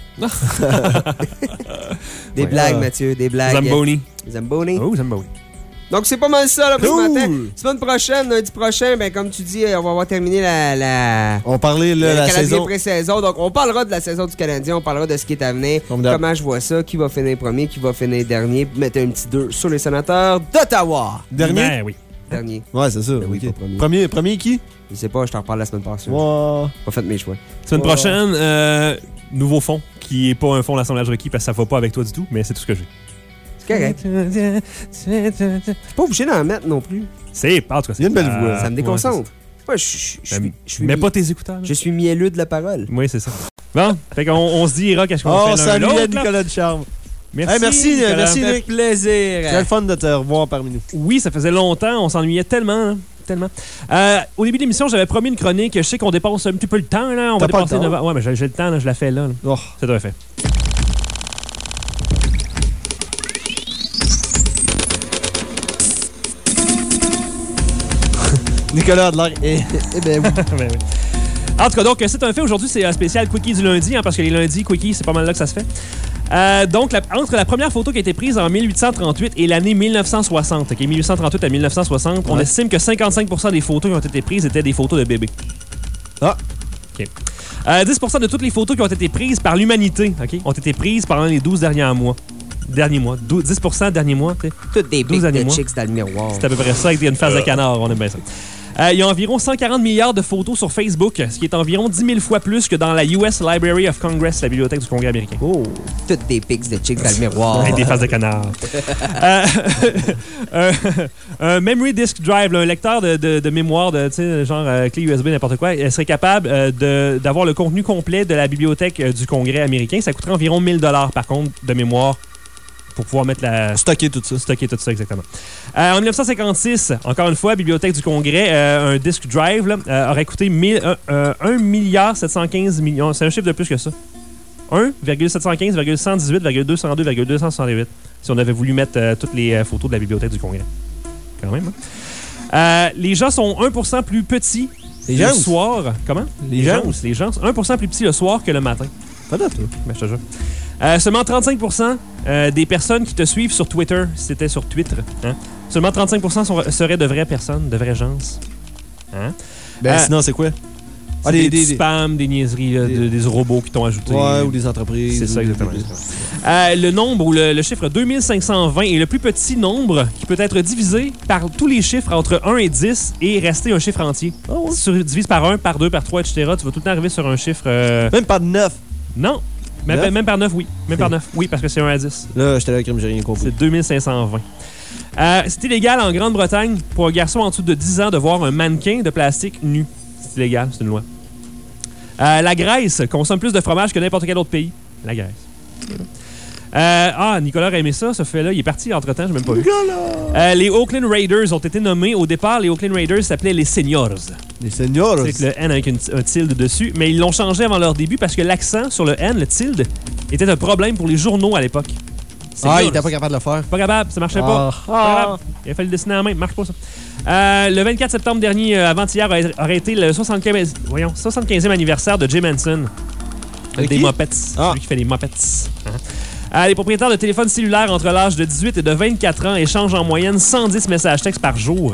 Des blagues, Mathieu, des blagues. Zamboni. Oh, Zamboni. Donc, c'est pas mal ça, là, pour ce matin. Semaine prochaine, lundi prochain, ben, comme tu dis, on va avoir terminé la on parlait la saison. Pré-saison. Donc, on parlera de la saison du Canadien, on parlera de ce qui est à venir, comment je vois ça, qui va finir premier, qui va finir dernier, puis mettre un petit 2 sur les Sénateurs d'Ottawa. Dernier? Ben, oui. Dernier. Ouais, c'est ça. Ben oui, okay. Premier qui? Je sais pas, je t'en reparle la semaine passée. Ouais. Pas fait mes choix. Semaine prochaine, nouveau fond, qui est pas un fond d'assemblage requis parce que ça va pas avec toi du tout, mais c'est tout ce que j'ai. Correct. T'es pas obligé d'en mettre non plus. C'est, en tout cas, il y a une belle voix. Ça me déconcentre. Moi, je suis. Mets pas tes écouteurs. Je suis mielleux de la parole. Oui, c'est ça. Bon, fait qu'on se dit, Rock, qu'est-ce qu'on fait salut l'autre, Nicolas Ducharme. Merci. Hey, merci, Ça fait plaisir. C'est le fun de te revoir parmi nous. Oui, ça faisait longtemps. On s'ennuyait tellement. Hein. Tellement. Au début de l'émission, j'avais promis une chronique. Je sais qu'on dépasse un petit peu le temps. Là. On va dépasser 9 heures. Ouais, mais j'ai le temps. Là, je la fais là. Oh. C'est tout fait. Nicolas Adler. Eh ben oui. Ben oui. En tout cas, donc, c'est un fait. Aujourd'hui, c'est un spécial Quickie du lundi, hein, parce que les lundis, Quickie, c'est pas mal là que ça se fait. Donc, entre la première photo qui a été prise en 1838 et l'année 1960, okay, 1838 à 1960, on estime que 55% des photos qui ont été prises étaient des photos de bébés. Ah! OK. 10% de toutes les photos qui ont été prises par l'humanité, OK, ont été prises pendant les 12 derniers mois. 10% derniers mois, tu sais. Toutes des big chicks dans le miroir. C'est à peu près ça avec une face de canard, on aime bien ça. Il y a environ 140 milliards de photos sur Facebook, ce qui est environ 10 000 fois plus que dans la US Library of Congress, la bibliothèque du Congrès américain. Oh, toutes des pics de chicks dans le miroir. Avec des faces de canard. Un memory disk drive, là, un lecteur de mémoire, genre clé USB, n'importe quoi, serait capable d'avoir le contenu complet de la bibliothèque du Congrès américain. Ça coûterait environ 1 000 $ par contre de mémoire pour pouvoir mettre Stocker tout ça. Stocker tout ça, exactement. En 1956, encore une fois, Bibliothèque du Congrès, un disk drive là, aurait coûté 1 715 millions. C'est un chiffre de plus que ça. 1,715,118,202,268 si on avait voulu mettre toutes les photos de la Bibliothèque du Congrès. Quand même. Hein? Les gens sont 1% plus petits le soir. Comment? Les gens. 1% plus petits le soir que le matin. Pas d'autre. Ben, je te jure. Seulement 35% des personnes qui te suivent sur Twitter, si c'était sur Twitter, hein? Seulement 35% seraient de vraies personnes, de vraies gens. Hein? Ben, sinon, c'est quoi? Des spams, des niaiseries, des robots qui t'ont ajouté. Ouais, ou des entreprises. C'est ça, exactement. Le nombre ou le chiffre 2520 est le plus petit nombre qui peut être divisé par tous les chiffres entre 1 et 10 et rester un chiffre entier. Oh, ouais. Si tu divises par 1, par 2, par 3, etc., tu vas tout le temps arriver sur un chiffre... Même par 9. Non. Même par 9, oui. Même par 9. Oui, parce que c'est 1 à 10. Là, j'étais là avec j'ai rien compris. C'est 2520. C'est illégal en Grande-Bretagne pour un garçon en dessous de 10 ans de voir un mannequin de plastique nu. C'est illégal, c'est une loi. La Grèce consomme plus de fromage que n'importe quel autre pays. La Grèce. Nicolas a aimé ça, ce fait-là. Il est parti entre-temps, je n'ai même pas vu. Les Oakland Raiders ont été nommés. Au départ, les Oakland Raiders s'appelaient les Seniors. Les Seniors? C'est le N avec un tilde dessus. Mais ils l'ont changé avant leur début parce que l'accent sur le N, le tilde, était un problème pour les journaux à l'époque. Il n'était pas capable de le faire. Pas capable, ça marchait pas. Pas capable. Il a fallu le dessiner en main, marche pas ça. Le 24 septembre dernier, avant-hier, aurait été le 75e anniversaire de Jim Henson. Des Muppets. Celui qui fait des Muppets. Les propriétaires de téléphones cellulaires entre l'âge de 18 et de 24 ans échangent en moyenne 100 messages textes par jour.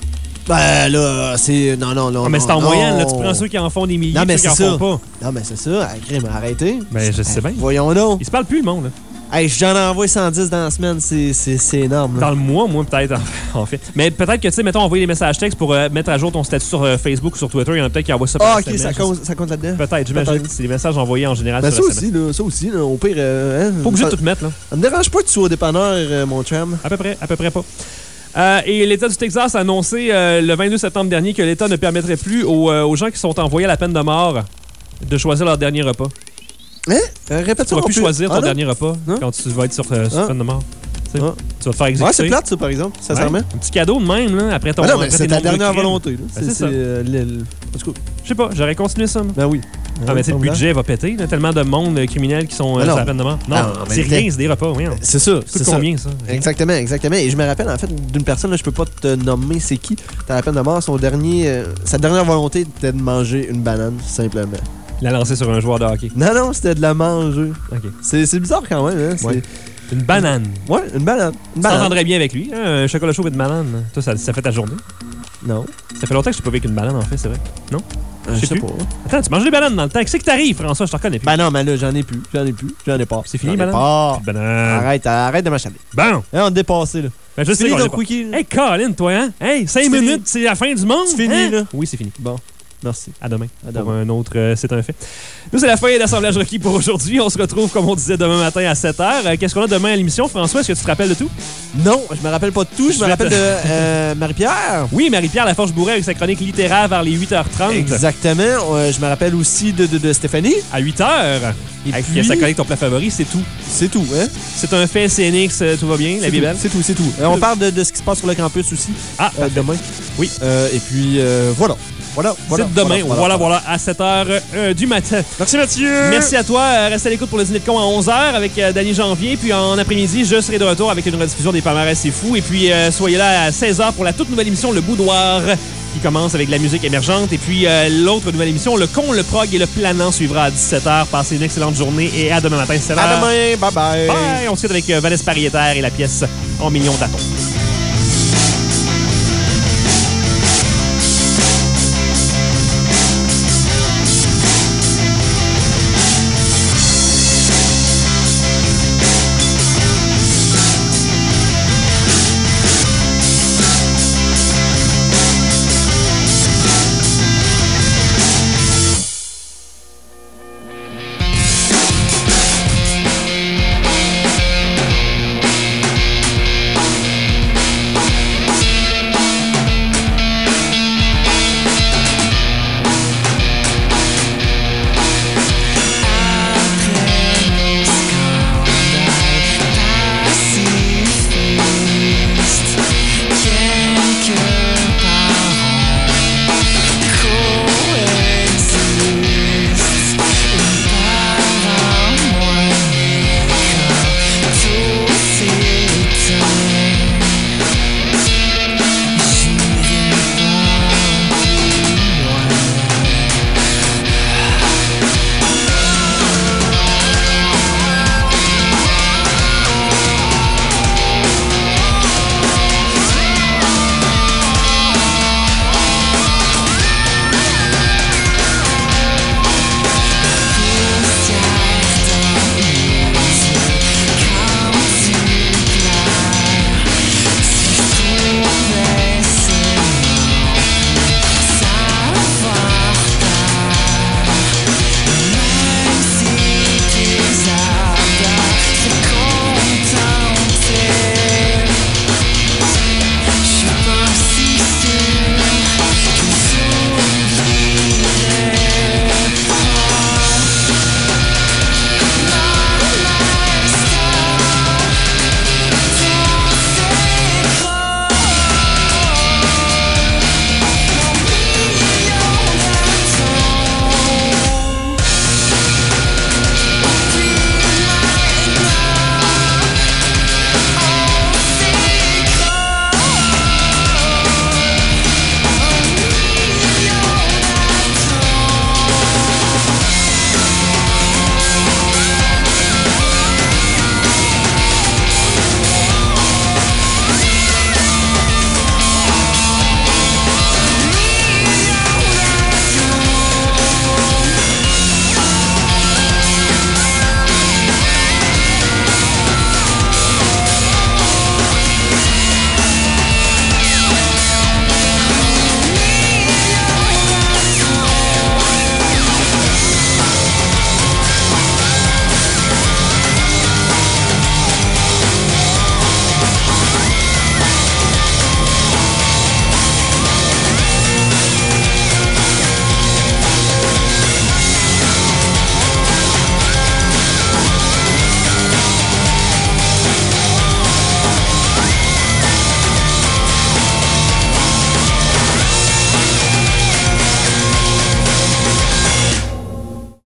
Ben là, c'est... Non. Mais c'est en moyenne, là, tu prends ceux qui en font des milliers, ceux qui en font pas. Non, mais c'est ça. Arrêtez. Ben, je sais bien. Voyons donc. Ils se parlent plus, le monde, là. Hey, j'en envoie 110 dans la semaine, c'est énorme. Là. Dans le mois, peut-être, en fait. Mais peut-être que, tu sais, mettons, envoyer des messages textes pour mettre à jour ton statut sur Facebook ou sur Twitter, il y en a peut-être qui envoient ça par SMS. Ça compte là-dedans? Peut-être, j'imagine. C'est des messages envoyés en général ben, sur ça aussi, là, au pire... Pas obligé de tout mettre, là. Ça me dérange pas que tu sois au dépanneur, mon chum. À peu près pas. Et l'État du Texas a annoncé le 22 septembre dernier que l'État ne permettrait plus aux gens qui sont envoyés à la peine de mort de choisir leur dernier repas. Hein? Répète ça. Tu vas plus choisir ton dernier repas quand tu vas être sur peine de mort. Tu vas te faire exécuter. Ouais, c'est plate, ça, par exemple, sincèrement. Un petit cadeau de même, là, après ton... non, mais c'est ta dernière volonté. C'est ça. Je sais pas, j'aurais continué ça. Ben oui. Mais le budget va péter. Là, tellement de monde criminel qui sont sur la peine de mort. Non, c'est rien, c'est des repas. Oui, c'est ça. C'est combien, ça? Exactement. Et je me rappelle, en fait, d'une personne, là, je peux pas te nommer c'est qui, dans la peine de mort, sa dernière volonté était de manger une banane, simplement. Il l'a lancé sur un joueur de hockey. Non, c'était de la manger. OK. C'est bizarre quand même. Hein? Ouais. Une banane. Ouais, une banane. Ça s'entendrait bien avec lui. Hein? Un chocolat chaud et une banane. Toi, ça fait ta journée? Non. Ça fait longtemps que je suis pas avec une banane, en fait, c'est vrai. Non? Je sais pas. Attends, tu manges des bananes dans le temps. Qu'est-ce que t'arrives, François? Je te reconnais plus. Ben non, mais là, j'en ai plus. J'en ai pas. C'est fini, banane? Arrête de m'achaler. Bon. On est dépassé, là. Ben, je sais le quickie. Hey, Colin, toi, hein? Hey, 5 minutes, c'est la fin du monde. C'est fini, là? Oui, c'est fini. Bon. Merci. À demain. Pour un autre C'est un fait. Nous, c'est la fin d'Assemblage requis pour aujourd'hui. On se retrouve, comme on disait, demain matin à 7h. Qu'est-ce qu'on a demain à l'émission, François? Est-ce que tu te rappelles de tout? Non, je me rappelle pas de tout. Je me rappelle de Marie-Pierre. Oui, Marie-Pierre Laforge-Bourret avec sa chronique littéraire vers les 8h30. Exactement. Je me rappelle aussi de Stéphanie. À 8h. Avec sa chronique Ton plat favori, c'est tout. C'est tout, hein? C'est un fait CNX, tout va bien, la vie est belle. C'est tout. On parle de ce qui se passe sur le campus aussi. Demain. Oui. Et puis, voilà. C'est demain, voilà, à 7h du matin. Merci Mathieu. Merci à toi. Restez à l'écoute pour le dîner de con à 11h avec Danny Janvier. Puis en après-midi, je serai de retour avec une rediffusion des palmarès C'est fou. Et puis soyez là à 16h pour la toute nouvelle émission Le Boudoir qui commence avec la musique émergente. Et puis l'autre nouvelle émission, Le Con, le Prog et le Planant suivra à 17h. Passez une excellente journée et à demain matin 7h. À demain, bye bye. Bye. On se quitte avec Vanessa Pariétaire et la pièce En millions d'atomes.